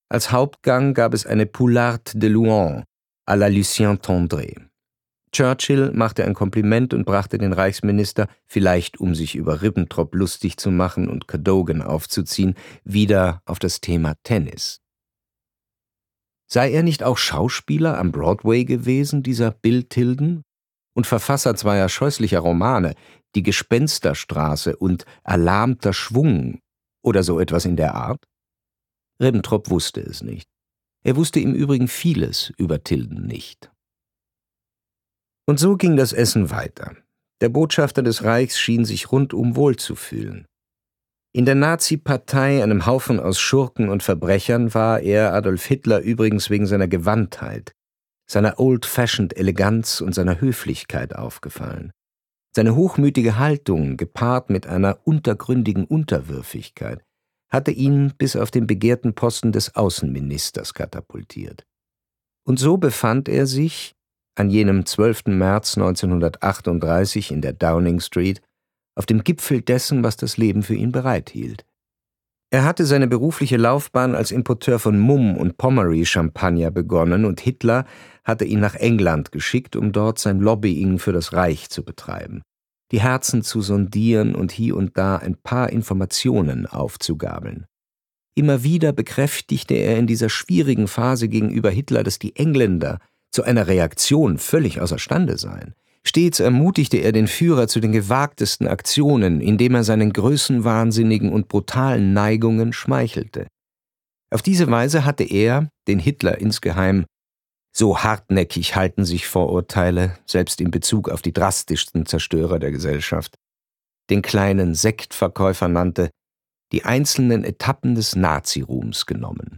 Als Hauptgang gab es eine Poularde de Louan à la Lucien Tondré. Churchill machte ein Kompliment und brachte den Reichsminister, vielleicht um sich über Ribbentrop lustig zu machen und Cadogan aufzuziehen, wieder auf das Thema Tennis. Sei er nicht auch Schauspieler am Broadway gewesen, dieser Bill Tilden, und Verfasser zweier scheußlicher Romane, Die Gespensterstraße und Erlahmter Schwung oder so etwas in der Art? Ribbentrop wusste es nicht. Er wusste im Übrigen vieles über Tilden nicht. Und so ging das Essen weiter. Der Botschafter des Reichs schien sich rundum wohl zu fühlen. In der Nazi-Partei, einem Haufen aus Schurken und Verbrechern, war er Adolf Hitler übrigens wegen seiner Gewandtheit, seiner old-fashioned Eleganz und seiner Höflichkeit aufgefallen. Seine hochmütige Haltung, gepaart mit einer untergründigen Unterwürfigkeit, hatte ihn bis auf den begehrten Posten des Außenministers katapultiert. Und so befand er sich an jenem zwölften März neunzehnhundertachtunddreißig in der Downing Street auf dem Gipfel dessen, was das Leben für ihn bereithielt. Er hatte seine berufliche Laufbahn als Importeur von Mumm- und Pommery-Champagner begonnen und Hitler hatte ihn nach England geschickt, um dort sein Lobbying für das Reich zu betreiben, die Herzen zu sondieren und hier und da ein paar Informationen aufzugabeln. Immer wieder bekräftigte er in dieser schwierigen Phase gegenüber Hitler, dass die Engländer zu einer Reaktion völlig außerstande seien. Stets ermutigte er den Führer zu den gewagtesten Aktionen, indem er seinen größenwahnsinnigen und brutalen Neigungen schmeichelte. Auf diese Weise hatte er, den Hitler insgeheim, so hartnäckig halten sich Vorurteile, selbst in Bezug auf die drastischsten Zerstörer der Gesellschaft, den kleinen Sektverkäufer nannte, die einzelnen Etappen des Naziruhms genommen.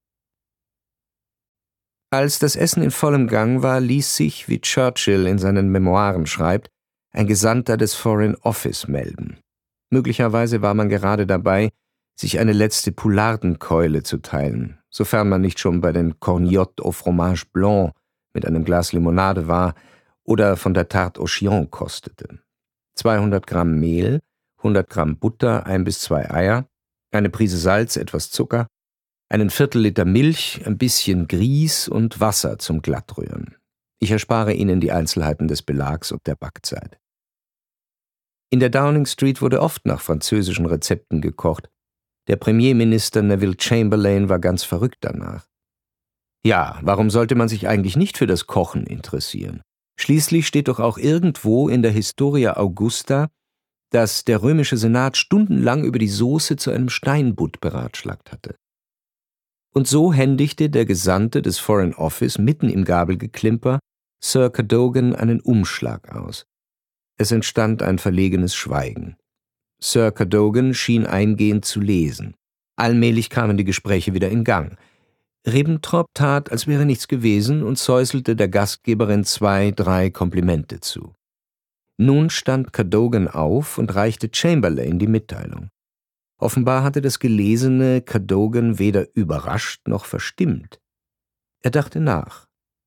Als das Essen in vollem Gang war, ließ sich, wie Churchill in seinen Memoiren schreibt, ein Gesandter des Foreign Office melden. Möglicherweise war man gerade dabei, sich eine letzte Poulardenkeule zu teilen, sofern man nicht schon bei den Corgnottes au fromage blanc mit einem Glas Limonade war oder von der Tarte au Chillon kostete. zweihundert Gramm Mehl, hundert Gramm Butter, ein bis zwei Eier, eine Prise Salz, etwas Zucker, einen Viertel Liter Milch, ein bisschen Grieß und Wasser zum Glattrühren. Ich erspare Ihnen die Einzelheiten des Belags und der Backzeit. In der Downing Street wurde oft nach französischen Rezepten gekocht. Der Premierminister Neville Chamberlain war ganz verrückt danach. Ja, warum sollte man sich eigentlich nicht für das Kochen interessieren? Schließlich steht doch auch irgendwo in der Historia Augusta, dass der römische Senat stundenlang über die Soße zu einem Steinbutt beratschlagt hatte. Und so händigte der Gesandte des Foreign Office mitten im Gabelgeklimper Sir Cadogan einen Umschlag aus. Es entstand ein verlegenes Schweigen. Sir Cadogan schien eingehend zu lesen. Allmählich kamen die Gespräche wieder in Gang. Ribbentrop tat, als wäre nichts gewesen und säuselte der Gastgeberin zwei, drei Komplimente zu. Nun stand Cadogan auf und reichte Chamberlain die Mitteilung. Offenbar hatte das Gelesene Cadogan weder überrascht noch verstimmt. Er dachte nach.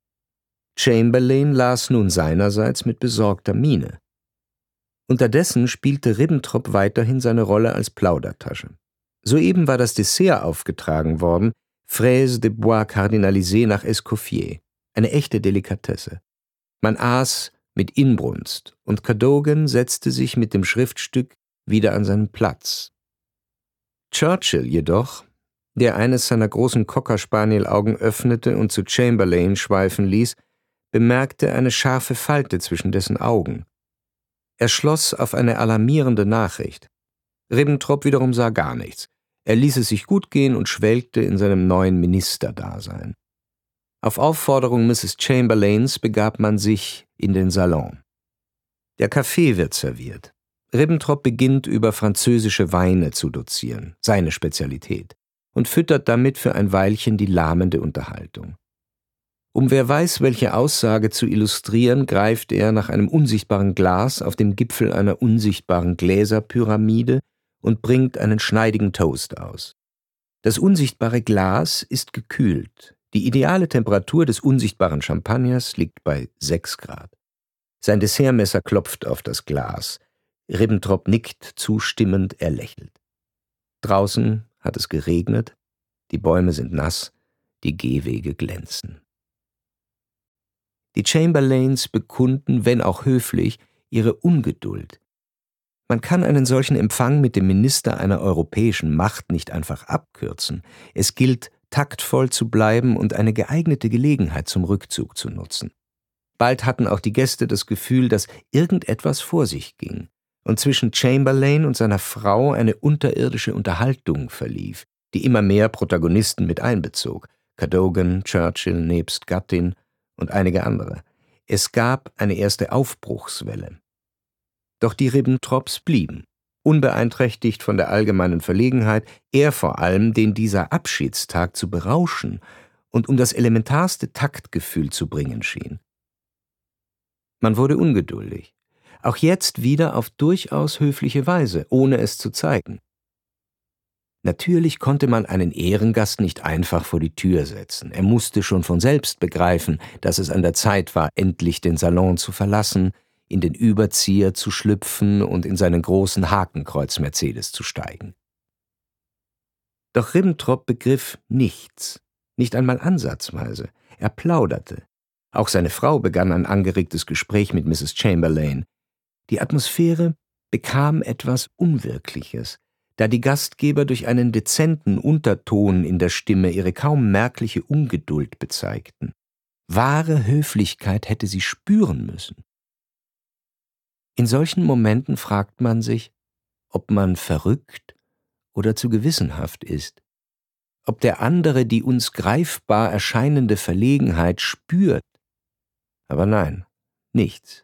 Chamberlain las nun seinerseits mit besorgter Miene. Unterdessen spielte Ribbentrop weiterhin seine Rolle als Plaudertasche. Soeben war das Dessert aufgetragen worden, Fraises de Bois cardinalisées nach Escoffier, eine echte Delikatesse. Man aß mit Inbrunst, und Cadogan setzte sich mit dem Schriftstück wieder an seinen Platz. Churchill jedoch, der eines seiner großen Cocker-Spaniel-Augen öffnete und zu Chamberlain schweifen ließ, bemerkte eine scharfe Falte zwischen dessen Augen. Er schloss auf eine alarmierende Nachricht. Ribbentrop wiederum sah gar nichts. Er ließ es sich gut gehen und schwelgte in seinem neuen Ministerdasein. Auf Aufforderung Misses Chamberlains begab man sich in den Salon. Der Kaffee wird serviert. Ribbentrop beginnt, über französische Weine zu dozieren, seine Spezialität, und füttert damit für ein Weilchen die lahmende Unterhaltung. Um wer weiß, welche Aussage zu illustrieren, greift er nach einem unsichtbaren Glas auf dem Gipfel einer unsichtbaren Gläserpyramide und bringt einen schneidigen Toast aus. Das unsichtbare Glas ist gekühlt. Die ideale Temperatur des unsichtbaren Champagners liegt bei sechs Grad. Sein Dessertmesser klopft auf das Glas. Ribbentrop nickt zustimmend, er lächelt. Draußen hat es geregnet, Die Bäume sind nass, die Gehwege glänzen. Die Chamberlains bekunden, wenn auch höflich, ihre Ungeduld. Man kann einen solchen Empfang mit dem Minister einer europäischen Macht nicht einfach abkürzen. Es gilt, taktvoll zu bleiben und eine geeignete Gelegenheit zum Rückzug zu nutzen. Bald hatten auch die Gäste das Gefühl, dass irgendetwas vor sich ging und zwischen Chamberlain und seiner Frau eine unterirdische Unterhaltung verlief, die immer mehr Protagonisten mit einbezog, Cadogan, Churchill nebst Gattin und einige andere. Es gab eine erste Aufbruchswelle. Doch die Ribbentrops blieben, unbeeinträchtigt von der allgemeinen Verlegenheit, er vor allem, den dieser Abschiedstag zu berauschen und um das elementarste Taktgefühl zu bringen schien. Man wurde ungeduldig, auch jetzt wieder auf durchaus höfliche Weise, ohne es zu zeigen. Natürlich konnte man einen Ehrengast nicht einfach vor die Tür setzen. Er musste schon von selbst begreifen, dass es an der Zeit war, endlich den Salon zu verlassen, in den Überzieher zu schlüpfen und in seinen großen Hakenkreuz-Mercedes zu steigen. Doch Ribbentrop begriff nichts, nicht einmal ansatzweise. Er plauderte. Auch seine Frau begann ein angeregtes Gespräch mit Misses Chamberlain. Die Atmosphäre bekam etwas Unwirkliches, da die Gastgeber durch einen dezenten Unterton in der Stimme ihre kaum merkliche Ungeduld bezeigten. Wahre Höflichkeit hätte sie spüren müssen. In solchen Momenten fragt man sich, ob man verrückt oder zu gewissenhaft ist, ob der andere die uns greifbar erscheinende Verlegenheit spürt. Aber nein, nichts.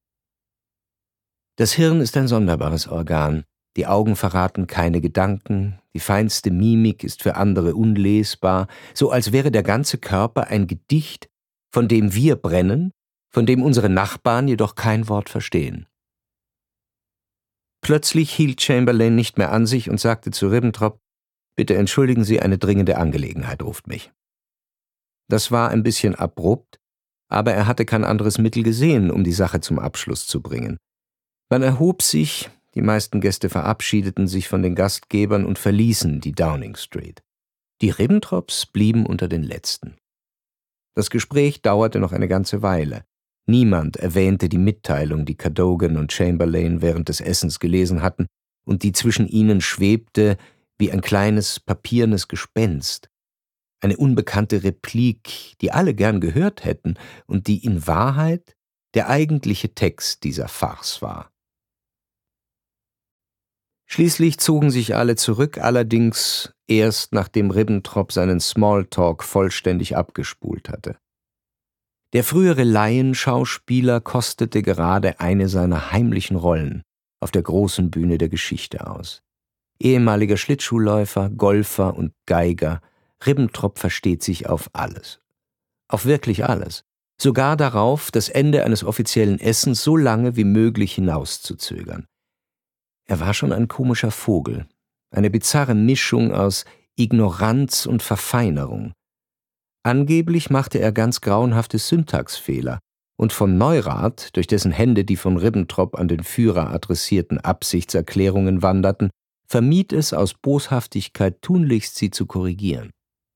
Das Hirn ist ein sonderbares Organ. Die Augen verraten keine Gedanken, die feinste Mimik ist für andere unlesbar, so als wäre der ganze Körper ein Gedicht, von dem wir brennen, von dem unsere Nachbarn jedoch kein Wort verstehen. Plötzlich hielt Chamberlain nicht mehr an sich und sagte zu Ribbentrop: »Bitte entschuldigen Sie, eine dringende Angelegenheit ruft mich.« Das war ein bisschen abrupt, aber er hatte kein anderes Mittel gesehen, um die Sache zum Abschluss zu bringen. Man erhob sich, die meisten Gäste verabschiedeten sich von den Gastgebern und verließen die Downing Street. Die Ribbentrops blieben unter den Letzten. Das Gespräch dauerte noch eine ganze Weile. Niemand erwähnte die Mitteilung, die Cadogan und Chamberlain während des Essens gelesen hatten und die zwischen ihnen schwebte wie ein kleines papiernes Gespenst. Eine unbekannte Replik, die alle gern gehört hätten und die in Wahrheit der eigentliche Text dieser Farce war. Schließlich zogen sich alle zurück, allerdings erst nachdem Ribbentrop seinen Smalltalk vollständig abgespult hatte. Der frühere Laienschauspieler kostete gerade eine seiner heimlichen Rollen auf der großen Bühne der Geschichte aus. Ehemaliger Schlittschuhläufer, Golfer und Geiger, Ribbentrop versteht sich auf alles. Auf wirklich alles. Sogar darauf, das Ende eines offiziellen Essens so lange wie möglich hinauszuzögern. Er war schon ein komischer Vogel, eine bizarre Mischung aus Ignoranz und Verfeinerung. Angeblich machte er ganz grauenhafte Syntaxfehler, und von Neurath, durch dessen Hände die von Ribbentrop an den Führer adressierten Absichtserklärungen wanderten, vermied es aus Boshaftigkeit tunlichst, sie zu korrigieren.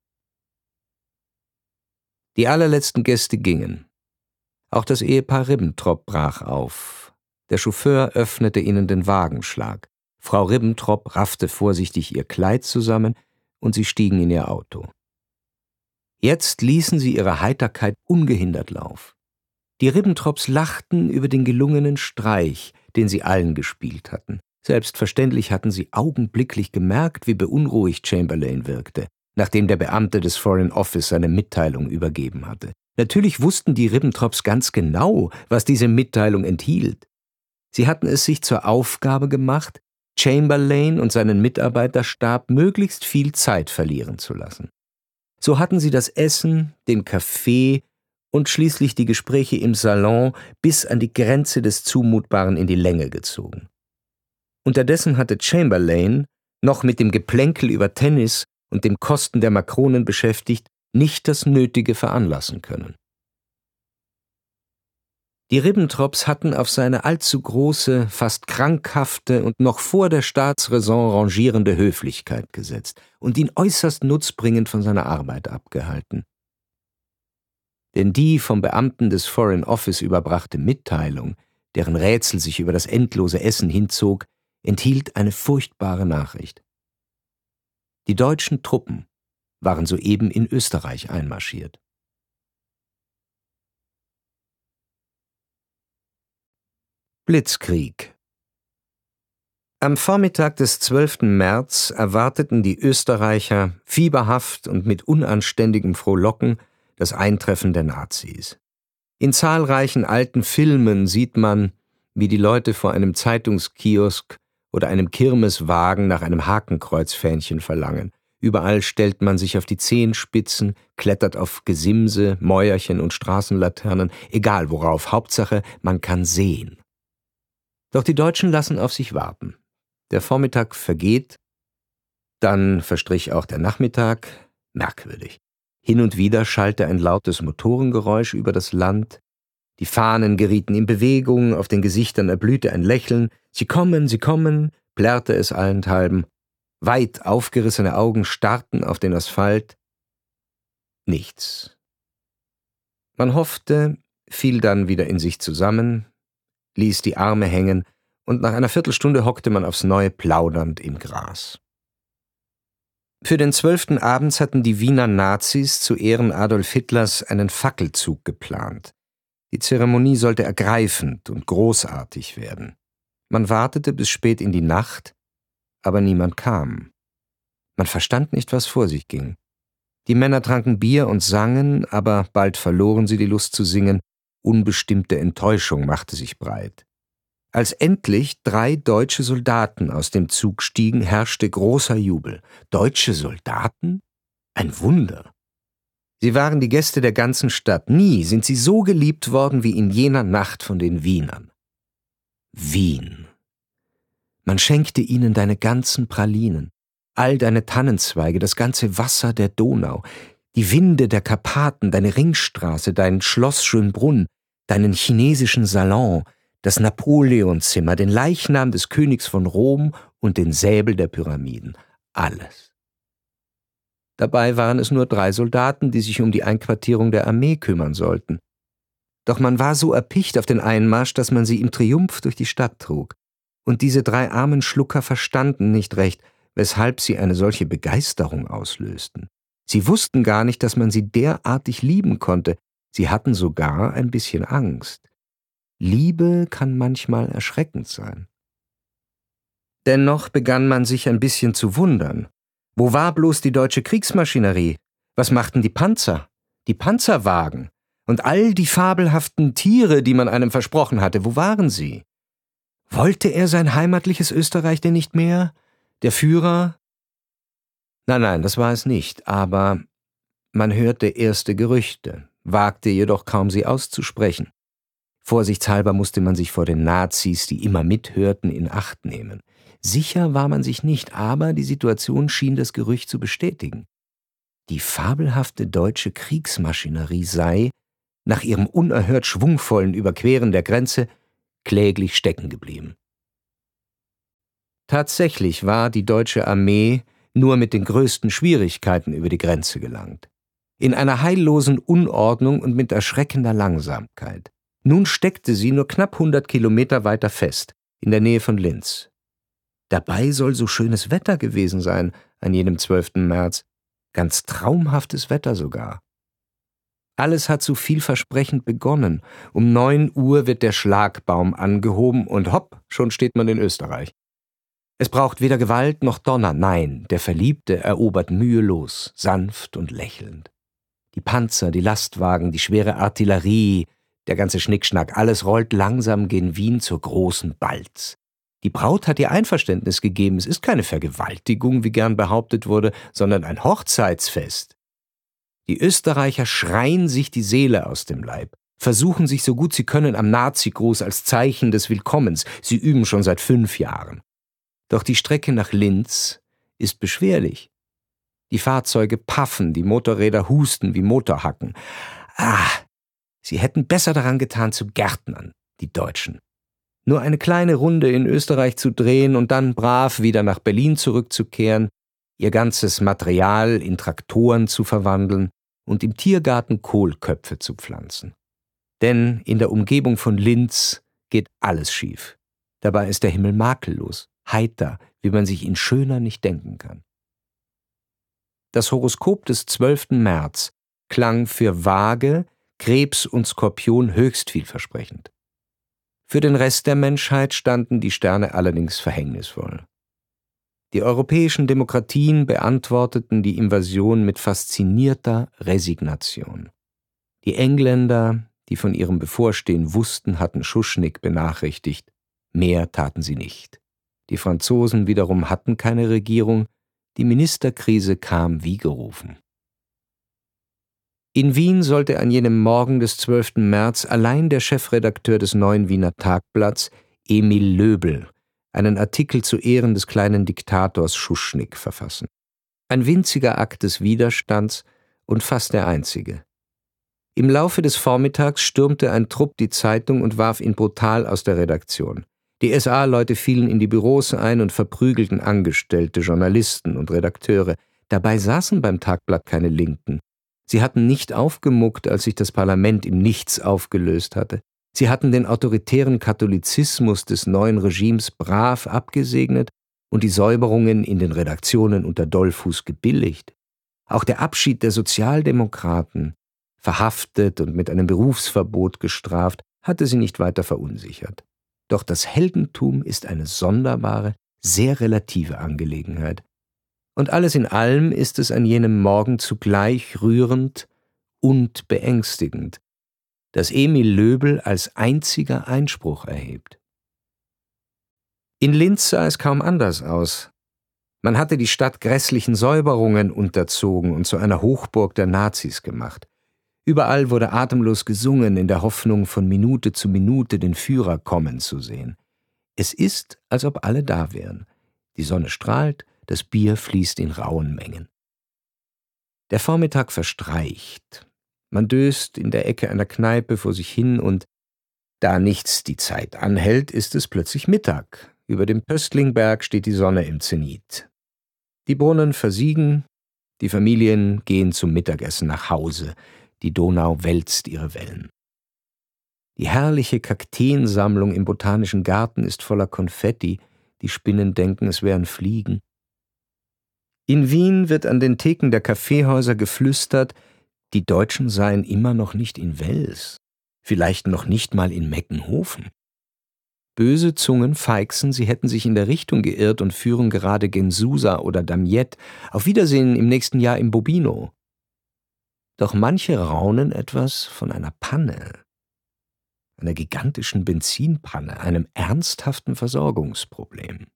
Die allerletzten Gäste gingen. Auch das Ehepaar Ribbentrop brach auf. Der Chauffeur öffnete ihnen den Wagenschlag. Frau Ribbentrop raffte vorsichtig ihr Kleid zusammen und sie stiegen in ihr Auto. Jetzt ließen sie ihre Heiterkeit ungehindert Lauf. Die Ribbentrops lachten über den gelungenen Streich, den sie allen gespielt hatten. Selbstverständlich hatten sie augenblicklich gemerkt, wie beunruhigt Chamberlain wirkte, nachdem der Beamte des Foreign Office seine Mitteilung übergeben hatte. Natürlich wussten die Ribbentrops ganz genau, was diese Mitteilung enthielt. Sie hatten es sich zur Aufgabe gemacht, Chamberlain und seinen Mitarbeiterstab möglichst viel Zeit verlieren zu lassen. So hatten sie das Essen, den Kaffee und schließlich die Gespräche im Salon bis an die Grenze des Zumutbaren in die Länge gezogen. Unterdessen hatte Chamberlain, noch mit dem Geplänkel über Tennis und dem Kosten der Makronen beschäftigt, nicht das Nötige veranlassen können. Die Ribbentrops hatten auf seine allzu große, fast krankhafte und noch vor der Staatsräson rangierende Höflichkeit gesetzt und ihn äußerst nutzbringend von seiner Arbeit abgehalten. Denn die vom Beamten des Foreign Office überbrachte Mitteilung, deren Rätsel sich über das endlose Essen hinzog, enthielt eine furchtbare Nachricht. Die deutschen Truppen waren soeben in Österreich einmarschiert. Blitzkrieg. Am Vormittag des zwölften März erwarteten die Österreicher fieberhaft und mit unanständigem Frohlocken das Eintreffen der Nazis. In zahlreichen alten Filmen sieht man, wie die Leute vor einem Zeitungskiosk oder einem Kirmeswagen nach einem Hakenkreuzfähnchen verlangen. Überall stellt man sich auf die Zehenspitzen, klettert auf Gesimse, Mäuerchen und Straßenlaternen, egal worauf, Hauptsache, man kann sehen. Doch die Deutschen lassen auf sich warten. Der Vormittag vergeht, dann verstrich auch der Nachmittag, merkwürdig. Hin und wieder schallte ein lautes Motorengeräusch über das Land, die Fahnen gerieten in Bewegung, auf den Gesichtern erblühte ein Lächeln, sie kommen, sie kommen, plärrte es allenthalben, weit aufgerissene Augen starrten auf den Asphalt, nichts. Man hoffte, fiel dann wieder in sich zusammen, ließ die Arme hängen, und nach einer Viertelstunde hockte man aufs Neue plaudernd im Gras. Für den zwölften abends hatten die Wiener Nazis zu Ehren Adolf Hitlers einen Fackelzug geplant. Die Zeremonie sollte ergreifend und großartig werden. Man wartete bis spät in die Nacht, aber niemand kam. Man verstand nicht, was vor sich ging. Die Männer tranken Bier und sangen, aber bald verloren sie die Lust zu singen. Unbestimmte Enttäuschung machte sich breit. Als endlich drei deutsche Soldaten aus dem Zug stiegen, herrschte großer Jubel. Deutsche Soldaten? Ein Wunder. Sie waren die Gäste der ganzen Stadt. Nie sind sie so geliebt worden wie in jener Nacht von den Wienern. Wien. Man schenkte ihnen deine ganzen Pralinen, all deine Tannenzweige, das ganze Wasser der Donau, die Winde der Karpaten, deine Ringstraße, dein Schloss Schönbrunn, deinen chinesischen Salon, das Napoleonzimmer, den Leichnam des Königs von Rom und den Säbel der Pyramiden. Alles. Dabei waren es nur drei Soldaten, die sich um die Einquartierung der Armee kümmern sollten. Doch man war so erpicht auf den Einmarsch, dass man sie im Triumph durch die Stadt trug. Und diese drei armen Schlucker verstanden nicht recht, weshalb sie eine solche Begeisterung auslösten. Sie wussten gar nicht, dass man sie derartig lieben konnte. Sie hatten sogar ein bisschen Angst. Liebe kann manchmal erschreckend sein. Dennoch begann man sich ein bisschen zu wundern. Wo war bloß die deutsche Kriegsmaschinerie? Was machten die Panzer, die Panzerwagen und all die fabelhaften Tiere, die man einem versprochen hatte? Wo waren sie? Wollte er sein heimatliches Österreich denn nicht mehr? Der Führer? Nein, nein, das war es nicht, aber man hörte erste Gerüchte, wagte jedoch kaum sie auszusprechen. Vorsichtshalber musste man sich vor den Nazis, die immer mithörten, in Acht nehmen. Sicher war man sich nicht, aber die Situation schien das Gerücht zu bestätigen. Die fabelhafte deutsche Kriegsmaschinerie sei, nach ihrem unerhört schwungvollen Überqueren der Grenze, kläglich stecken geblieben. Tatsächlich war die deutsche Armee nur mit den größten Schwierigkeiten über die Grenze gelangt. In einer heillosen Unordnung und mit erschreckender Langsamkeit. Nun steckte sie nur knapp hundert Kilometer weiter fest, in der Nähe von Linz. Dabei soll so schönes Wetter gewesen sein, an jenem zwölften März. Ganz traumhaftes Wetter sogar. Alles hat so vielversprechend begonnen. Um neun Uhr wird der Schlagbaum angehoben und hopp, schon steht man in Österreich. Es braucht weder Gewalt noch Donner, nein, der Verliebte erobert mühelos, sanft und lächelnd. Die Panzer, die Lastwagen, die schwere Artillerie, der ganze Schnickschnack, alles rollt langsam gen Wien zur großen Balz. Die Braut hat ihr Einverständnis gegeben, es ist keine Vergewaltigung, wie gern behauptet wurde, sondern ein Hochzeitsfest. Die Österreicher schreien sich die Seele aus dem Leib, versuchen sich so gut sie können am Nazigruß als Zeichen des Willkommens, sie üben schon seit fünf Jahren. Doch die Strecke nach Linz ist beschwerlich. Die Fahrzeuge paffen, die Motorräder husten wie Motorhacken. Ah, Sie hätten besser daran getan, zu gärtnern, die Deutschen. Nur eine kleine Runde in Österreich zu drehen und dann brav wieder nach Berlin zurückzukehren, ihr ganzes Material in Traktoren zu verwandeln und im Tiergarten Kohlköpfe zu pflanzen. Denn in der Umgebung von Linz geht alles schief. Dabei ist der Himmel makellos, heiter, wie man sich ihn schöner nicht denken kann. Das Horoskop des zwölften März klang für Waage, Krebs und Skorpion höchst vielversprechend. Für den Rest der Menschheit standen die Sterne allerdings verhängnisvoll. Die europäischen Demokratien beantworteten die Invasion mit faszinierter Resignation. Die Engländer, die von ihrem Bevorstehen wussten, hatten Schuschnigg benachrichtigt, mehr taten sie nicht. Die Franzosen wiederum hatten keine Regierung, die Ministerkrise kam wie gerufen. In Wien sollte an jenem Morgen des zwölften März allein der Chefredakteur des Neuen Wiener Tagblatts, Emil Löbel, einen Artikel zu Ehren des kleinen Diktators Schuschnigg verfassen. Ein winziger Akt des Widerstands und fast der einzige. Im Laufe des Vormittags stürmte ein Trupp die Zeitung und warf ihn brutal aus der Redaktion. Die S A-Leute fielen in die Büros ein und verprügelten Angestellte, Journalisten und Redakteure. Dabei saßen beim Tagblatt keine Linken. Sie hatten nicht aufgemuckt, als sich das Parlament im Nichts aufgelöst hatte. Sie hatten den autoritären Katholizismus des neuen Regimes brav abgesegnet und die Säuberungen in den Redaktionen unter Dollfuß gebilligt. Auch der Abschied der Sozialdemokraten, verhaftet und mit einem Berufsverbot gestraft, hatte sie nicht weiter verunsichert. Doch das Heldentum ist eine sonderbare, sehr relative Angelegenheit. Und alles in allem ist es an jenem Morgen zugleich rührend und beängstigend, dass Emil Löbel als einziger Einspruch erhebt. In Linz sah es kaum anders aus. Man hatte die Stadt grässlichen Säuberungen unterzogen und zu einer Hochburg der Nazis gemacht. Überall wurde atemlos gesungen, in der Hoffnung, von Minute zu Minute den Führer kommen zu sehen. Es ist, als ob alle da wären. Die Sonne strahlt, das Bier fließt in rauen Mengen. Der Vormittag verstreicht. Man döst in der Ecke einer Kneipe vor sich hin und, da nichts die Zeit anhält, ist es plötzlich Mittag. Über dem Pöstlingberg steht die Sonne im Zenit. Die Brunnen versiegen, die Familien gehen zum Mittagessen nach Hause. Die Donau wälzt ihre Wellen. Die herrliche Kakteensammlung im Botanischen Garten ist voller Konfetti, die Spinnen denken, es wären Fliegen. In Wien wird an den Theken der Kaffeehäuser geflüstert, die Deutschen seien immer noch nicht in Wels, vielleicht noch nicht mal in Meckenhofen. Böse Zungen feixen, sie hätten sich in der Richtung geirrt und führen gerade gen Susa oder Damiette. Auf Wiedersehen im nächsten Jahr im Bobino. Doch manche raunen etwas von einer Panne, einer gigantischen Benzinpanne, einem ernsthaften Versorgungsproblem.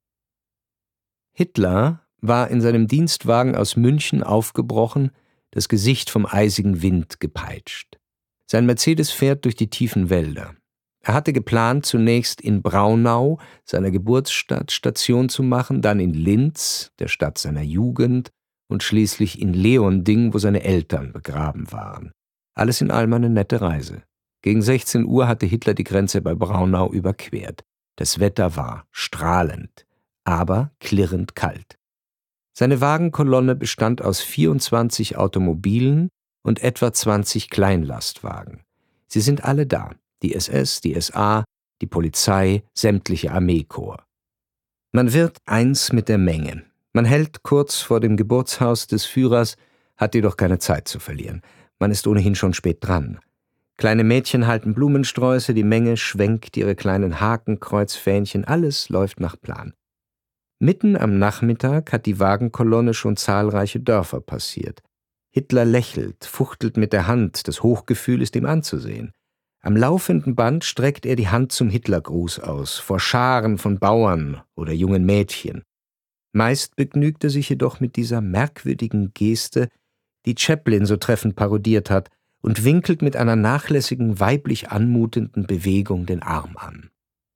Hitler war in seinem Dienstwagen aus München aufgebrochen, das Gesicht vom eisigen Wind gepeitscht. Sein Mercedes fährt durch die tiefen Wälder. Er hatte geplant, zunächst in Braunau, seiner Geburtsstadt, Station zu machen, dann in Linz, der Stadt seiner Jugend, und schließlich in Leonding, wo seine Eltern begraben waren. Alles in allem eine nette Reise. Gegen sechzehn Uhr hatte Hitler die Grenze bei Braunau überquert. Das Wetter war strahlend, aber klirrend kalt. Seine Wagenkolonne bestand aus vierundzwanzig Automobilen und etwa zwanzig Kleinlastwagen. Sie sind alle da, die S S, die S A, die Polizei, sämtliche Armeekorps. Man wird eins mit der Menge. Man hält kurz vor dem Geburtshaus des Führers, hat jedoch keine Zeit zu verlieren. Man ist ohnehin schon spät dran. Kleine Mädchen halten Blumensträuße, die Menge schwenkt ihre kleinen Hakenkreuzfähnchen, alles läuft nach Plan. Mitten am Nachmittag hat die Wagenkolonne schon zahlreiche Dörfer passiert. Hitler lächelt, fuchtelt mit der Hand, das Hochgefühl ist ihm anzusehen. Am laufenden Band streckt er die Hand zum Hitlergruß aus, vor Scharen von Bauern oder jungen Mädchen. Meist begnügt er sich jedoch mit dieser merkwürdigen Geste, die Chaplin so treffend parodiert hat, und winkelt mit einer nachlässigen, weiblich anmutenden Bewegung den Arm an.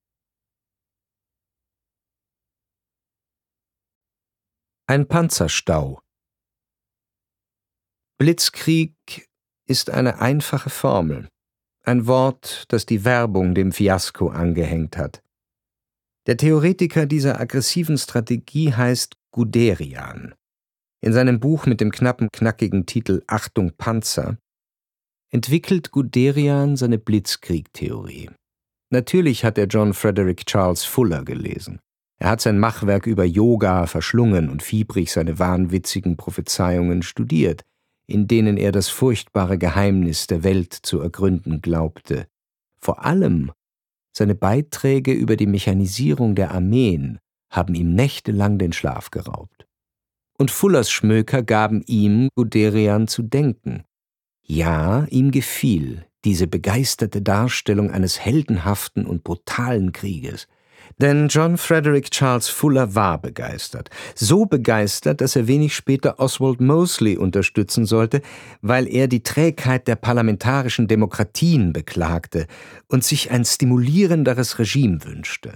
Ein Panzerstau. Blitzkrieg ist eine einfache Formel. ein Wort, das die Werbung dem Fiasko angehängt hat. Der Theoretiker dieser aggressiven Strategie heißt Guderian. In seinem Buch mit dem knappen, knackigen Titel »Achtung Panzer« entwickelt Guderian seine Blitzkrieg-Theorie. Natürlich hat er John Frederick Charles Fuller gelesen. Er hat sein Machwerk über Yoga verschlungen und fiebrig seine wahnwitzigen Prophezeiungen studiert, in denen er das furchtbare Geheimnis der Welt zu ergründen glaubte. Vor allem seine Beiträge über die Mechanisierung der Armeen haben ihm nächtelang den Schlaf geraubt. Und Fullers Schmöker gaben ihm, Guderian, zu denken. Ja, ihm gefiel diese begeisterte Darstellung eines heldenhaften und brutalen Krieges. Denn John Frederick Charles Fuller war begeistert. So begeistert, dass er wenig später Oswald Mosley unterstützen sollte, weil er die Trägheit der parlamentarischen Demokratien beklagte und sich ein stimulierenderes Regime wünschte.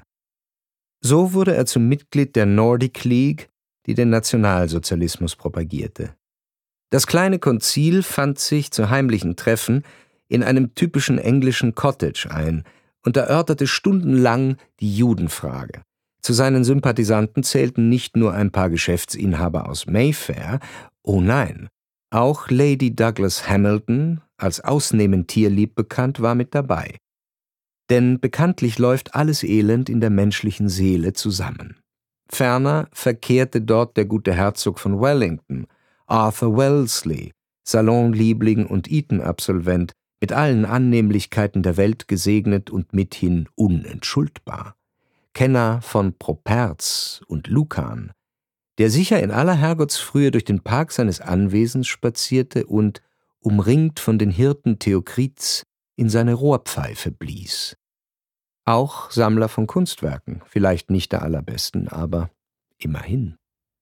So wurde er zum Mitglied der Nordic League, die den Nationalsozialismus propagierte. Das kleine Konzil fand sich zu heimlichen Treffen in einem typischen englischen Cottage ein und erörterte stundenlang die Judenfrage. Zu seinen Sympathisanten zählten nicht nur ein paar Geschäftsinhaber aus Mayfair, oh nein, auch Lady Douglas Hamilton, als ausnehmend tierlieb bekannt, war mit dabei. Denn bekanntlich läuft alles Elend in der menschlichen Seele zusammen. Ferner verkehrte dort der gute Herzog von Wellington, Arthur Wellesley, Salonliebling und Eton-Absolvent, mit allen Annehmlichkeiten der Welt gesegnet und mithin unentschuldbar. Kenner von Properz und Lucan, der sicher in aller Herrgottsfrühe durch den Park seines Anwesens spazierte und, umringt von den Hirten Theokrits, in seine Rohrpfeife blies. Auch Sammler von Kunstwerken, vielleicht nicht der allerbesten, aber immerhin.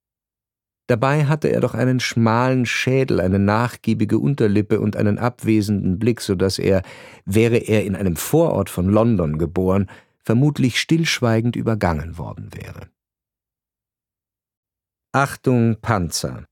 Dabei hatte er doch einen schmalen Schädel, eine nachgiebige Unterlippe und einen abwesenden Blick, so dass er, wäre er in einem Vorort von London geboren, vermutlich stillschweigend übergangen worden wäre. Achtung Panzer!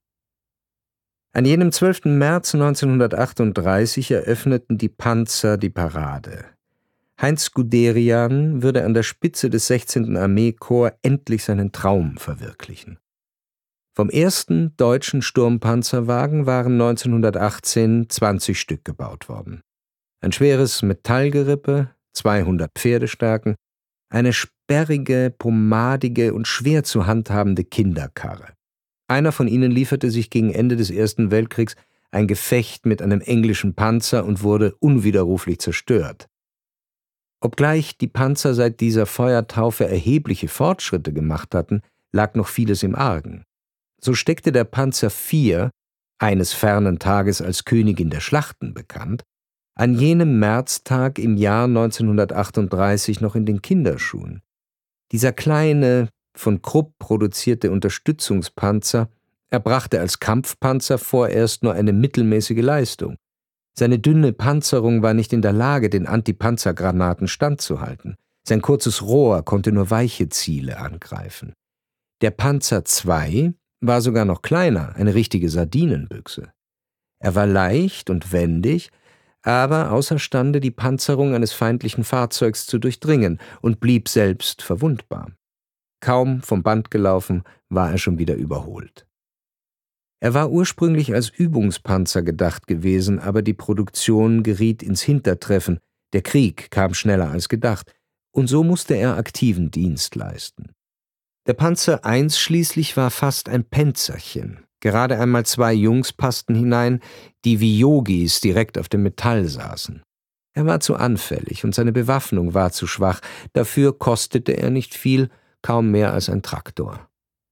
An jenem zwölften März neunzehnhundertachtunddreißig eröffneten die Panzer die Parade. Heinz Guderian würde an der Spitze des sechzehnten Armeekorps endlich seinen Traum verwirklichen. Vom ersten deutschen Sturmpanzerwagen waren neunzehnhundertachtzehn zwanzig Stück gebaut worden. Ein schweres Metallgerippe, zweihundert Pferdestärken, eine sperrige, pomadige und schwer zu handhabende Kinderkarre. Einer von ihnen lieferte sich gegen Ende des Ersten Weltkriegs ein Gefecht mit einem englischen Panzer und wurde unwiderruflich zerstört. Obgleich die Panzer seit dieser Feuertaufe erhebliche Fortschritte gemacht hatten, lag noch vieles im Argen. So steckte der Panzer vier, eines fernen Tages als Königin der Schlachten bekannt, an jenem Märztag im Jahr neunzehnhundertachtunddreißig noch in den Kinderschuhen. Dieser kleine, von Krupp produzierte Unterstützungspanzer erbrachte als Kampfpanzer vorerst nur eine mittelmäßige Leistung. Seine dünne Panzerung war nicht in der Lage, den Antipanzergranaten standzuhalten. Sein kurzes Rohr konnte nur weiche Ziele angreifen. Der Panzer zwei war sogar noch kleiner, eine richtige Sardinenbüchse. Er war leicht und wendig, aber außerstande, die Panzerung eines feindlichen Fahrzeugs zu durchdringen und blieb selbst verwundbar. Kaum vom Band gelaufen, war er schon wieder überholt. Er war ursprünglich als Übungspanzer gedacht gewesen, aber die Produktion geriet ins Hintertreffen, der Krieg kam schneller als gedacht, und so musste er aktiven Dienst leisten. Der Panzer eins schließlich war fast ein Pänzerchen. Gerade einmal zwei Jungs passten hinein, die wie Yogis direkt auf dem Metall saßen. Er war zu anfällig und seine Bewaffnung war zu schwach, dafür kostete er nicht viel, kaum mehr als ein Traktor.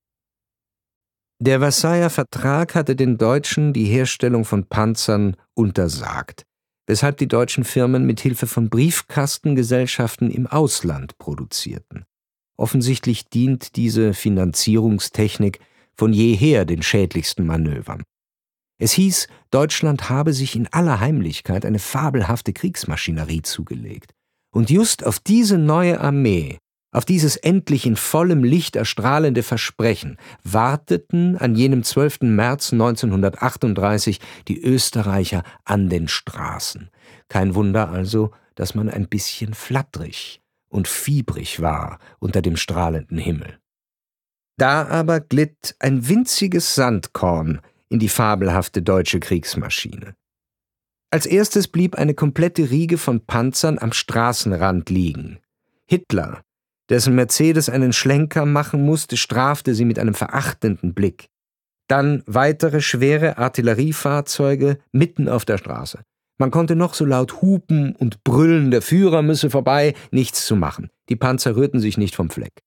Der Versailler Vertrag hatte den Deutschen die Herstellung von Panzern untersagt, weshalb die deutschen Firmen mit Hilfe von Briefkastengesellschaften im Ausland produzierten. Offensichtlich dient diese Finanzierungstechnik von jeher den schädlichsten Manövern. Es hieß, Deutschland habe sich in aller Heimlichkeit eine fabelhafte Kriegsmaschinerie zugelegt. Und just auf diese neue Armee Auf dieses endlich in vollem Licht erstrahlende Versprechen warteten an jenem zwölften März neunzehnhundertachtunddreißig die Österreicher an den Straßen. Kein Wunder also, dass man ein bisschen flattrig und fiebrig war unter dem strahlenden Himmel. Da aber glitt ein winziges Sandkorn in die fabelhafte deutsche Kriegsmaschine. Als erstes blieb eine komplette Riege von Panzern am Straßenrand liegen. Hitler, dessen Mercedes einen Schlenker machen musste, strafte sie mit einem verachtenden Blick. Dann weitere schwere Artilleriefahrzeuge mitten auf der Straße. Man konnte noch so laut hupen und brüllen, der Führer müsse vorbei, nichts zu machen. Die Panzer rührten sich nicht vom Fleck.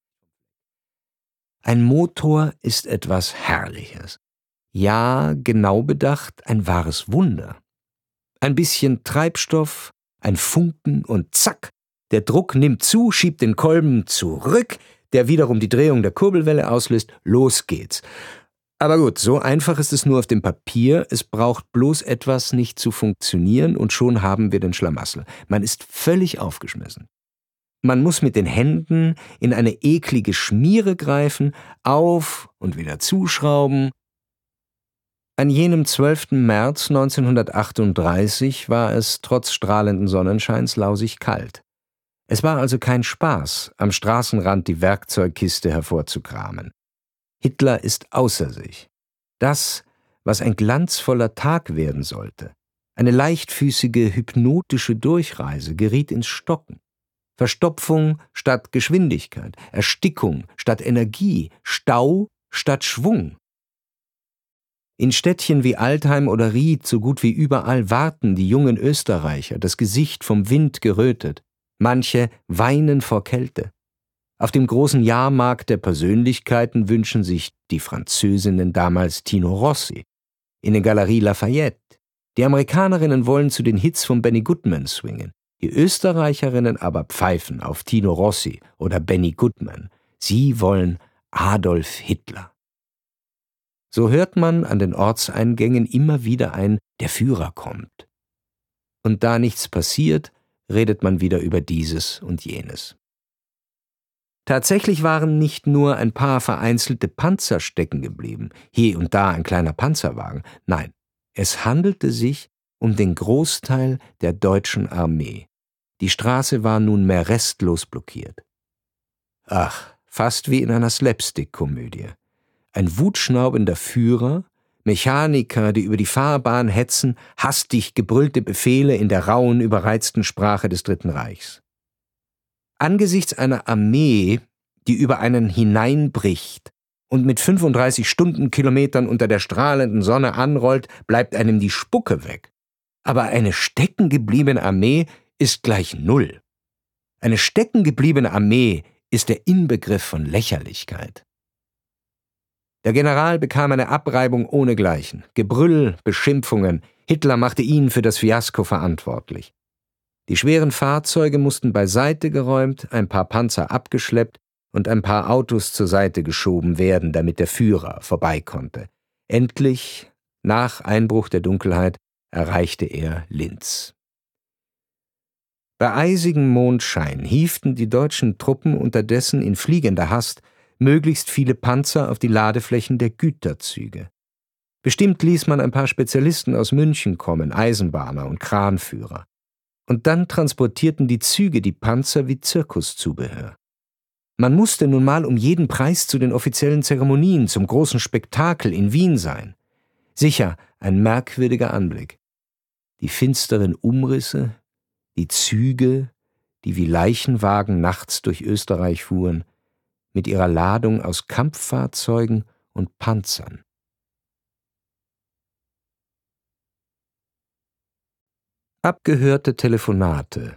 Ein Motor ist etwas Herrliches. Ja, genau bedacht, ein wahres Wunder. Ein bisschen Treibstoff, ein Funken und zack, der Druck nimmt zu, schiebt den Kolben zurück, der wiederum die Drehung der Kurbelwelle auslöst, los geht's. Aber gut, so einfach ist es nur auf dem Papier, es braucht bloß etwas nicht zu funktionieren und schon haben wir den Schlamassel. Man ist völlig aufgeschmissen. Man muss mit den Händen in eine eklige Schmiere greifen, auf und wieder zuschrauben. An jenem zwölften März neunzehnhundertachtunddreißig war es trotz strahlenden Sonnenscheins lausig kalt. Es war also kein Spaß, am Straßenrand die Werkzeugkiste hervorzukramen. Hitler ist außer sich. Das, was ein glanzvoller Tag werden sollte, eine leichtfüßige, hypnotische Durchreise, geriet ins Stocken. Verstopfung statt Geschwindigkeit, Erstickung statt Energie, Stau statt Schwung. In Städtchen wie Altheim oder Ried so gut wie überall warten die jungen Österreicher, das Gesicht vom Wind gerötet. Manche weinen vor Kälte. Auf dem großen Jahrmarkt der Persönlichkeiten wünschen sich die Französinnen damals Tino Rossi. In der Galerie Lafayette. Die Amerikanerinnen wollen zu den Hits von Benny Goodman swingen. Die Österreicherinnen aber pfeifen auf Tino Rossi oder Benny Goodman. Sie wollen Adolf Hitler. So hört man an den Ortseingängen immer wieder ein »Der Führer kommt«. Und da nichts passiert, redet man wieder über dieses und jenes. Tatsächlich waren nicht nur ein paar vereinzelte Panzer stecken geblieben, hier und da ein kleiner Panzerwagen. Nein, es handelte sich um den Großteil der deutschen Armee. Die Straße war nunmehr restlos blockiert. Ach, fast wie in einer Slapstick-Komödie. Ein wutschnaubender Führer, Mechaniker, die über die Fahrbahn hetzen, hastig gebrüllte Befehle in der rauen, überreizten Sprache des Dritten Reichs. Angesichts einer Armee, die über einen hineinbricht und mit fünfunddreißig Stundenkilometern unter der strahlenden Sonne anrollt, bleibt einem die Spucke weg. Aber eine steckengebliebene Armee ist gleich Null. Eine steckengebliebene Armee ist der Inbegriff von Lächerlichkeit. Der General bekam eine Abreibung ohnegleichen. Gebrüll, Beschimpfungen. Hitler machte ihn für das Fiasko verantwortlich. Die schweren Fahrzeuge mussten beiseite geräumt, ein paar Panzer abgeschleppt und ein paar Autos zur Seite geschoben werden, damit der Führer vorbei konnte. Endlich, nach Einbruch der Dunkelheit, erreichte er Linz. Bei eisigem Mondschein hieften die deutschen Truppen unterdessen in fliegender Hast möglichst viele Panzer auf die Ladeflächen der Güterzüge. Bestimmt ließ man ein paar Spezialisten aus München kommen, Eisenbahner und Kranführer. Und dann transportierten die Züge die Panzer wie Zirkuszubehör. Man musste nun mal um jeden Preis zu den offiziellen Zeremonien, zum großen Spektakel in Wien sein. Sicher, ein merkwürdiger Anblick. Die finsteren Umrisse, die Züge, die wie Leichenwagen nachts durch Österreich fuhren, mit ihrer Ladung aus Kampffahrzeugen und Panzern. Abgehörte Telefonate.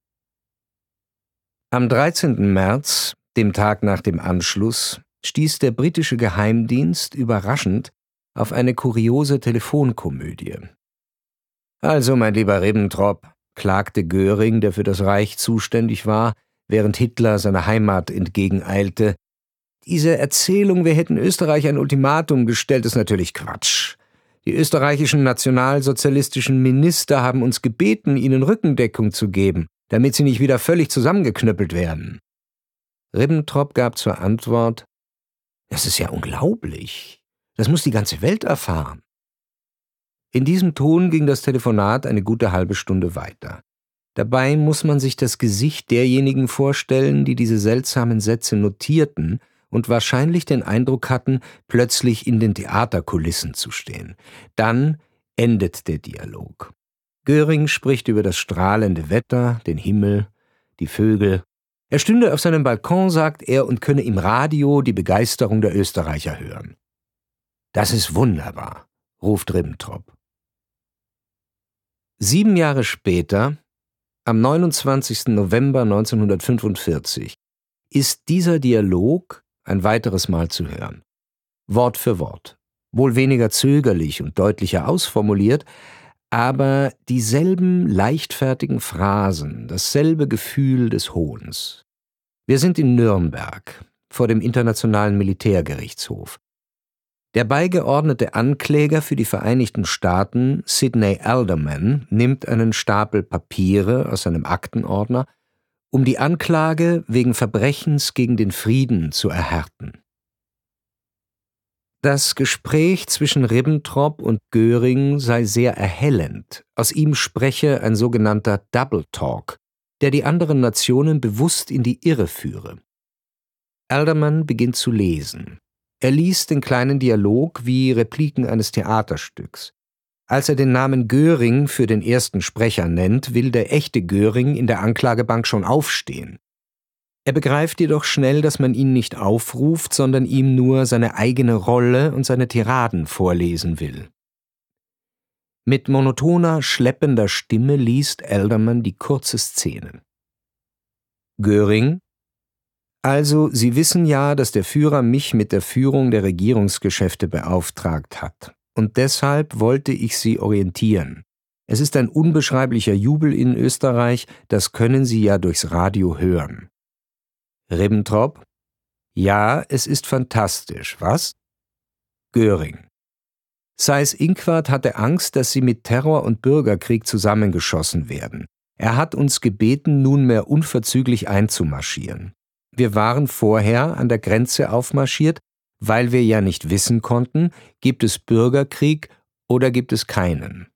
Am dreizehnten März, dem Tag nach dem Anschluss, stieß der britische Geheimdienst überraschend auf eine kuriose Telefonkomödie. »Also, mein lieber Ribbentrop«, klagte Göring, der für das Reich zuständig war, während Hitler seiner Heimat entgegeneilte, »diese Erzählung, wir hätten Österreich ein Ultimatum gestellt, ist natürlich Quatsch. Die österreichischen nationalsozialistischen Minister haben uns gebeten, ihnen Rückendeckung zu geben, damit sie nicht wieder völlig zusammengeknüppelt werden.« Ribbentrop gab zur Antwort: »Das ist ja unglaublich. Das muss die ganze Welt erfahren.« In diesem Ton ging das Telefonat eine gute halbe Stunde weiter. Dabei muss man sich das Gesicht derjenigen vorstellen, die diese seltsamen Sätze notierten und wahrscheinlich den Eindruck hatten, plötzlich in den Theaterkulissen zu stehen. Dann endet der Dialog. Göring spricht über das strahlende Wetter, den Himmel, die Vögel. Er stünde auf seinem Balkon, sagt er, und könne im Radio die Begeisterung der Österreicher hören. »Das ist wunderbar«, ruft Ribbentrop. Sieben Jahre später, am neunundzwanzigsten November neunzehnhundertfünfundvierzig, ist dieser Dialog ein weiteres Mal zu hören. Wort für Wort. Wohl weniger zögerlich und deutlicher ausformuliert, aber dieselben leichtfertigen Phrasen, dasselbe Gefühl des Hohns. Wir sind in Nürnberg, vor dem Internationalen Militärgerichtshof. Der beigeordnete Ankläger für die Vereinigten Staaten, Sidney Alderman, nimmt einen Stapel Papiere aus seinem Aktenordner, um die Anklage wegen Verbrechens gegen den Frieden zu erhärten. Das Gespräch zwischen Ribbentrop und Göring sei sehr erhellend. Aus ihm spreche ein sogenannter Double Talk, der die anderen Nationen bewusst in die Irre führe. Alderman beginnt zu lesen. Er liest den kleinen Dialog wie Repliken eines Theaterstücks. Als er den Namen Göring für den ersten Sprecher nennt, will der echte Göring in der Anklagebank schon aufstehen. Er begreift jedoch schnell, dass man ihn nicht aufruft, sondern ihm nur seine eigene Rolle und seine Tiraden vorlesen will. Mit monotoner, schleppender Stimme liest Alderman die kurze Szene. Göring: »Also, Sie wissen ja, dass der Führer mich mit der Führung der Regierungsgeschäfte beauftragt hat. Und deshalb wollte ich Sie orientieren. Es ist ein unbeschreiblicher Jubel in Österreich, das können Sie ja durchs Radio hören.« Ribbentrop: »Ja, es ist fantastisch, was?« Göring: »Seyß-Inquart hatte Angst, dass sie mit Terror und Bürgerkrieg zusammengeschossen werden. Er hat uns gebeten, nunmehr unverzüglich einzumarschieren. Wir waren vorher an der Grenze aufmarschiert, weil wir ja nicht wissen konnten, gibt es Bürgerkrieg oder gibt es keinen.«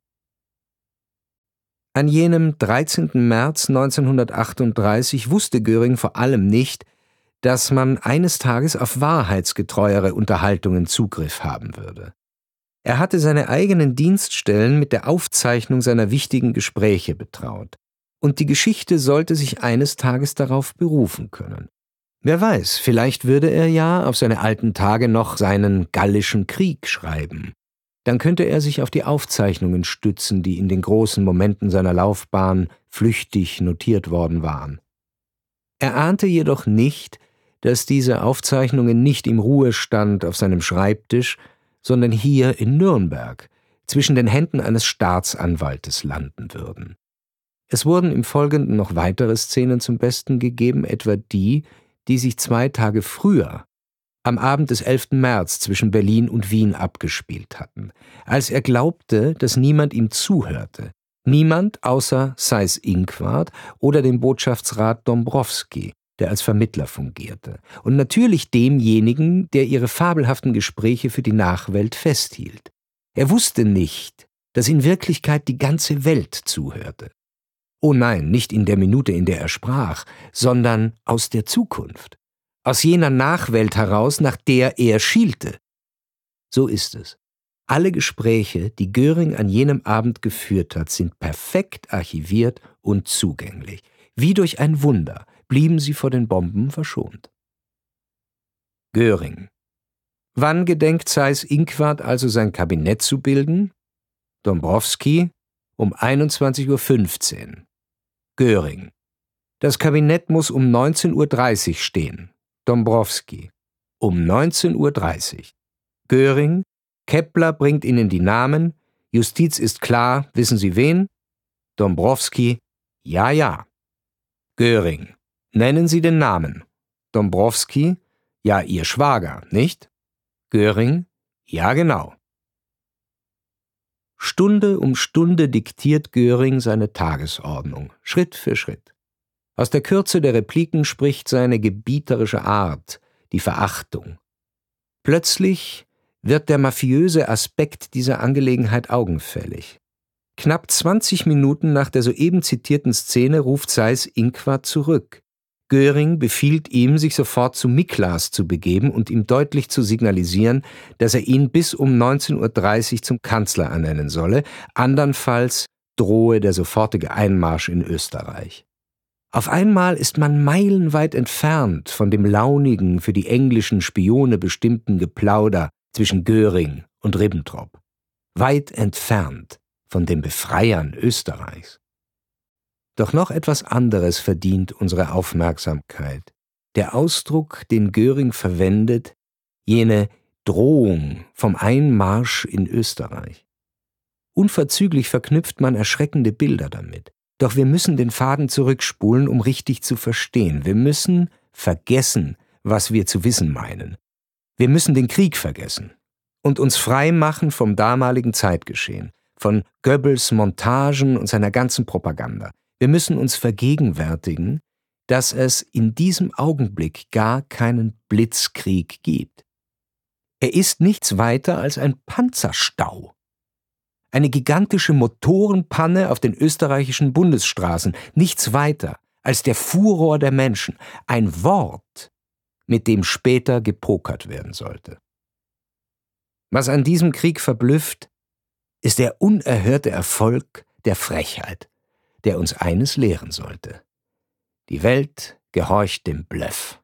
An jenem dreizehnten März neunzehnhundertachtunddreißig wusste Göring vor allem nicht, dass man eines Tages auf wahrheitsgetreuere Unterhaltungen Zugriff haben würde. Er hatte seine eigenen Dienststellen mit der Aufzeichnung seiner wichtigen Gespräche betraut, und die Geschichte sollte sich eines Tages darauf berufen können. Wer weiß, vielleicht würde er ja auf seine alten Tage noch seinen Gallischen Krieg schreiben. Dann könnte er sich auf die Aufzeichnungen stützen, die in den großen Momenten seiner Laufbahn flüchtig notiert worden waren. Er ahnte jedoch nicht, dass diese Aufzeichnungen nicht im Ruhestand auf seinem Schreibtisch, sondern hier in Nürnberg, zwischen den Händen eines Staatsanwaltes landen würden. Es wurden im Folgenden noch weitere Szenen zum Besten gegeben, etwa die, die sich zwei Tage früher, am Abend des elften März zwischen Berlin und Wien abgespielt hatten, als er glaubte, dass niemand ihm zuhörte, niemand außer Seyß-Inquart oder dem Botschaftsrat Dombrowski, der als Vermittler fungierte, und natürlich demjenigen, der ihre fabelhaften Gespräche für die Nachwelt festhielt. Er wusste nicht, dass in Wirklichkeit die ganze Welt zuhörte. Oh nein, nicht in der Minute, in der er sprach, sondern aus der Zukunft, aus jener Nachwelt heraus, nach der er schielte. So ist es. Alle Gespräche, die Göring an jenem Abend geführt hat, sind perfekt archiviert und zugänglich. Wie durch ein Wunder blieben sie vor den Bomben verschont. Göring: Wann gedenkt Seyß-Inquart also sein Kabinett zu bilden? Dombrowski: um einundzwanzig Uhr fünfzehn. Göring: Das Kabinett muss um neunzehn Uhr dreißig stehen. Dombrowski: um neunzehn Uhr dreißig. Göring: Kepler bringt Ihnen die Namen. Justiz ist klar, wissen Sie wen? Dombrowski: Ja, ja. Göring: Nennen Sie den Namen. Dombrowski: Ja, Ihr Schwager, nicht? Göring: Ja, genau. Stunde um Stunde diktiert Göring seine Tagesordnung, Schritt für Schritt. Aus der Kürze der Repliken spricht seine gebieterische Art, die Verachtung. Plötzlich wird der mafiöse Aspekt dieser Angelegenheit augenfällig. Knapp zwanzig Minuten nach der soeben zitierten Szene ruft Seyß-Inquart zurück. Göring befiehlt ihm, sich sofort zu Miklas zu begeben und ihm deutlich zu signalisieren, dass er ihn bis um neunzehn Uhr dreißig zum Kanzler ernennen solle, andernfalls drohe der sofortige Einmarsch in Österreich. Auf einmal ist man meilenweit entfernt von dem launigen, für die englischen Spione bestimmten Geplauder zwischen Göring und Ribbentrop. Weit entfernt von den Befreiern Österreichs. Doch noch etwas anderes verdient unsere Aufmerksamkeit. Der Ausdruck, den Göring verwendet, jene Drohung vom Einmarsch in Österreich. Unverzüglich verknüpft man erschreckende Bilder damit. Doch wir müssen den Faden zurückspulen, um richtig zu verstehen. Wir müssen vergessen, was wir zu wissen meinen. Wir müssen den Krieg vergessen und uns frei machen vom damaligen Zeitgeschehen, von Goebbels Montagen und seiner ganzen Propaganda. Wir müssen uns vergegenwärtigen, dass es in diesem Augenblick gar keinen Blitzkrieg gibt. Er ist nichts weiter als ein Panzerstau. Eine gigantische Motorenpanne auf den österreichischen Bundesstraßen, nichts weiter als der Furor der Menschen, ein Wort, mit dem später gepokert werden sollte. Was an diesem Krieg verblüfft, ist der unerhörte Erfolg der Frechheit, der uns eines lehren sollte. Die Welt gehorcht dem Bluff.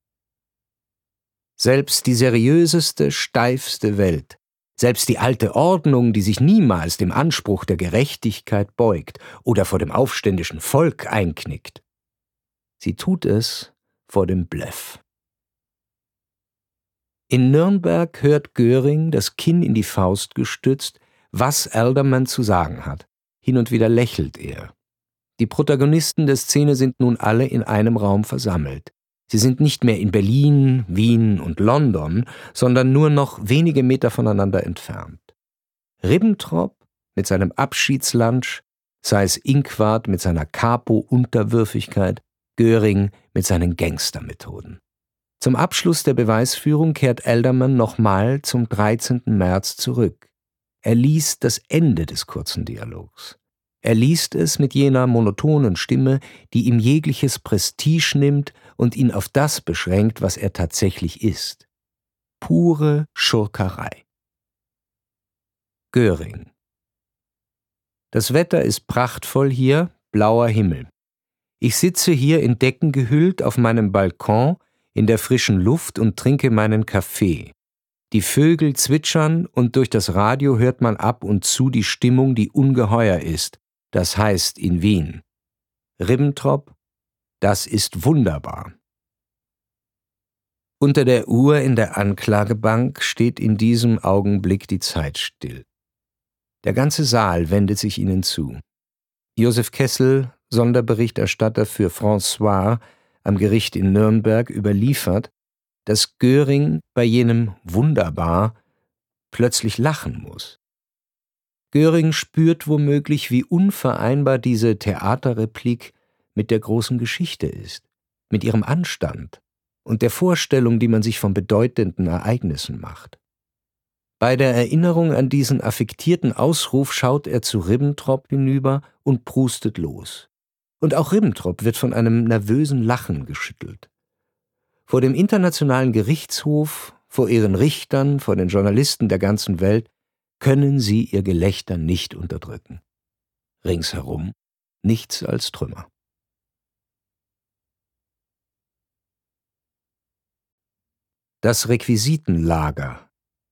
Selbst die seriöseste, steifste Welt, selbst die alte Ordnung, die sich niemals dem Anspruch der Gerechtigkeit beugt oder vor dem aufständischen Volk einknickt, sie tut es vor dem Bluff. In Nürnberg hört Göring, das Kinn in die Faust gestützt, was Alderman zu sagen hat. Hin und wieder lächelt er. Die Protagonisten der Szene sind nun alle in einem Raum versammelt. Sie sind nicht mehr in Berlin, Wien und London, sondern nur noch wenige Meter voneinander entfernt. Ribbentrop mit seinem Abschiedslunch, Seyß-Inquart mit seiner Capo-Unterwürfigkeit, Göring mit seinen Gangstermethoden. Zum Abschluss der Beweisführung kehrt Alderman nochmal zum dreizehnten März zurück. Er liest das Ende des kurzen Dialogs. Er liest es mit jener monotonen Stimme, die ihm jegliches Prestige nimmt und ihn auf das beschränkt, was er tatsächlich ist. Pure Schurkerei. Göring. Das Wetter ist prachtvoll hier, blauer Himmel. Ich sitze hier in Decken gehüllt auf meinem Balkon in der frischen Luft und trinke meinen Kaffee. Die Vögel zwitschern und durch das Radio hört man ab und zu die Stimmung, die ungeheuer ist. Das heißt in Wien. Ribbentrop, das ist wunderbar. Unter der Uhr in der Anklagebank steht in diesem Augenblick die Zeit still. Der ganze Saal wendet sich ihnen zu. Josef Kessel, Sonderberichterstatter für François am Gericht in Nürnberg, überliefert, dass Göring bei jenem Wunderbar plötzlich lachen muss. Göring spürt womöglich, wie unvereinbar diese Theaterreplik mit der großen Geschichte ist, mit ihrem Anstand und der Vorstellung, die man sich von bedeutenden Ereignissen macht. Bei der Erinnerung an diesen affektierten Ausruf schaut er zu Ribbentrop hinüber und prustet los. Und auch Ribbentrop wird von einem nervösen Lachen geschüttelt. Vor dem Internationalen Gerichtshof, vor ihren Richtern, vor den Journalisten der ganzen Welt können sie ihr Gelächter nicht unterdrücken. Ringsherum nichts als Trümmer. Das Requisitenlager.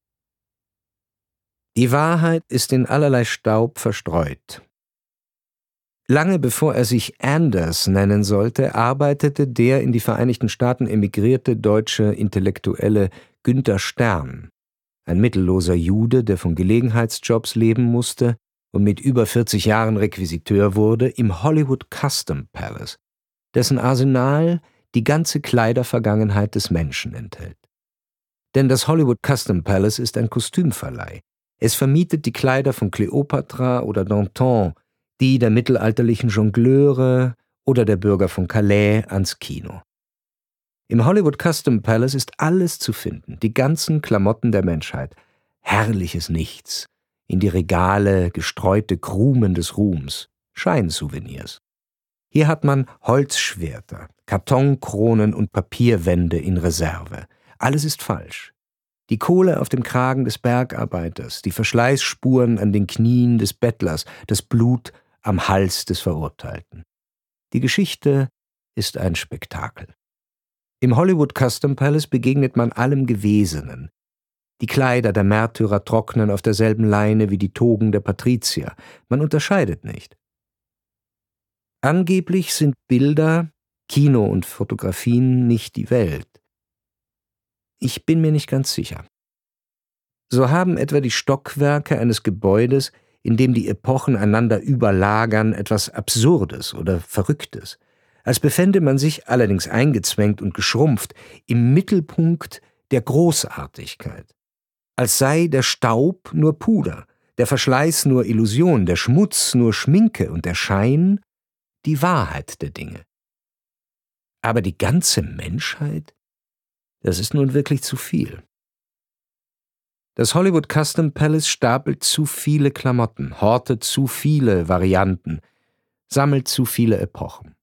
Die Wahrheit ist in allerlei Staub verstreut. Lange bevor er sich Anders nennen sollte, arbeitete der in die Vereinigten Staaten emigrierte deutsche Intellektuelle Günther Stern, ein mittelloser Jude, der von Gelegenheitsjobs leben musste und mit über vierzig Jahren Requisiteur wurde, im Hollywood Custom Palace, dessen Arsenal die ganze Kleidervergangenheit des Menschen enthält. Denn das Hollywood Custom Palace ist ein Kostümverleih. Es vermietet die Kleider von Kleopatra oder Danton, die der mittelalterlichen Jongleure oder der Bürger von Calais ans Kino. Im Hollywood Custom Palace ist alles zu finden, die ganzen Klamotten der Menschheit. Herrliches Nichts, in die Regale gestreute Krumen des Ruhms, Scheinsouvenirs. Hier hat man Holzschwerter, Kartonkronen und Papierwände in Reserve. Alles ist falsch. Die Kohle auf dem Kragen des Bergarbeiters, die Verschleißspuren an den Knien des Bettlers, das Blut am Hals des Verurteilten. Die Geschichte ist ein Spektakel. Im Hollywood Custom Palace begegnet man allem Gewesenen. Die Kleider der Märtyrer trocknen auf derselben Leine wie die Togen der Patrizier. Man unterscheidet nicht. Angeblich sind Bilder, Kino und Fotografien nicht die Welt. Ich bin mir nicht ganz sicher. So haben etwa die Stockwerke eines Gebäudes, in dem die Epochen einander überlagern, etwas Absurdes oder Verrücktes, als befände man sich, allerdings eingezwängt und geschrumpft, im Mittelpunkt der Großartigkeit. Als sei der Staub nur Puder, der Verschleiß nur Illusion, der Schmutz nur Schminke und der Schein die Wahrheit der Dinge. Aber die ganze Menschheit? Das ist nun wirklich zu viel. Das Hollywood Custom Palace stapelt zu viele Klamotten, hortet zu viele Varianten, sammelt zu viele Epochen.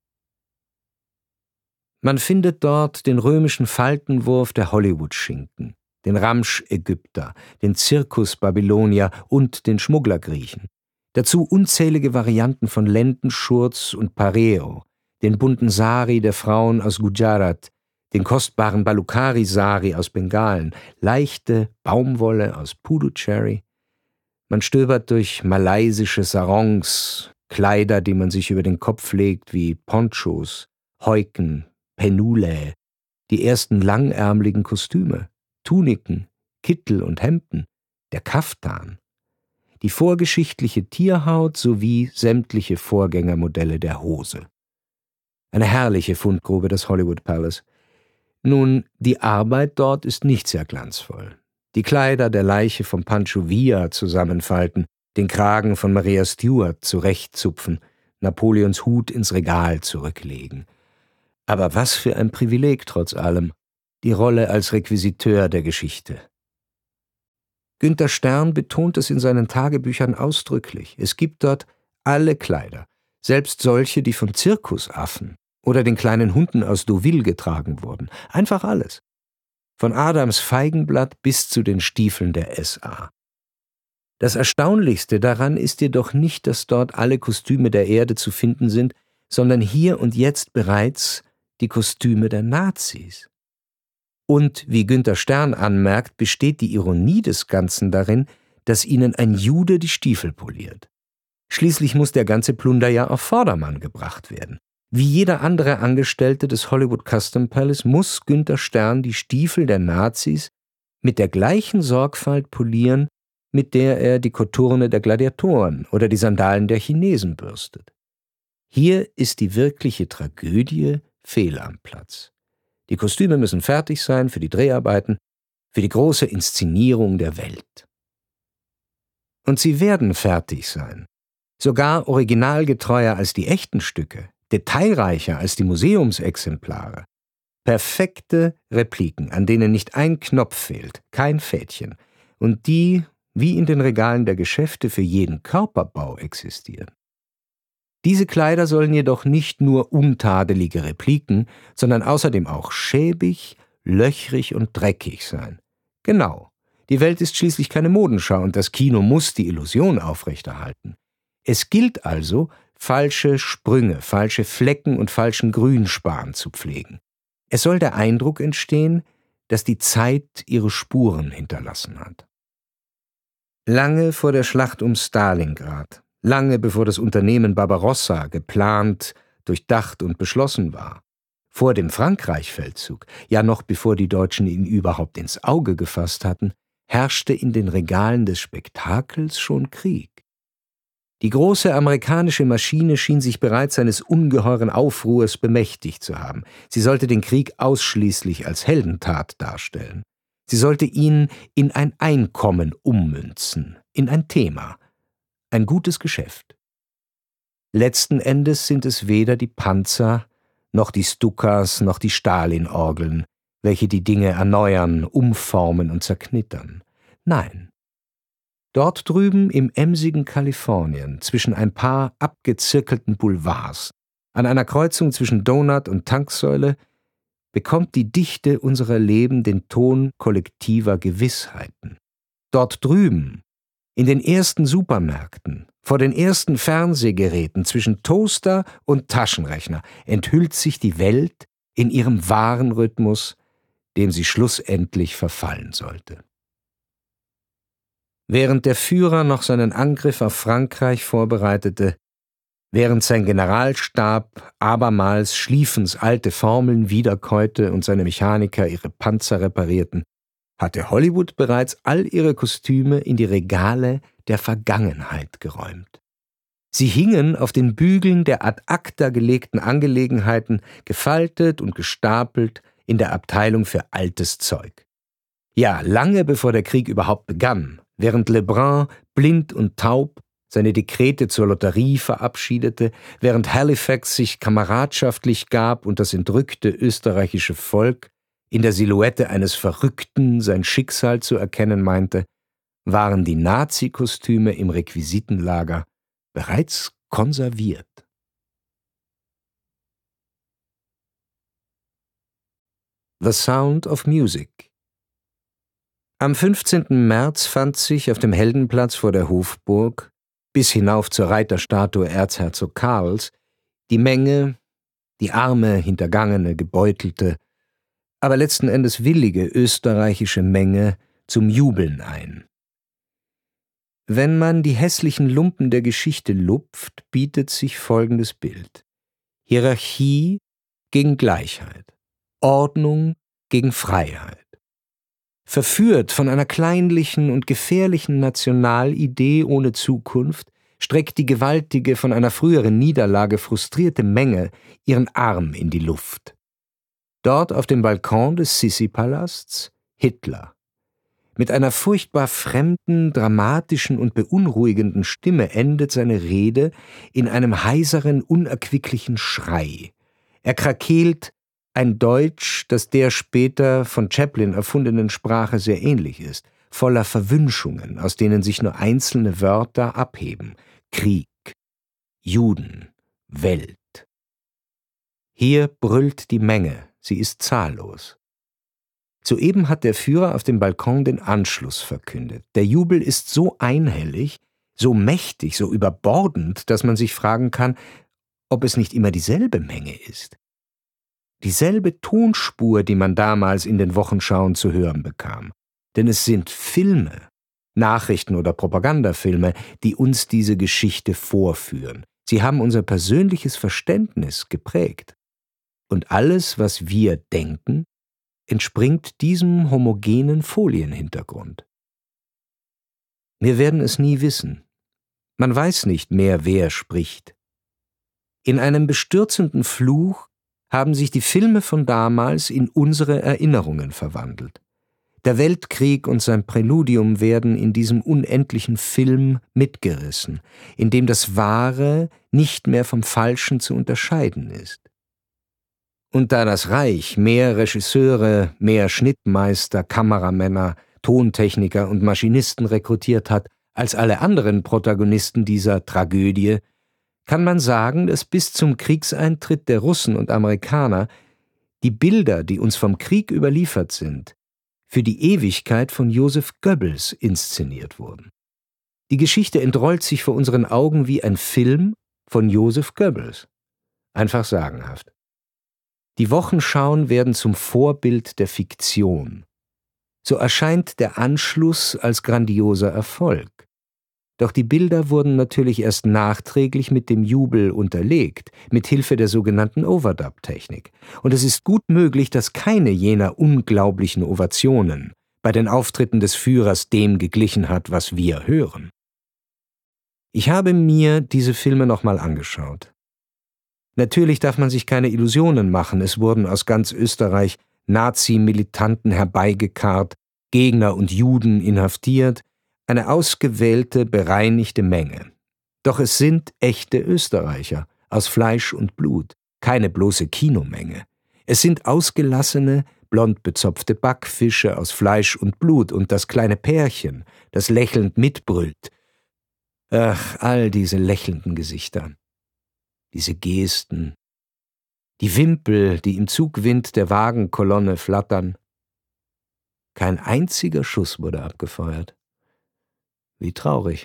Man findet dort den römischen Faltenwurf der Hollywood-Schinken, den Ramsch-Ägypter, den Zirkus-Babylonier und den Schmugglergriechen. Dazu unzählige Varianten von Lendenschurz und Pareo, den bunten Sari der Frauen aus Gujarat, den kostbaren Baluchari-Sari aus Bengalen, leichte Baumwolle aus Puducherry. Man stöbert durch malaysische Sarongs, Kleider, die man sich über den Kopf legt, wie Ponchos, Heuken, Penulae, die ersten langärmeligen Kostüme, Tuniken, Kittel und Hemden, der Kaftan, die vorgeschichtliche Tierhaut sowie sämtliche Vorgängermodelle der Hose. Eine herrliche Fundgrube, das Hollywood Palace. Nun, die Arbeit dort ist nicht sehr glanzvoll. Die Kleider der Leiche von Pancho Villa zusammenfalten, den Kragen von Maria Stuart zurechtzupfen, Napoleons Hut ins Regal zurücklegen. Aber was für ein Privileg trotz allem, die Rolle als Requisiteur der Geschichte. Günther Stern betont es in seinen Tagebüchern ausdrücklich. Es gibt dort alle Kleider, selbst solche, die von Zirkusaffen oder den kleinen Hunden aus Deauville getragen wurden. Einfach alles. Von Adams Feigenblatt bis zu den Stiefeln der S A. Das Erstaunlichste daran ist jedoch nicht, dass dort alle Kostüme der Erde zu finden sind, sondern hier und jetzt bereits die Kostüme der Nazis. Und, wie Günther Stern anmerkt, besteht die Ironie des Ganzen darin, dass ihnen ein Jude die Stiefel poliert. Schließlich muss der ganze Plunder ja auf Vordermann gebracht werden. Wie jeder andere Angestellte des Hollywood Custom Palace muss Günther Stern die Stiefel der Nazis mit der gleichen Sorgfalt polieren, mit der er die Koturne der Gladiatoren oder die Sandalen der Chinesen bürstet. Hier ist die wirkliche Tragödie fehl am Platz. Die Kostüme müssen fertig sein für die Dreharbeiten, für die große Inszenierung der Welt. Und sie werden fertig sein, sogar originalgetreuer als die echten Stücke, detailreicher als die Museumsexemplare. Perfekte Repliken, an denen nicht ein Knopf fehlt, kein Fädchen, und die, wie in den Regalen der Geschäfte, für jeden Körperbau existieren. Diese Kleider sollen jedoch nicht nur untadelige Repliken, sondern außerdem auch schäbig, löchrig und dreckig sein. Genau, die Welt ist schließlich keine Modenschau und das Kino muss die Illusion aufrechterhalten. Es gilt also, falsche Sprünge, falsche Flecken und falschen Grünspan zu pflegen. Es soll der Eindruck entstehen, dass die Zeit ihre Spuren hinterlassen hat. Lange vor der Schlacht um Stalingrad, lange bevor das Unternehmen Barbarossa geplant, durchdacht und beschlossen war, vor dem Frankreich-Feldzug, ja noch bevor die Deutschen ihn überhaupt ins Auge gefasst hatten, herrschte in den Regalen des Spektakels schon Krieg. Die große amerikanische Maschine schien sich bereits eines ungeheuren Aufruhrs bemächtigt zu haben. Sie sollte den Krieg ausschließlich als Heldentat darstellen. Sie sollte ihn in ein Einkommen ummünzen, in ein Thema, ein gutes Geschäft. Letzten Endes sind es weder die Panzer, noch die Stukas, noch die Stalin-Orgeln, welche die Dinge erneuern, umformen und zerknittern. Nein. Dort drüben im emsigen Kalifornien, zwischen ein paar abgezirkelten Boulevards, an einer Kreuzung zwischen Donut und Tanksäule, bekommt die Dichte unserer Leben den Ton kollektiver Gewissheiten. Dort drüben, in den ersten Supermärkten, vor den ersten Fernsehgeräten, zwischen Toaster und Taschenrechner, enthüllt sich die Welt in ihrem wahren Rhythmus, dem sie schlussendlich verfallen sollte. Während der Führer noch seinen Angriff auf Frankreich vorbereitete, während sein Generalstab abermals Schlieffens alte Formeln wiederkäute und seine Mechaniker ihre Panzer reparierten, hatte Hollywood bereits all ihre Kostüme in die Regale der Vergangenheit geräumt. Sie hingen auf den Bügeln der ad acta gelegten Angelegenheiten, gefaltet und gestapelt in der Abteilung für altes Zeug. Ja, lange bevor der Krieg überhaupt begann, während Lebrun, blind und taub, seine Dekrete zur Lotterie verabschiedete, während Halifax sich kameradschaftlich gab und das entrückte österreichische Volk in der Silhouette eines Verrückten sein Schicksal zu erkennen meinte, waren die Nazi-Kostüme im Requisitenlager bereits konserviert. The Sound of Music. Am fünfzehnten März fand sich auf dem Heldenplatz vor der Hofburg, bis hinauf zur Reiterstatue Erzherzog Karls, die Menge, die arme, hintergangene, gebeutelte, aber letzten Endes willige österreichische Menge zum Jubeln ein. Wenn man die hässlichen Lumpen der Geschichte lupft, bietet sich folgendes Bild: Hierarchie gegen Gleichheit, Ordnung gegen Freiheit. Verführt von einer kleinlichen und gefährlichen Nationalidee ohne Zukunft, streckt die gewaltige, von einer früheren Niederlage frustrierte Menge ihren Arm in die Luft. Dort auf dem Balkon des Sissi-Palasts Hitler. Mit einer furchtbar fremden, dramatischen und beunruhigenden Stimme endet seine Rede in einem heiseren, unerquicklichen Schrei. Er krakeelt ein Deutsch, das der später von Chaplin erfundenen Sprache sehr ähnlich ist, voller Verwünschungen, aus denen sich nur einzelne Wörter abheben: Krieg, Juden, Welt. Hier brüllt die Menge, sie ist zahllos. Soeben hat der Führer auf dem Balkon den Anschluss verkündet. Der Jubel ist so einhellig, so mächtig, so überbordend, dass man sich fragen kann, ob es nicht immer dieselbe Menge ist. Dieselbe Tonspur, die man damals in den Wochenschauen zu hören bekam. Denn es sind Filme, Nachrichten- oder Propagandafilme, die uns diese Geschichte vorführen. Sie haben unser persönliches Verständnis geprägt. Und alles, was wir denken, entspringt diesem homogenen Folienhintergrund. Wir werden es nie wissen. Man weiß nicht mehr, wer spricht. In einem bestürzenden Fluch haben sich die Filme von damals in unsere Erinnerungen verwandelt. Der Weltkrieg und sein Präludium werden in diesem unendlichen Film mitgerissen, in dem das Wahre nicht mehr vom Falschen zu unterscheiden ist. Und da das Reich mehr Regisseure, mehr Schnittmeister, Kameramänner, Tontechniker und Maschinisten rekrutiert hat als alle anderen Protagonisten dieser Tragödie, kann man sagen, dass bis zum Kriegseintritt der Russen und Amerikaner die Bilder, die uns vom Krieg überliefert sind, für die Ewigkeit von Joseph Goebbels inszeniert wurden. Die Geschichte entrollt sich vor unseren Augen wie ein Film von Joseph Goebbels. Einfach sagenhaft. Die Wochenschauen werden zum Vorbild der Fiktion. So erscheint der Anschluss als grandioser Erfolg. Doch die Bilder wurden natürlich erst nachträglich mit dem Jubel unterlegt, mit Hilfe der sogenannten Overdub-Technik. Und es ist gut möglich, dass keine jener unglaublichen Ovationen bei den Auftritten des Führers dem geglichen hat, was wir hören. Ich habe mir diese Filme nochmal angeschaut. Natürlich darf man sich keine Illusionen machen, es wurden aus ganz Österreich Nazi-Militanten herbeigekarrt, Gegner und Juden inhaftiert, eine ausgewählte, bereinigte Menge. Doch es sind echte Österreicher, aus Fleisch und Blut, keine bloße Kinomenge. Es sind ausgelassene, blond bezopfte Backfische aus Fleisch und Blut und das kleine Pärchen, das lächelnd mitbrüllt. Ach, all diese lächelnden Gesichter, diese Gesten, die Wimpel, die im Zugwind der Wagenkolonne flattern. Kein einziger Schuss wurde abgefeuert. Wie traurig.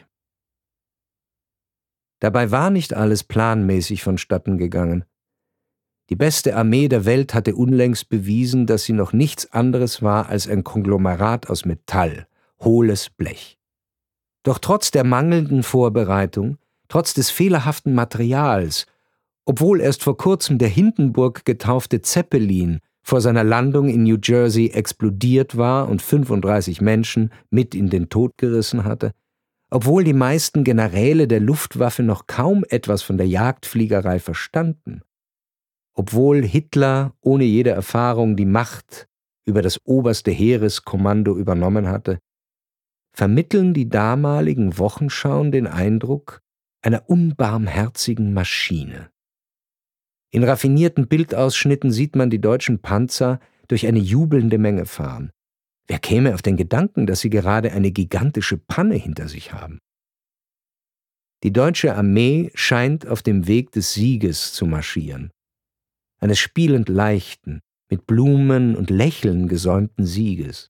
Dabei war nicht alles planmäßig vonstatten gegangen. Die beste Armee der Welt hatte unlängst bewiesen, dass sie noch nichts anderes war als ein Konglomerat aus Metall, hohles Blech. Doch trotz der mangelnden Vorbereitung, trotz des fehlerhaften Materials, obwohl erst vor kurzem der Hindenburg getaufte Zeppelin vor seiner Landung in New Jersey explodiert war und fünfunddreißig Menschen mit in den Tod gerissen hatte, obwohl die meisten Generäle der Luftwaffe noch kaum etwas von der Jagdfliegerei verstanden, obwohl Hitler ohne jede Erfahrung die Macht über das oberste Heereskommando übernommen hatte, vermitteln die damaligen Wochenschauen den Eindruck einer unbarmherzigen Maschine. In raffinierten Bildausschnitten sieht man die deutschen Panzer durch eine jubelnde Menge fahren. Wer käme auf den Gedanken, dass sie gerade eine gigantische Panne hinter sich haben? Die deutsche Armee scheint auf dem Weg des Sieges zu marschieren. Eines spielend leichten, mit Blumen und Lächeln gesäumten Sieges.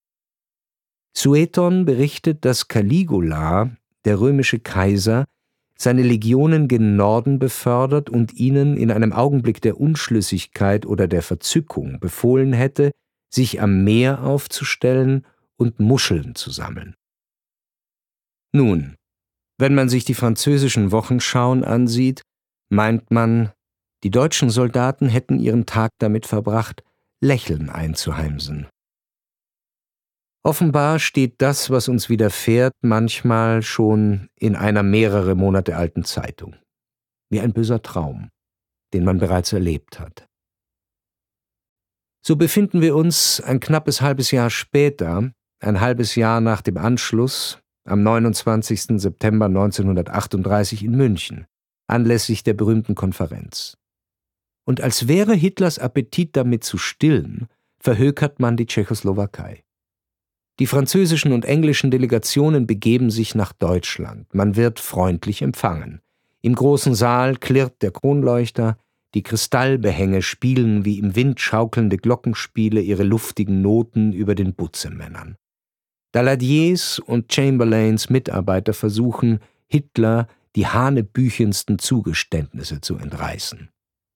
Sueton berichtet, dass Caligula, der römische Kaiser, seine Legionen gen Norden befördert und ihnen in einem Augenblick der Unschlüssigkeit oder der Verzückung befohlen hätte, sich am Meer aufzustellen und Muscheln zu sammeln. Nun, wenn man sich die französischen Wochenschauen ansieht, meint man, die deutschen Soldaten hätten ihren Tag damit verbracht, Lächeln einzuheimsen. Offenbar steht das, was uns widerfährt, manchmal schon in einer mehrere Monate alten Zeitung. Wie ein böser Traum, den man bereits erlebt hat. So befinden wir uns ein knappes halbes Jahr später, ein halbes Jahr nach dem Anschluss, am neunundzwanzigsten September neunzehnhundertachtunddreißig in München, anlässlich der berühmten Konferenz. Und als wäre Hitlers Appetit damit zu stillen, verhökert man die Tschechoslowakei. Die französischen und englischen Delegationen begeben sich nach Deutschland. Man wird freundlich empfangen. Im großen Saal klirrt der Kronleuchter, die Kristallbehänge spielen wie im Wind schaukelnde Glockenspiele ihre luftigen Noten über den Butzemännern. Daladiers und Chamberlains Mitarbeiter versuchen, Hitler die hanebüchendsten Zugeständnisse zu entreißen.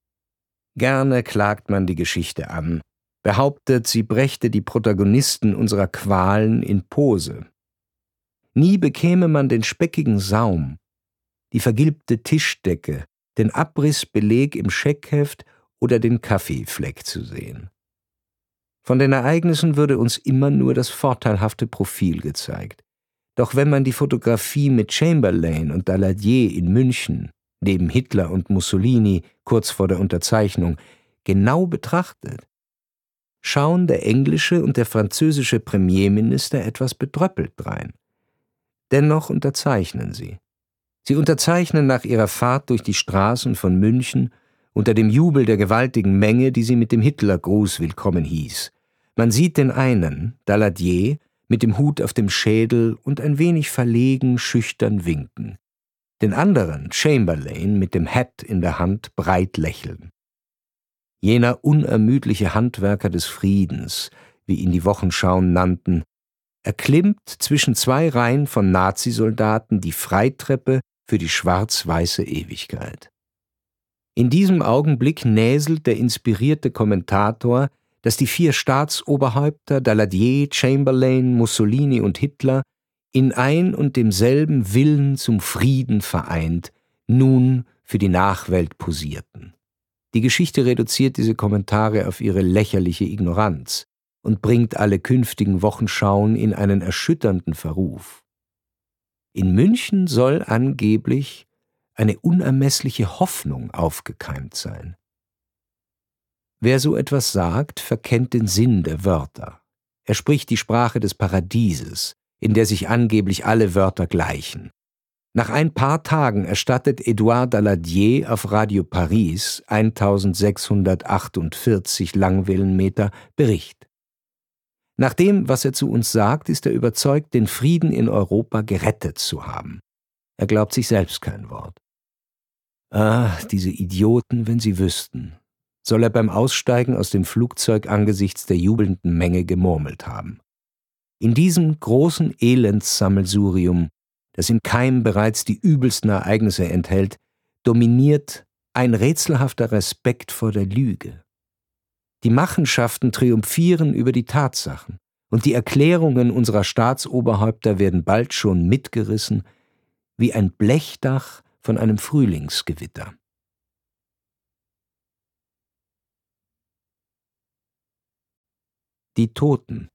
Gerne klagt man die Geschichte an, behauptet, sie brächte die Protagonisten unserer Qualen in Pose. Nie bekäme man den speckigen Saum, die vergilbte Tischdecke, den Abrissbeleg im Scheckheft oder den Kaffeefleck zu sehen. Von den Ereignissen würde uns immer nur das vorteilhafte Profil gezeigt. Doch wenn man die Fotografie mit Chamberlain und Daladier in München, neben Hitler und Mussolini kurz vor der Unterzeichnung, genau betrachtet, schauen der englische und der französische Premierminister etwas bedröppelt drein. Dennoch unterzeichnen sie. Sie unterzeichnen nach ihrer Fahrt durch die Straßen von München unter dem Jubel der gewaltigen Menge, die sie mit dem Hitlergruß willkommen hieß. Man sieht den einen, Daladier, mit dem Hut auf dem Schädel und ein wenig verlegen, schüchtern winken. Den anderen, Chamberlain, mit dem Hat in der Hand, breit lächeln. Jener unermüdliche Handwerker des Friedens, wie ihn die Wochenschauen nannten, erklimmt zwischen zwei Reihen von Nazisoldaten die Freitreppe für die schwarz-weiße Ewigkeit. In diesem Augenblick näselt der inspirierte Kommentator, dass die vier Staatsoberhäupter Daladier, Chamberlain, Mussolini und Hitler in ein und demselben Willen zum Frieden vereint, nun für die Nachwelt posierten. Die Geschichte reduziert diese Kommentare auf ihre lächerliche Ignoranz und bringt alle künftigen Wochenschauen in einen erschütternden Verruf. In München soll angeblich eine unermessliche Hoffnung aufgekeimt sein. Wer so etwas sagt, verkennt den Sinn der Wörter. Er spricht die Sprache des Paradieses, in der sich angeblich alle Wörter gleichen. Nach ein paar Tagen erstattet Édouard Daladier auf Radio Paris eintausendsechshundertachtundvierzig Langwellenmeter Bericht. Nach dem, was er zu uns sagt, ist er überzeugt, den Frieden in Europa gerettet zu haben. Er glaubt sich selbst kein Wort. Ah, diese Idioten, wenn sie wüssten, soll er beim Aussteigen aus dem Flugzeug angesichts der jubelnden Menge gemurmelt haben. In diesem großen Elendssammelsurium, das im Keim bereits die übelsten Ereignisse enthält, dominiert ein rätselhafter Respekt vor der Lüge. Die Machenschaften triumphieren über die Tatsachen, und die Erklärungen unserer Staatsoberhäupter werden bald schon mitgerissen, wie ein Blechdach von einem Frühlingsgewitter. Die Toten.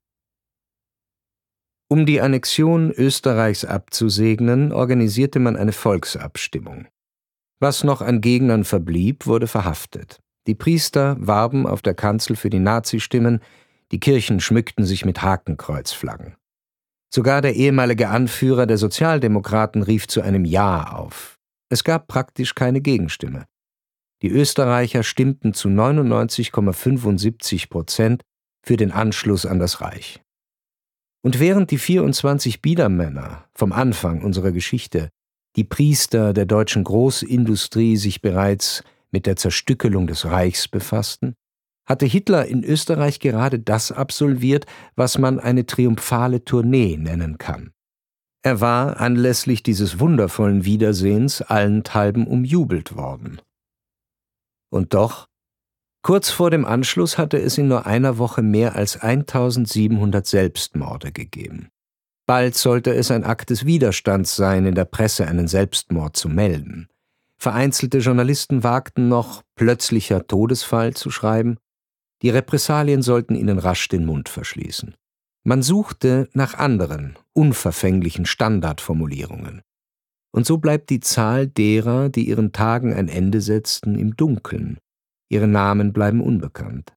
Um die Annexion Österreichs abzusegnen, organisierte man eine Volksabstimmung. Was noch an Gegnern verblieb, wurde verhaftet. Die Priester warben auf der Kanzel für die Nazistimmen, die Kirchen schmückten sich mit Hakenkreuzflaggen. Sogar der ehemalige Anführer der Sozialdemokraten rief zu einem Ja auf. Es gab praktisch keine Gegenstimme. Die Österreicher stimmten zu neunundneunzig Komma fünfundsiebzig Prozent für den Anschluss an das Reich. Und während die vierundzwanzig Biedermänner vom Anfang unserer Geschichte, die Priester der deutschen Großindustrie, sich bereits mit der Zerstückelung des Reichs befassten, hatte Hitler in Österreich gerade das absolviert, was man eine triumphale Tournee nennen kann. Er war anlässlich dieses wundervollen Wiedersehens allenthalben umjubelt worden. Und doch, kurz vor dem Anschluss hatte es in nur einer Woche mehr als eintausendsiebenhundert Selbstmorde gegeben. Bald sollte es ein Akt des Widerstands sein, in der Presse einen Selbstmord zu melden. Vereinzelte Journalisten wagten noch, plötzlicher Todesfall zu schreiben. Die Repressalien sollten ihnen rasch den Mund verschließen. Man suchte nach anderen, unverfänglichen Standardformulierungen. Und so bleibt die Zahl derer, die ihren Tagen ein Ende setzten, im Dunkeln. Ihre Namen bleiben unbekannt.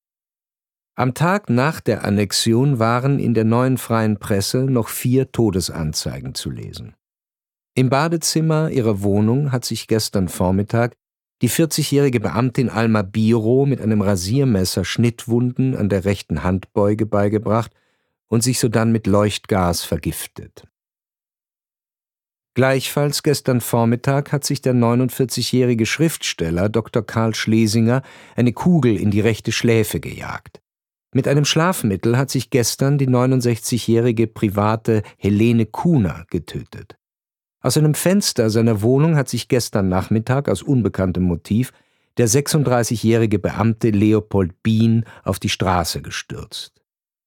Am Tag nach der Annexion waren in der neuen freien Presse noch vier Todesanzeigen zu lesen. Im Badezimmer ihrer Wohnung hat sich gestern Vormittag die vierzigjährige Beamtin Alma Biro mit einem Rasiermesser Schnittwunden an der rechten Handbeuge beigebracht und sich sodann mit Leuchtgas vergiftet. Gleichfalls gestern Vormittag hat sich der neunundvierzigjährige Schriftsteller Doktor Karl Schlesinger eine Kugel in die rechte Schläfe gejagt. Mit einem Schlafmittel hat sich gestern die neunundsechzigjährige Private Helene Kuhner getötet. Aus einem Fenster seiner Wohnung hat sich gestern Nachmittag aus unbekanntem Motiv der sechsunddreißigjährige Beamte Leopold Bien auf die Straße gestürzt.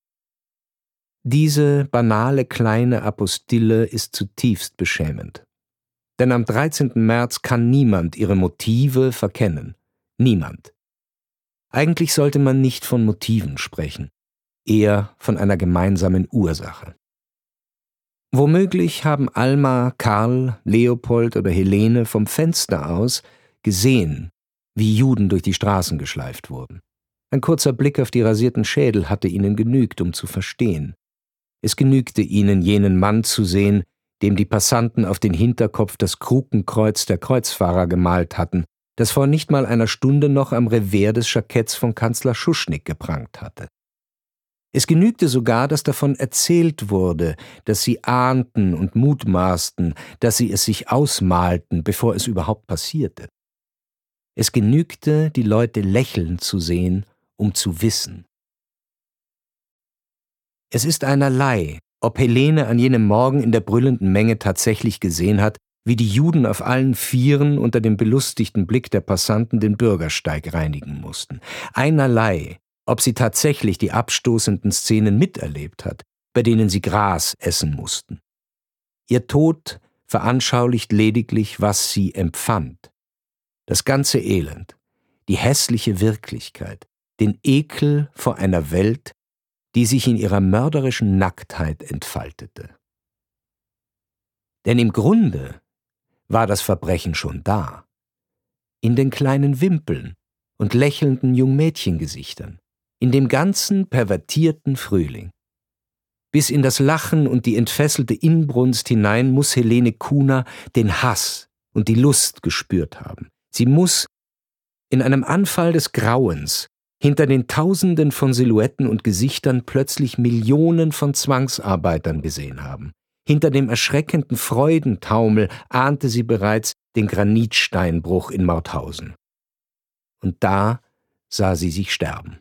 Diese banale kleine Apostille ist zutiefst beschämend. Denn am dreizehnten März kann niemand ihre Motive verkennen. Niemand. Eigentlich sollte man nicht von Motiven sprechen, eher von einer gemeinsamen Ursache. Womöglich haben Alma, Karl, Leopold oder Helene vom Fenster aus gesehen, wie Juden durch die Straßen geschleift wurden. Ein kurzer Blick auf die rasierten Schädel hatte ihnen genügt, um zu verstehen. Es genügte ihnen, jenen Mann zu sehen, dem die Passanten auf den Hinterkopf das Krukenkreuz der Kreuzfahrer gemalt hatten, das vor nicht mal einer Stunde noch am Revers des Jacketts von Kanzler Schuschnigg geprangt hatte. Es genügte sogar, dass davon erzählt wurde, dass sie ahnten und mutmaßten, dass sie es sich ausmalten, bevor es überhaupt passierte. Es genügte, die Leute lächeln zu sehen, um zu wissen. Es ist einerlei, ob Helene an jenem Morgen in der brüllenden Menge tatsächlich gesehen hat, wie die Juden auf allen Vieren unter dem belustigten Blick der Passanten den Bürgersteig reinigen mussten. Einerlei, ob sie tatsächlich die abstoßenden Szenen miterlebt hat, bei denen sie Gras essen mussten. Ihr Tod veranschaulicht lediglich, was sie empfand. Das ganze Elend, die hässliche Wirklichkeit, den Ekel vor einer Welt, die sich in ihrer mörderischen Nacktheit entfaltete. Denn im Grunde war das Verbrechen schon da, in den kleinen Wimpeln und lächelnden Jungmädchengesichtern, in dem ganzen pervertierten Frühling. Bis in das Lachen und die entfesselte Inbrunst hinein muss Helene Kuhner den Hass und die Lust gespürt haben. Sie muss in einem Anfall des Grauens hinter den Tausenden von Silhouetten und Gesichtern plötzlich Millionen von Zwangsarbeitern gesehen haben. Hinter dem erschreckenden Freudentaumel ahnte sie bereits den Granitsteinbruch in Mauthausen. Und da sah sie sich sterben.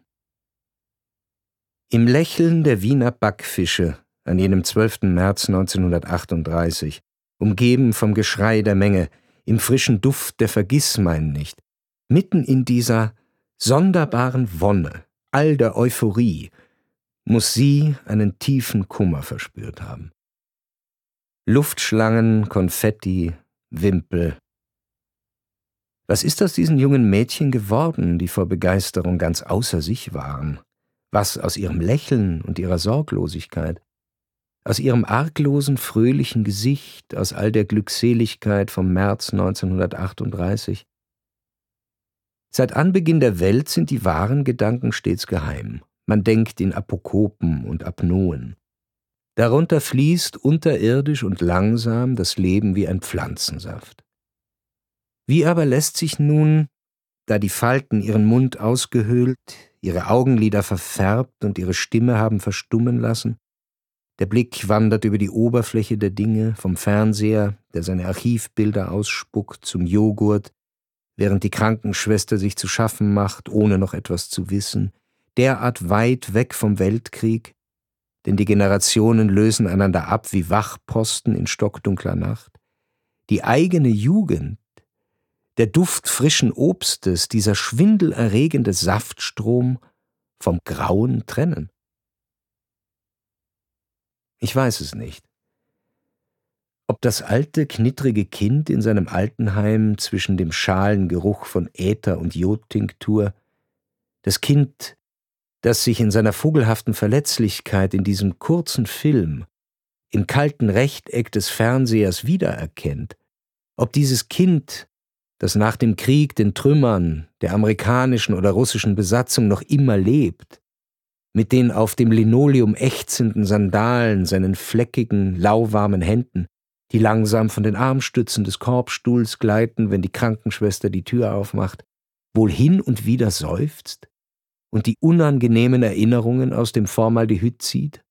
Im Lächeln der Wiener Backfische an jenem zwölften März neunzehnhundertachtunddreißig, umgeben vom Geschrei der Menge, im frischen Duft der Vergissmeinnicht, mitten in dieser sonderbaren Wonne, all der Euphorie, muss sie einen tiefen Kummer verspürt haben. Luftschlangen, Konfetti, Wimpel. Was ist aus diesen jungen Mädchen geworden, die vor Begeisterung ganz außer sich waren? Was aus ihrem Lächeln und ihrer Sorglosigkeit? Aus ihrem arglosen, fröhlichen Gesicht, aus all der Glückseligkeit vom März neunzehnhundertachtunddreißig? Seit Anbeginn der Welt sind die wahren Gedanken stets geheim. Man denkt in Apokopen und Apnoen. Darunter fließt unterirdisch und langsam das Leben wie ein Pflanzensaft. Wie aber lässt sich nun, da die Falten ihren Mund ausgehöhlt, ihre Augenlider verfärbt und ihre Stimme haben verstummen lassen, der Blick wandert über die Oberfläche der Dinge, vom Fernseher, der seine Archivbilder ausspuckt, zum Joghurt, während die Krankenschwester sich zu schaffen macht, ohne noch etwas zu wissen, derart weit weg vom Weltkrieg, denn die Generationen lösen einander ab wie Wachposten in stockdunkler Nacht, die eigene Jugend, der Duft frischen Obstes, dieser schwindelerregende Saftstrom vom Grauen trennen? Ich weiß es nicht. Ob das alte, knittrige Kind in seinem Altenheim zwischen dem schalen Geruch von Äther und Jodtinktur, das Kind, das sich in seiner vogelhaften Verletzlichkeit in diesem kurzen Film, im kalten Rechteck des Fernsehers wiedererkennt, ob dieses Kind, das nach dem Krieg den Trümmern der amerikanischen oder russischen Besatzung noch immer lebt, mit den auf dem Linoleum ächzenden Sandalen, seinen fleckigen, lauwarmen Händen, die langsam von den Armstützen des Korbstuhls gleiten, wenn die Krankenschwester die Tür aufmacht, wohl hin und wieder seufzt und die unangenehmen Erinnerungen aus dem Formaldehyd zieht?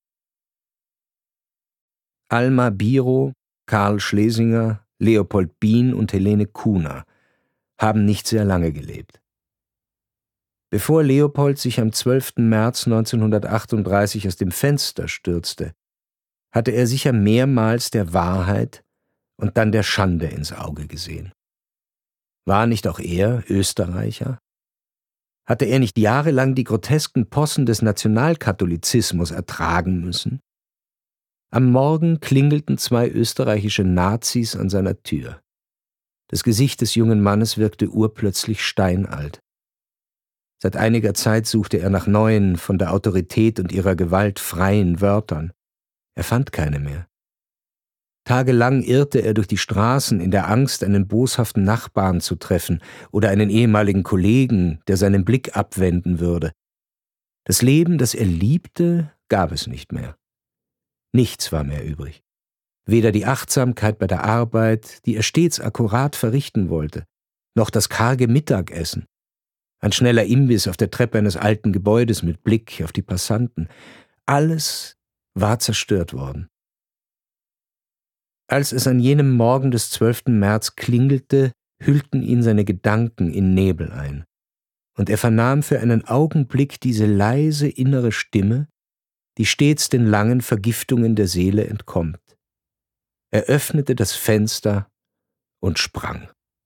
Alma Biro, Karl Schlesinger, Leopold Bien und Helene Kuhner haben nicht sehr lange gelebt. Bevor Leopold sich am zwölften März neunzehnhundertachtunddreißig aus dem Fenster stürzte, hatte er sicher mehrmals der Wahrheit und dann der Schande ins Auge gesehen. War nicht auch er Österreicher? Hatte er nicht jahrelang die grotesken Possen des Nationalkatholizismus ertragen müssen? Am Morgen klingelten zwei österreichische Nazis an seiner Tür. Das Gesicht des jungen Mannes wirkte urplötzlich steinalt. Seit einiger Zeit suchte er nach neuen, von der Autorität und ihrer Gewalt freien Wörtern. Er fand keine mehr. Tagelang irrte er durch die Straßen in der Angst, einen boshaften Nachbarn zu treffen oder einen ehemaligen Kollegen, der seinen Blick abwenden würde. Das Leben, das er liebte, gab es nicht mehr. Nichts war mehr übrig. Weder die Achtsamkeit bei der Arbeit, die er stets akkurat verrichten wollte, noch das karge Mittagessen. Ein schneller Imbiss auf der Treppe eines alten Gebäudes mit Blick auf die Passanten. Alles war zerstört worden. Als es an jenem Morgen des zwölften März klingelte, hüllten ihn seine Gedanken in Nebel ein. Und er vernahm für einen Augenblick diese leise innere Stimme, die stets den langen Vergiftungen der Seele entkommt. Er öffnete das Fenster und sprang.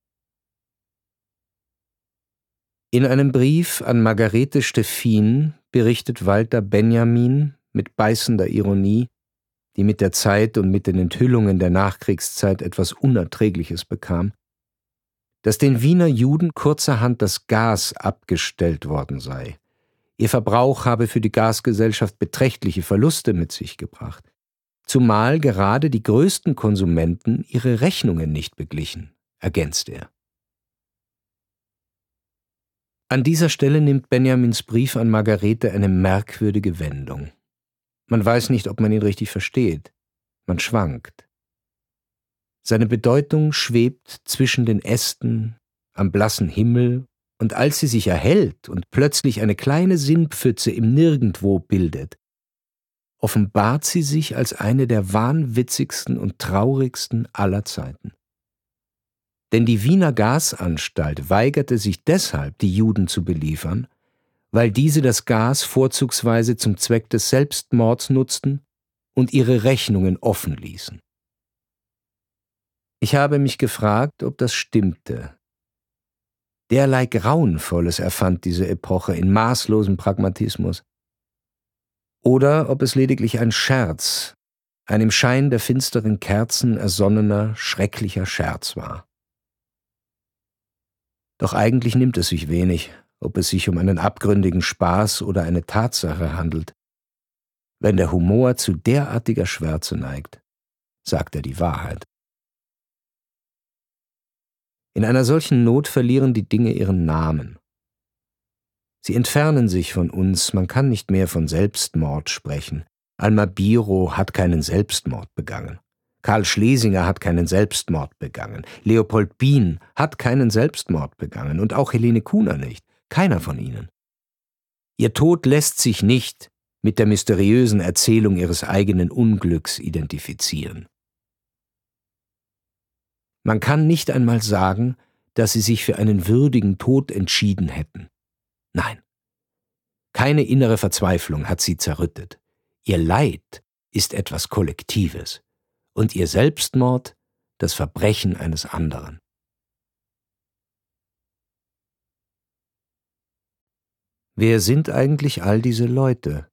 In einem Brief an Margarete Steffin berichtet Walter Benjamin mit beißender Ironie, die mit der Zeit und mit den Enthüllungen der Nachkriegszeit etwas Unerträgliches bekam, dass den Wiener Juden kurzerhand das Gas abgestellt worden sei. Ihr Verbrauch habe für die Gasgesellschaft beträchtliche Verluste mit sich gebracht, zumal gerade die größten Konsumenten ihre Rechnungen nicht beglichen, ergänzt er. An dieser Stelle nimmt Benjamins Brief an Margarete eine merkwürdige Wendung. Man weiß nicht, ob man ihn richtig versteht. Man schwankt. Seine Bedeutung schwebt zwischen den Ästen, am blassen Himmel, und als sie sich erhellt und plötzlich eine kleine Sinnpfütze im Nirgendwo bildet, offenbart sie sich als eine der wahnwitzigsten und traurigsten aller Zeiten. Denn die Wiener Gasanstalt weigerte sich deshalb, die Juden zu beliefern, weil diese das Gas vorzugsweise zum Zweck des Selbstmords nutzten und ihre Rechnungen offen ließen. Ich habe mich gefragt, ob das stimmte. Derlei Grauenvolles erfand diese Epoche in maßlosem Pragmatismus. Oder ob es lediglich ein Scherz, ein im Schein der finsteren Kerzen ersonnener, schrecklicher Scherz war. Doch eigentlich nimmt es sich wenig, ob es sich um einen abgründigen Spaß oder eine Tatsache handelt. Wenn der Humor zu derartiger Schwärze neigt, sagt er die Wahrheit. In einer solchen Not verlieren die Dinge ihren Namen. Sie entfernen sich von uns, man kann nicht mehr von Selbstmord sprechen. Alma Biro hat keinen Selbstmord begangen. Karl Schlesinger hat keinen Selbstmord begangen. Leopold Bien hat keinen Selbstmord begangen und auch Helene Kuhner nicht. Keiner von ihnen. Ihr Tod lässt sich nicht mit der mysteriösen Erzählung ihres eigenen Unglücks identifizieren. Man kann nicht einmal sagen, dass sie sich für einen würdigen Tod entschieden hätten. Nein. Keine innere Verzweiflung hat sie zerrüttet. Ihr Leid ist etwas Kollektives und ihr Selbstmord das Verbrechen eines anderen. Wer sind eigentlich all diese Leute?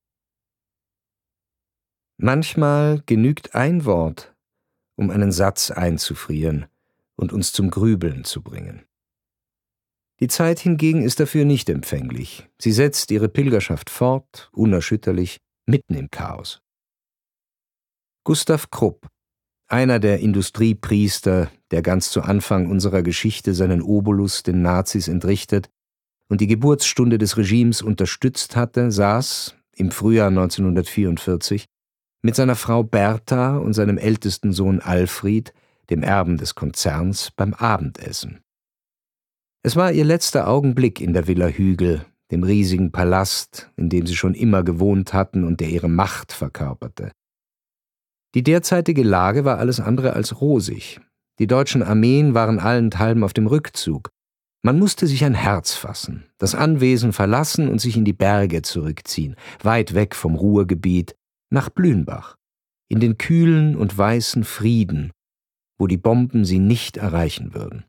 Manchmal genügt ein Wort, um einen Satz einzufrieren und uns zum Grübeln zu bringen. Die Zeit hingegen ist dafür nicht empfänglich. Sie setzt ihre Pilgerschaft fort, unerschütterlich, mitten im Chaos. Gustav Krupp, einer der Industriepriester, der ganz zu Anfang unserer Geschichte seinen Obolus den Nazis entrichtet und die Geburtsstunde des Regimes unterstützt hatte, saß, im Frühjahr neunzehnhundertvierundvierzig, mit seiner Frau Bertha und seinem ältesten Sohn Alfred, dem Erben des Konzerns, beim Abendessen. Es war ihr letzter Augenblick in der Villa Hügel, dem riesigen Palast, in dem sie schon immer gewohnt hatten und der ihre Macht verkörperte. Die derzeitige Lage war alles andere als rosig. Die deutschen Armeen waren allenthalben auf dem Rückzug. Man musste sich ein Herz fassen, das Anwesen verlassen und sich in die Berge zurückziehen, weit weg vom Ruhrgebiet, nach Blünbach, in den kühlen und weißen Frieden, wo die Bomben sie nicht erreichen würden.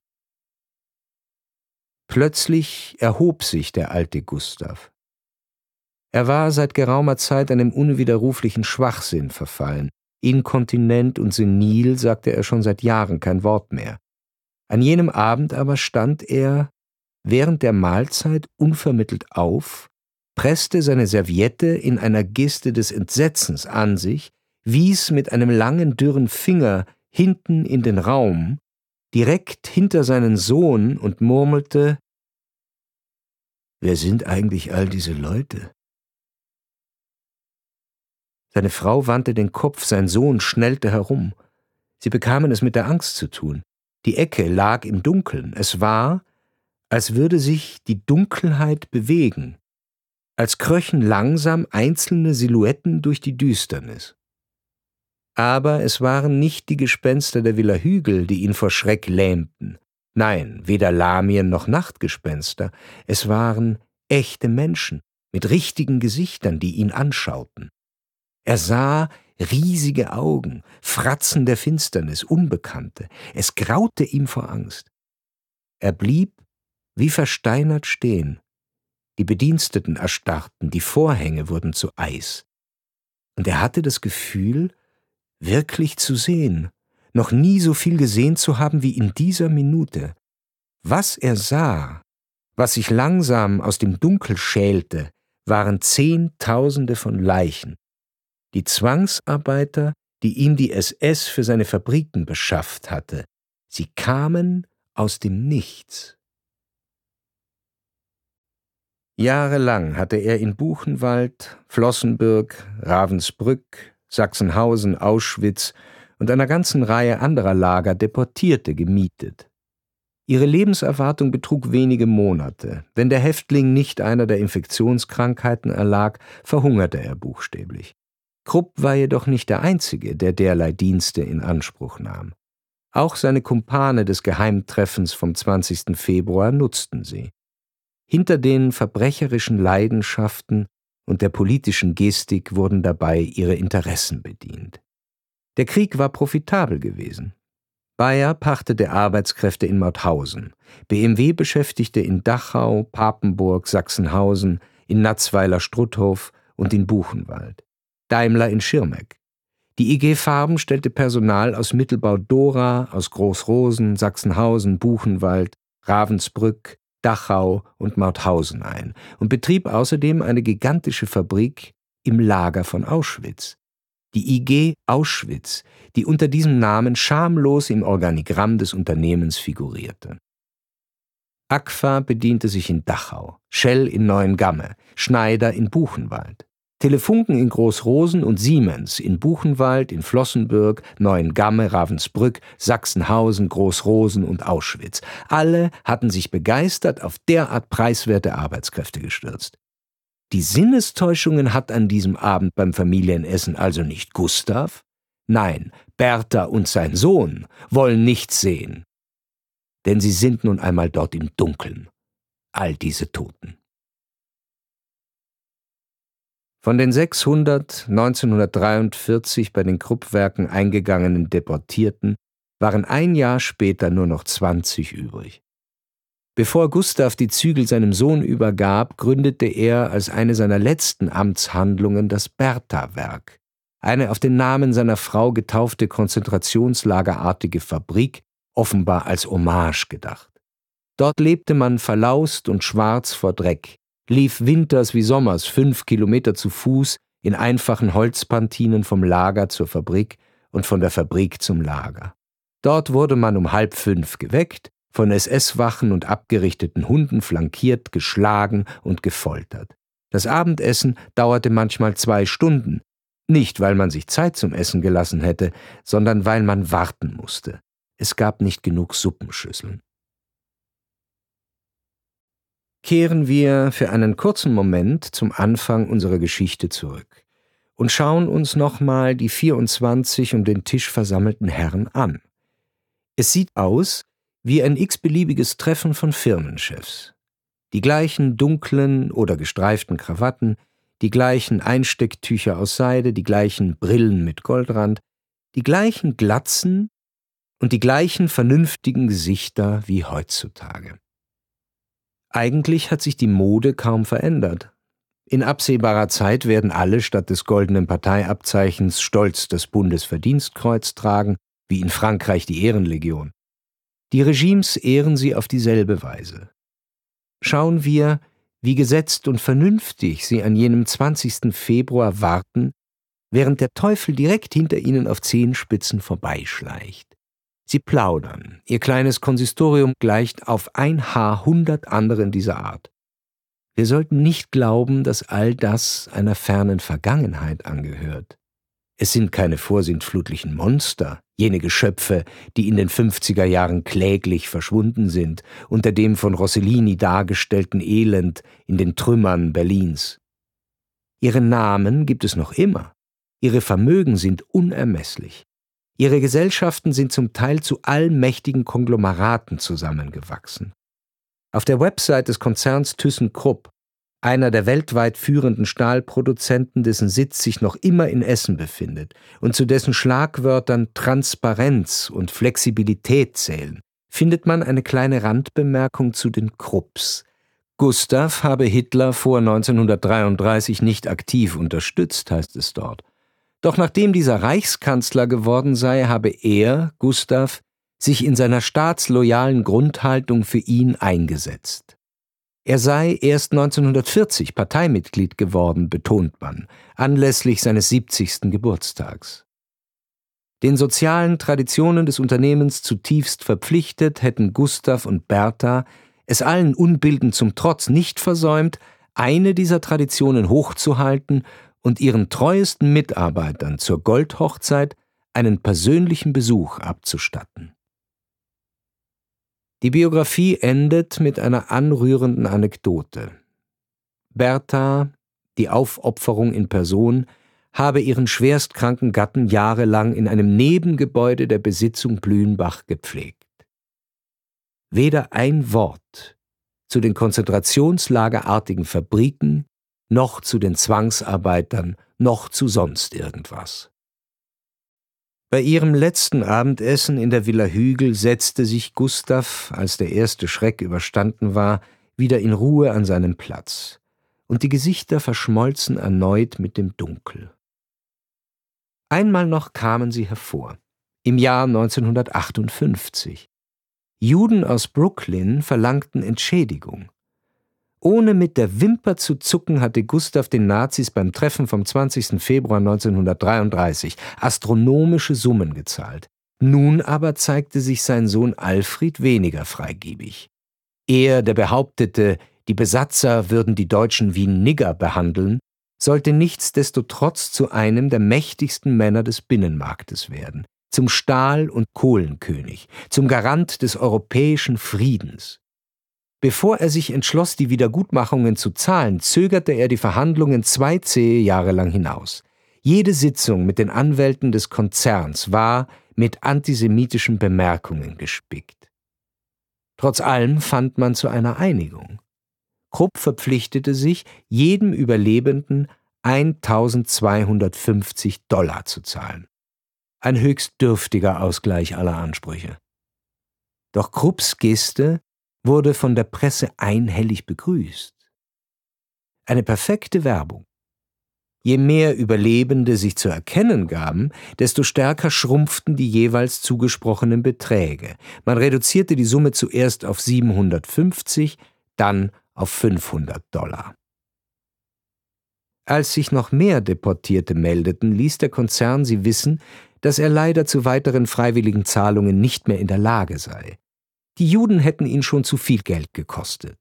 Plötzlich erhob sich der alte Gustav. Er war seit geraumer Zeit einem unwiderruflichen Schwachsinn verfallen. Inkontinent und senil sagte er schon seit Jahren kein Wort mehr. An jenem Abend aber stand er während der Mahlzeit unvermittelt auf, presste seine Serviette in einer Geste des Entsetzens an sich, wies mit einem langen, dürren Finger hinten in den Raum, direkt hinter seinen Sohn und murmelte: »Wer sind eigentlich all diese Leute?« Seine Frau wandte den Kopf, sein Sohn schnellte herum. Sie bekamen es mit der Angst zu tun. Die Ecke lag im Dunkeln. Es war, als würde sich die Dunkelheit bewegen, als kröchen langsam einzelne Silhouetten durch die Düsternis. Aber es waren nicht die Gespenster der Villa Hügel, die ihn vor Schreck lähmten. Nein, weder Lamien noch Nachtgespenster. Es waren echte Menschen mit richtigen Gesichtern, die ihn anschauten. Er sah riesige Augen, Fratzen der Finsternis, Unbekannte. Es graute ihm vor Angst. Er blieb wie versteinert stehen. Die Bediensteten erstarrten, die Vorhänge wurden zu Eis. Und er hatte das Gefühl, wirklich zu sehen, noch nie so viel gesehen zu haben wie in dieser Minute. Was er sah, was sich langsam aus dem Dunkel schälte, waren Zehntausende von Leichen. Die Zwangsarbeiter, die ihm die S S für seine Fabriken beschafft hatte, sie kamen aus dem Nichts. Jahrelang hatte er in Buchenwald, Flossenbürg, Ravensbrück, Sachsenhausen, Auschwitz und einer ganzen Reihe anderer Lager Deportierte gemietet. Ihre Lebenserwartung betrug wenige Monate. Wenn der Häftling nicht einer der Infektionskrankheiten erlag, verhungerte er buchstäblich. Krupp war jedoch nicht der Einzige, der derlei Dienste in Anspruch nahm. Auch seine Kumpane des Geheimtreffens vom zwanzigsten Februar nutzten sie. Hinter den verbrecherischen Leidenschaften und der politischen Gestik wurden dabei ihre Interessen bedient. Der Krieg war profitabel gewesen. Bayer pachtete Arbeitskräfte in Mauthausen, B M W beschäftigte in Dachau, Papenburg, Sachsenhausen, in Natzweiler-Struthof und in Buchenwald, Daimler in Schirmeck. Die I G Farben stellte Personal aus Mittelbau-Dora, aus Großrosen, Sachsenhausen, Buchenwald, Ravensbrück, Dachau und Mauthausen ein und betrieb außerdem eine gigantische Fabrik im Lager von Auschwitz. Die I G Auschwitz, die unter diesem Namen schamlos im Organigramm des Unternehmens figurierte. Agfa bediente sich in Dachau, Schell in Neuengamme, Schneider in Buchenwald, Telefunken in Großrosen und Siemens in Buchenwald, in Flossenbürg, Neuengamme, Ravensbrück, Sachsenhausen, Großrosen und Auschwitz. Alle hatten sich begeistert auf derart preiswerte Arbeitskräfte gestürzt. Die Sinnestäuschungen hat an diesem Abend beim Familienessen also nicht Gustav, nein, Bertha und sein Sohn wollen nichts sehen. Denn sie sind nun einmal dort im Dunkeln, all diese Toten. Von den sechshundert neunzehnhundertdreiundvierzig bei den Krupp-Werken eingegangenen Deportierten waren ein Jahr später nur noch zwanzig übrig. Bevor Gustav die Zügel seinem Sohn übergab, gründete er als eine seiner letzten Amtshandlungen das Bertha-Werk, eine auf den Namen seiner Frau getaufte konzentrationslagerartige Fabrik, offenbar als Hommage gedacht. Dort lebte man verlaust und schwarz vor Dreck, lief winters wie sommers fünf Kilometer zu Fuß in einfachen Holzpantinen vom Lager zur Fabrik und von der Fabrik zum Lager. Dort wurde man um halb fünf geweckt, von S S-Wachen und abgerichteten Hunden flankiert, geschlagen und gefoltert. Das Abendessen dauerte manchmal zwei Stunden, nicht weil man sich Zeit zum Essen gelassen hätte, sondern weil man warten musste. Es gab nicht genug Suppenschüsseln. Kehren wir für einen kurzen Moment zum Anfang unserer Geschichte zurück und schauen uns nochmal die vierundzwanzig um den Tisch versammelten Herren an. Es sieht aus wie ein x-beliebiges Treffen von Firmenchefs. Die gleichen dunklen oder gestreiften Krawatten, die gleichen Einstecktücher aus Seide, die gleichen Brillen mit Goldrand, die gleichen Glatzen und die gleichen vernünftigen Gesichter wie heutzutage. Eigentlich hat sich die Mode kaum verändert. In absehbarer Zeit werden alle statt des goldenen Parteiabzeichens stolz das Bundesverdienstkreuz tragen, wie in Frankreich die Ehrenlegion. Die Regimes ehren sie auf dieselbe Weise. Schauen wir, wie gesetzt und vernünftig sie an jenem zwanzigsten Februar warten, während der Teufel direkt hinter ihnen auf Zehenspitzen vorbeischleicht. Sie plaudern, ihr kleines Konsistorium gleicht auf ein Haar hundert anderen dieser Art. Wir sollten nicht glauben, dass all das einer fernen Vergangenheit angehört. Es sind keine vorsintflutlichen Monster, jene Geschöpfe, die in den fünfziger Jahren kläglich verschwunden sind, unter dem von Rossellini dargestellten Elend in den Trümmern Berlins. Ihre Namen gibt es noch immer, ihre Vermögen sind unermesslich. Ihre Gesellschaften sind zum Teil zu allmächtigen Konglomeraten zusammengewachsen. Auf der Website des Konzerns ThyssenKrupp, einer der weltweit führenden Stahlproduzenten, dessen Sitz sich noch immer in Essen befindet und zu dessen Schlagwörtern Transparenz und Flexibilität zählen, findet man eine kleine Randbemerkung zu den Krupps. Gustav habe Hitler vor neunzehnhundertdreiunddreißig nicht aktiv unterstützt, heißt es dort. Doch nachdem dieser Reichskanzler geworden sei, habe er, Gustav, sich in seiner staatsloyalen Grundhaltung für ihn eingesetzt. Er sei erst neunzehnhundertvierzig Parteimitglied geworden, betont man, anlässlich seines siebzigsten Geburtstags. Den sozialen Traditionen des Unternehmens zutiefst verpflichtet, hätten Gustav und Bertha es allen Unbilden zum Trotz nicht versäumt, eine dieser Traditionen hochzuhalten und ihren treuesten Mitarbeitern zur Goldhochzeit einen persönlichen Besuch abzustatten. Die Biografie endet mit einer anrührenden Anekdote. Bertha, die Aufopferung in Person, habe ihren schwerstkranken Gatten jahrelang in einem Nebengebäude der Besitzung Blühenbach gepflegt. Weder ein Wort zu den konzentrationslagerartigen Fabriken, noch zu den Zwangsarbeitern, noch zu sonst irgendwas. Bei ihrem letzten Abendessen in der Villa Hügel setzte sich Gustav, als der erste Schreck überstanden war, wieder in Ruhe an seinen Platz, und die Gesichter verschmolzen erneut mit dem Dunkel. Einmal noch kamen sie hervor, im Jahr neunzehnhundertachtundfünfzig. Juden aus Brooklyn verlangten Entschädigung. Ohne mit der Wimper zu zucken, hatte Gustav den Nazis beim Treffen vom zwanzigsten Februar neunzehnhundertdreiunddreißig astronomische Summen gezahlt. Nun aber zeigte sich sein Sohn Alfred weniger freigebig. Er, der behauptete, die Besatzer würden die Deutschen wie Nigger behandeln, sollte nichtsdestotrotz zu einem der mächtigsten Männer des Binnenmarktes werden, zum Stahl- und Kohlenkönig, zum Garant des europäischen Friedens. Bevor er sich entschloss, die Wiedergutmachungen zu zahlen, zögerte er die Verhandlungen zwei zähe Jahre lang hinaus. Jede Sitzung mit den Anwälten des Konzerns war mit antisemitischen Bemerkungen gespickt. Trotz allem fand man zu einer Einigung. Krupp verpflichtete sich, jedem Überlebenden eintausendzweihundertfünfzig Dollar zu zahlen. Ein höchst dürftiger Ausgleich aller Ansprüche. Doch Krupps Geste wurde von der Presse einhellig begrüßt. Eine perfekte Werbung. Je mehr Überlebende sich zu erkennen gaben, desto stärker schrumpften die jeweils zugesprochenen Beträge. Man reduzierte die Summe zuerst auf siebenhundertfünfzig, dann auf fünfhundert Dollar. Als sich noch mehr Deportierte meldeten, ließ der Konzern sie wissen, dass er leider zu weiteren freiwilligen Zahlungen nicht mehr in der Lage sei. Die Juden hätten ihn schon zu viel Geld gekostet.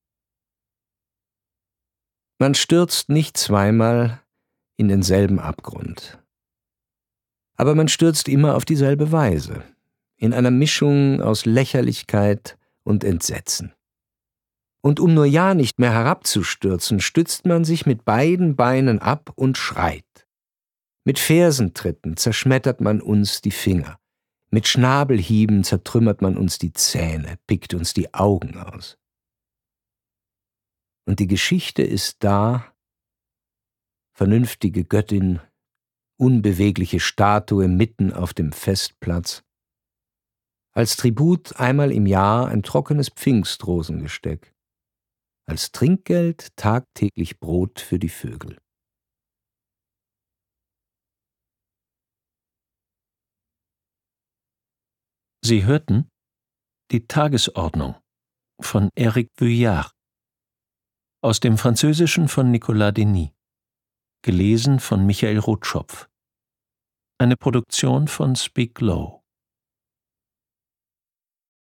Man stürzt nicht zweimal in denselben Abgrund. Aber man stürzt immer auf dieselbe Weise, in einer Mischung aus Lächerlichkeit und Entsetzen. Und um nur ja nicht mehr herabzustürzen, stützt man sich mit beiden Beinen ab und schreit. Mit Fersentritten zerschmettert man uns die Finger. Mit Schnabelhieben zertrümmert man uns die Zähne, pickt uns die Augen aus. Und die Geschichte ist da, vernünftige Göttin, unbewegliche Statue mitten auf dem Festplatz, als Tribut einmal im Jahr ein trockenes Pfingstrosengesteck, als Trinkgeld tagtäglich Brot für die Vögel. Sie hörten Die Tagesordnung von Éric Vuillard, aus dem Französischen von Nicolas Denis, gelesen von Michael Rotschopf, eine Produktion von Speak Low.